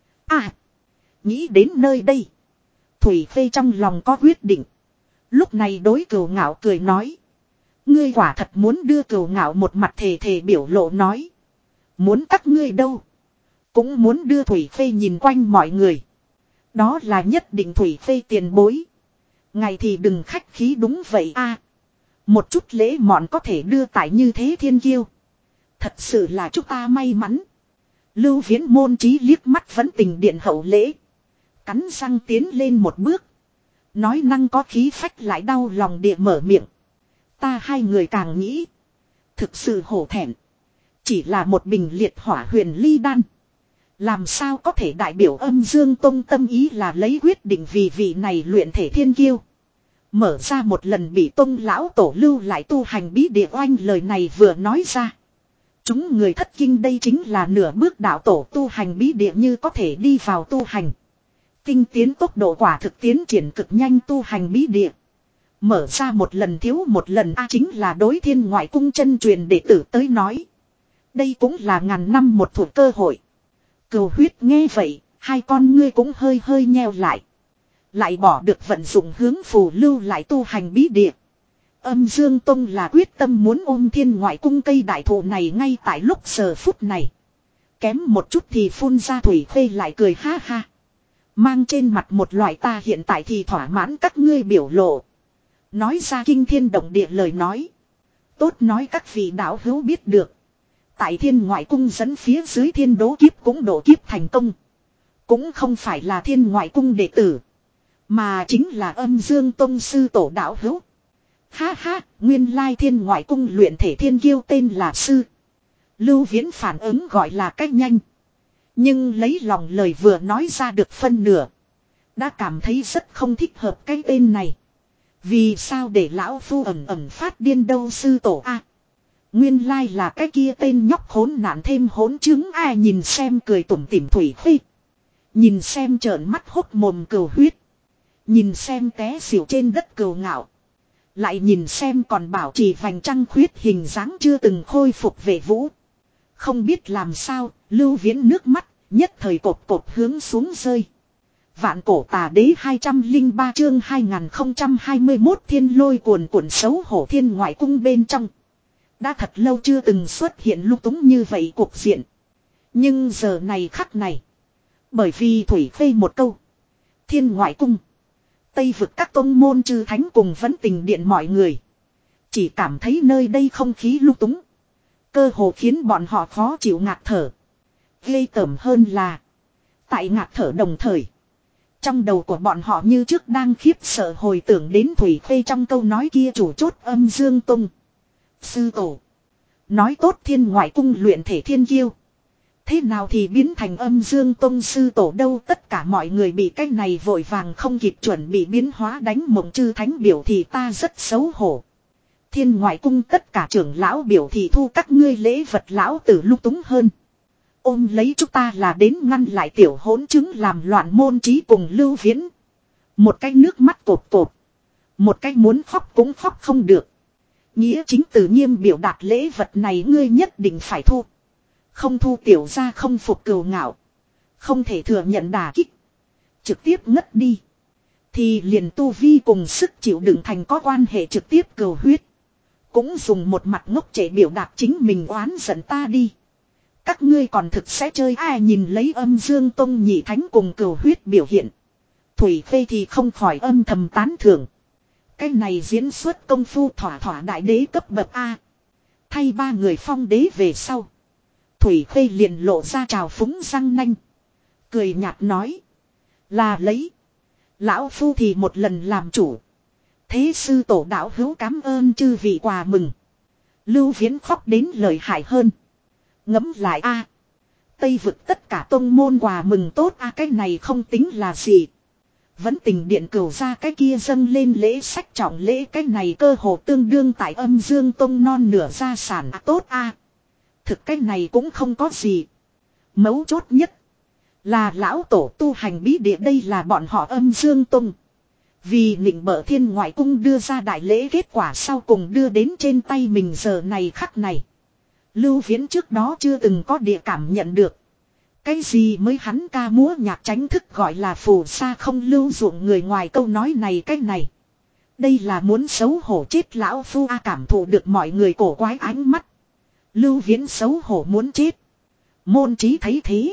À. Nghĩ đến nơi đây. Thủy Khê trong lòng có quyết định. Lúc này đối Cừu Ngạo cười nói. Ngươi quả thật muốn đưa. Cừu Ngạo một mặt thề thề biểu lộ nói. Muốn các ngươi đâu. Cũng muốn đưa. Thủy Khê nhìn quanh mọi người. Đó là nhất định. Thủy Khê tiền bối. Ngày thì đừng khách khí. Đúng vậy a. Một chút lễ mọn có thể đưa tại như thế thiên kiêu. Thật sự là chúng ta may mắn. Lưu Viễn môn trí liếc mắt vẫn tình điện hậu lễ. Cắn răng tiến lên một bước. Nói năng có khí phách lại đau lòng địa mở miệng. Ta hai người càng nghĩ. Thực sự hổ thẹn. Chỉ là một bình liệt hỏa huyền ly đan. Làm sao có thể đại biểu Âm Dương Tông tâm ý là lấy quyết định vì vị này luyện thể thiên kiêu. Mở ra một lần bị Tông lão tổ lưu lại tu hành bí địa. Oanh lời này vừa nói ra. Chúng người thất kinh, đây chính là nửa bước đạo tổ tu hành bí địa, như có thể đi vào tu hành. Tinh tiến tốc độ quả thực tiến triển cực nhanh tu hành bí địa. Mở ra một lần thiếu một lần a, chính là đối Thiên Ngoại Cung chân truyền đệ tử tới nói. Đây cũng là ngàn năm một thuộc cơ hội. Cừu Huyết nghe vậy, hai con ngươi cũng hơi hơi nheo lại. Lại bỏ được vận dụng hướng phù lưu lại tu hành bí địa. Âm Dương Tông là quyết tâm muốn ôm Thiên Ngoại Cung cây đại thụ này ngay tại lúc giờ phút này. Kém một chút thì phun ra. Thủy Khê lại cười ha ha. Mang trên mặt một loại ta hiện tại thì thỏa mãn các ngươi biểu lộ. Nói ra kinh thiên động địa lời nói. Tốt nói các vị đạo hữu biết được. Tại Thiên Ngoại Cung dẫn phía dưới thiên đố kiếp cũng độ kiếp thành công. Cũng không phải là Thiên Ngoại Cung đệ tử. Mà chính là Âm Dương Tông sư tổ đạo hữu. Ha ha, nguyên lai Thiên Ngoại Cung luyện thể thiên kiêu tên là sư. Lưu Viễn phản ứng gọi là cách nhanh. Nhưng lấy lòng lời vừa nói ra được phân nửa. Đã cảm thấy rất không thích hợp cái tên này. Vì sao để lão phu ẩm ẩm phát điên đâu sư tổ a? Nguyên lai là cái kia tên nhóc khốn nạn thêm hỗn chứng ai. Nhìn xem cười tủm tỉm Thủy Khê. Nhìn xem trợn mắt hốt mồm Cừu Huyết. Nhìn xem té xỉu trên đất Cừu Ngạo. Lại nhìn xem còn bảo trì vành trăng khuyết hình dáng chưa từng khôi phục về vũ. Không biết làm sao, Lưu Viễn nước mắt, nhất thời cột cột hướng xuống rơi. Vạn Cổ Tà Đế hai trăm lẻ ba chương hai nghìn không trăm hai mươi mốt thiên lôi cuồn cuộn xấu hổ Thiên Ngoại Cung bên trong. Đã thật lâu chưa từng xuất hiện lung túng như vậy cuộc diện. Nhưng giờ này khắc này. Bởi vì Thủy Khê một câu. Thiên Ngoại Cung. Tây vực các tông môn chư thánh cùng vẫn tình điện mọi người. Chỉ cảm thấy nơi đây không khí lung túng. Cơ hồ khiến bọn họ khó chịu ngạt thở. Ghê tởm hơn là. Tại ngạt thở đồng thời. Trong đầu của bọn họ như trước đang khiếp sợ hồi tưởng đến Thủy Khê trong câu nói kia chủ chốt Âm Dương Tông. Sư tổ. Nói tốt thiên ngoại cung luyện thể thiên kiêu. Thế nào thì biến thành Âm Dương Tông sư tổ đâu, tất cả mọi người bị cái này vội vàng không kịp chuẩn bị biến hóa đánh mộng chư thánh biểu thì ta rất xấu hổ. Thiên ngoại cung tất cả trưởng lão biểu thị thu các ngươi lễ vật lão tử lung túng hơn. Ôm lấy chúng ta là đến ngăn lại tiểu hỗn chứng làm loạn môn trí cùng Lưu Viễn. Một cái nước mắt cột cột. Một cái muốn khóc cũng khóc không được. Nghĩa chính từ nghiêm biểu đạt lễ vật này ngươi nhất định phải thu. Không thu tiểu ra không phục cừu ngạo. Không thể thừa nhận đả kích. Trực tiếp ngất đi. Thì liền tu vi cùng sức chịu đựng thành có quan hệ trực tiếp cừu huyết. Cũng dùng một mặt ngốc trẻ biểu đạt chính mình oán giận ta đi. Các ngươi còn thực sẽ chơi ai nhìn lấy Âm Dương Tông nhị thánh cùng cừu huyết biểu hiện. Thủy Khê thì không khỏi âm thầm tán thưởng. Cái này diễn xuất công phu thỏa thỏa đại đế cấp bậc A. Thay ba người phong đế về sau. Thủy Khê liền lộ ra trào phúng răng nanh. Cười nhạt nói. Là lấy. Lão phu thì một lần làm chủ. Thế sư tổ đạo hữu cảm ơn chư vị quà mừng. Lưu Viễn khóc đến lợi hại hơn. Ngẫm lại a, Tây vực tất cả tông môn quà mừng tốt a, cái này không tính là gì. Vẫn tình điện cửu ra cái kia dâng lên lễ sách trọng lễ, cái này cơ hồ tương đương tại Âm Dương Tông non nửa gia sản à, tốt a. Thực cái này cũng không có gì. Mấu chốt nhất là lão tổ tu hành bí địa, đây là bọn họ Âm Dương Tông. Vì nịnh bợ thiên ngoại cung đưa ra đại lễ, kết quả sau cùng đưa đến trên tay mình giờ này khắc này. Lưu Viễn trước đó chưa từng có địa cảm nhận được. Cái gì mới hắn ca múa nhạc tránh thức gọi là phù sa không lưu dụng người ngoài câu nói này cái này. Đây là muốn xấu hổ chết lão phu a, cảm thụ được mọi người cổ quái ánh mắt. Lưu Viễn xấu hổ muốn chết. Môn trí thấy thế.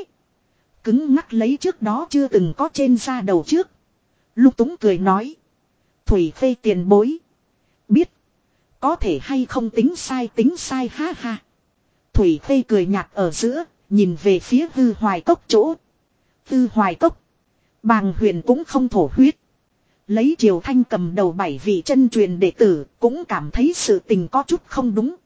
Cứng ngắc lấy trước đó chưa từng có trên da đầu trước. Lục túng cười nói. Thủy Khê tiền bối. Biết. Có thể hay không tính sai tính sai ha ha. Thủy Khê cười nhạt ở giữa. Nhìn về phía Hư Hoài Cốc chỗ. Hư Hoài Cốc. Bàng Huyền cũng không thổ huyết. Lấy Triều Thanh cầm đầu bảy vị chân truyền đệ tử. Cũng cảm thấy sự tình có chút không đúng.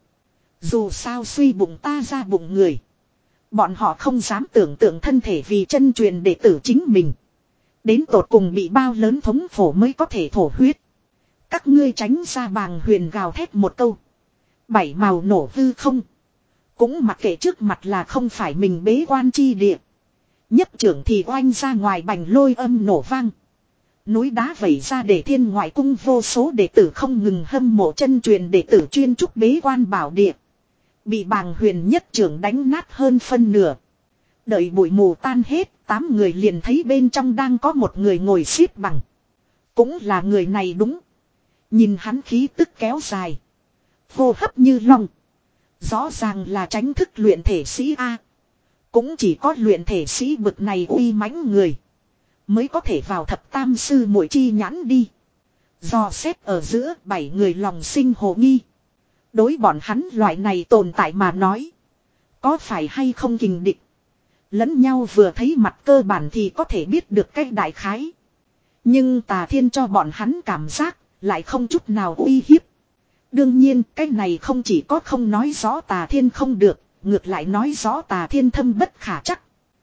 Dù sao suy bụng ta ra bụng người. Bọn họ không dám tưởng tượng thân thể vì chân truyền đệ tử chính mình. Đến tột cùng bị bao lớn thống phổ mới có thể thổ huyết. Các ngươi tránh ra. Bàng Huyền gào thét một câu. Bảy màu nổ hư không. Cũng mặc kệ trước mặt là không phải mình bế quan chi địa. Nhất trưởng thì oanh ra ngoài bành lôi âm nổ vang. Núi đá vẩy ra để thiên ngoại cung vô số đệ tử không ngừng hâm mộ chân truyền đệ tử chuyên trúc bế quan bảo địa. Bị Bàng Huyền nhất trưởng đánh nát hơn phân nửa. Đợi bụi mù tan hết, tám người liền thấy bên trong đang có một người ngồi xếp bằng. Cũng là người này đúng. Nhìn hắn khí tức kéo dài. Hô hấp như long. Rõ ràng là tránh thức luyện thể sĩ A. Cũng chỉ có luyện thể sĩ bực này uy mãnh người. Mới có thể vào thập tam sư muội chi nhãn đi. Do xét ở giữa bảy người lòng sinh hồ nghi. Đối bọn hắn loại này tồn tại mà nói. Có phải hay không kình địch. Lẫn nhau vừa thấy mặt cơ bản thì có thể biết được cái đại khái. Nhưng Tà Thiên cho bọn hắn cảm giác lại không chút nào uy hiếp. Đương nhiên cái này không chỉ có không nói rõ Tà Thiên không được, ngược lại nói rõ Tà Thiên thâm bất khả chắc.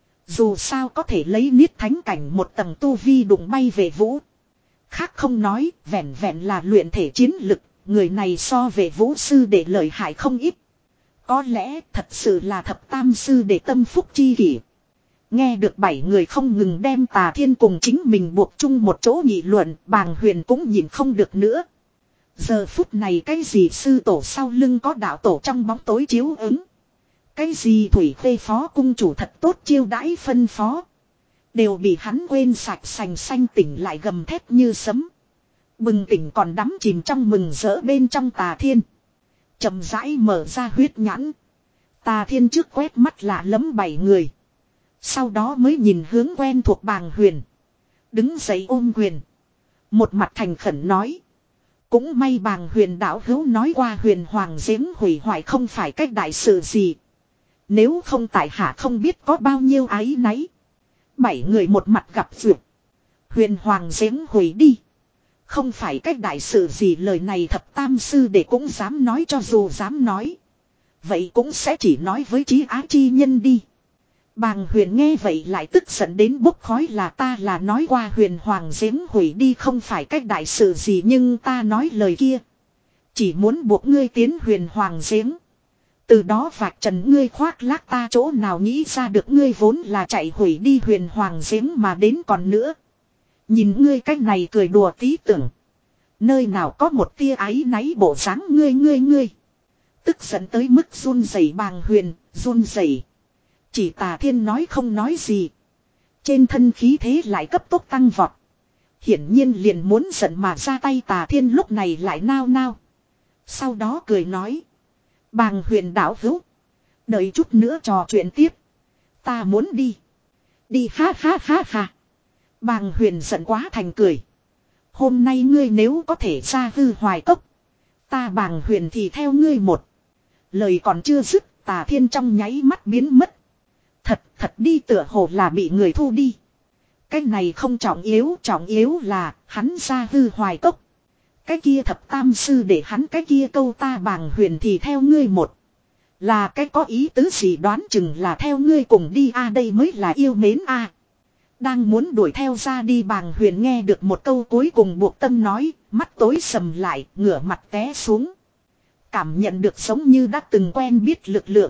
Dù sao có thể lấy niết thánh cảnh một tầng tu vi đụng bay về vũ. Khác không nói, vẹn vẹn là luyện thể chiến lực, người này so về vũ sư để lợi hại không ít. Có lẽ thật sự là thập tam sư để tâm phúc chi kỷ. Nghe được bảy người không ngừng đem Tà Thiên cùng chính mình buộc chung một chỗ nghị luận, Bàng Huyền cũng nhìn không được nữa. Giờ phút này cái gì sư tổ sau lưng có đạo tổ trong bóng tối chiếu ứng. Cái gì Thủy Khê phó cung chủ thật tốt chiêu đãi phân phó. Đều bị hắn quên sạch sành xanh tỉnh lại gầm thét như sấm. Bừng tỉnh còn đắm chìm trong mừng rỡ bên trong Tà Thiên. Chậm rãi mở ra huyết nhãn. Tà Thiên trước quét mắt lạ lẫm bảy người. Sau đó mới nhìn hướng quen thuộc Bàng Huyền. Đứng dậy ôm quyền. Một mặt thành khẩn nói. cũng may bàng huyền đạo hữu nói qua huyền hoàng giếng hủy hoại không phải cách đại sự gì. Nếu không tại hạ không biết có bao nhiêu áy náy. Bảy người một mặt gặp duyệt. Huyền hoàng giếng hủy đi. Không phải cách đại sự gì, lời này thập tam sư để cũng dám nói, cho dù dám nói. Vậy cũng sẽ chỉ nói với trí á chi nhân đi. Bàng huyền nghe vậy lại tức giận đến bốc khói, là ta là nói qua huyền hoàng giếng hủy đi không phải cách đại sự gì, nhưng ta nói lời kia chỉ muốn buộc ngươi tiến huyền hoàng giếng. Từ đó vạch trần ngươi khoác lác, ta chỗ nào nghĩ ra được ngươi vốn là chạy hủy đi huyền hoàng giếng mà đến còn nữa. Nhìn ngươi cách này cười đùa tí tưởng. Nơi nào có một tia áy náy bộ dáng ngươi ngươi ngươi. Tức giận tới mức run rẩy bàng huyền, run rẩy. Chỉ Tà Thiên nói không nói gì. Trên thân khí thế lại cấp tốc tăng vọt. Hiển nhiên liền muốn giận mà ra tay, Tà Thiên lúc này lại nao nao. Sau đó cười nói. Bàng huyền đạo hữu. Đợi chút nữa trò chuyện tiếp. Ta muốn đi. Đi ha ha ha ha. Bàng huyền giận quá thành cười. Hôm nay ngươi nếu có thể ra hư hoài cốc, ta bàng huyền thì theo ngươi một. Lời còn chưa dứt, Tà Thiên trong nháy mắt biến mất. Thật thật đi, tựa hồ là bị người thu đi. Cái này không trọng yếu, trọng yếu là hắn ra hư hoài cốc. Cái kia thập tam sư để hắn cái kia câu ta bàng huyền thì theo ngươi một. Là cái có ý tứ gì, đoán chừng là theo ngươi cùng đi a, đây mới là yêu mến a. Đang muốn đuổi theo ra đi, bàng huyền nghe được một câu cuối cùng buộc tâm nói, mắt tối sầm lại, ngửa mặt té xuống. Cảm nhận được giống như đã từng quen biết lực lượng.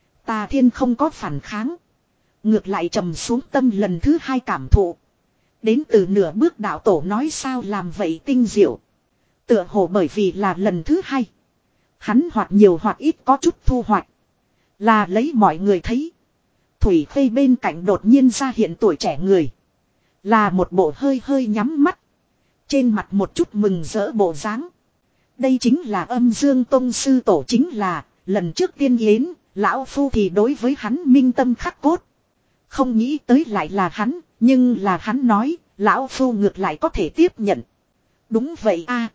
Tà Thiên không có phản kháng. Ngược lại trầm xuống tâm, lần thứ hai cảm thụ. Đến từ nửa bước đạo tổ nói sao làm vậy tinh diệu. Tựa hồ bởi vì là lần thứ hai. Hắn hoặc nhiều hoặc ít có chút thu hoạch. Là lấy mọi người thấy. Thủy Khê bên cạnh đột nhiên ra hiện tuổi trẻ người. Là một bộ hơi hơi nhắm mắt. Trên mặt một chút mừng rỡ bộ dáng. Đây chính là Âm Dương Tông sư tổ, chính là lần trước tiên yến. Lão Phu thì đối với hắn minh tâm khắc cốt. Không nghĩ tới lại là hắn. Nhưng là hắn nói, Lão Phu ngược lại có thể tiếp nhận. Đúng vậy a.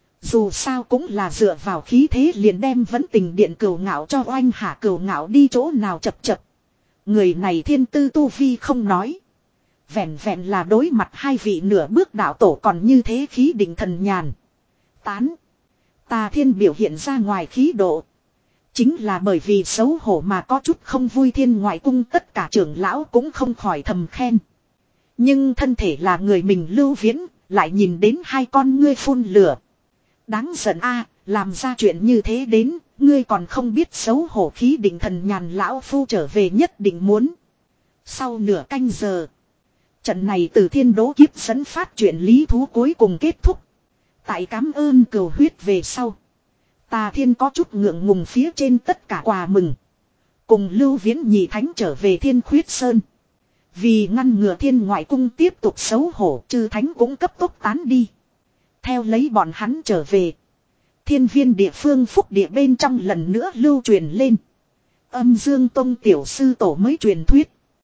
Dù sao cũng là dựa vào khí thế liền đem Vẫn Tình Điện Cửu Ngạo cho oanh hạ. Cửu Ngạo đi chỗ nào chập chập. Người này thiên tư tu vi không nói. Vẹn vẹn là đối mặt hai vị nửa bước đạo tổ còn như thế khí định thần nhàn. Tán. Tà Thiên biểu hiện ra ngoài khí độ. Chính là bởi vì xấu hổ mà có chút không vui, Thiên Ngoại Cung tất cả trưởng lão cũng không khỏi thầm khen. Nhưng thân thể là người mình Lưu Viễn, lại nhìn đến hai con ngươi phun lửa. Đáng giận a, làm ra chuyện như thế đến, ngươi còn không biết xấu hổ, khí định thần nhàn Lão Phu trở về nhất định muốn. Sau nửa canh giờ, trận này từ thiên đố kiếp dẫn phát chuyện lý thú cuối cùng kết thúc. Tại cảm ơn cừu huyết về sau, Tà Thiên có chút ngượng ngùng phía trên tất cả quà mừng. Cùng Lưu Viễn nhị thánh trở về Thiên Khuyết Sơn. Vì ngăn ngừa Thiên Ngoại Cung tiếp tục xấu hổ, chư thánh cũng cấp tốc tán đi. Theo lấy bọn hắn trở về, Thiên Viên địa phương phúc địa bên trong lần nữa lưu truyền lên Âm Dương Tông tiểu sư tổ mới truyền thuyết.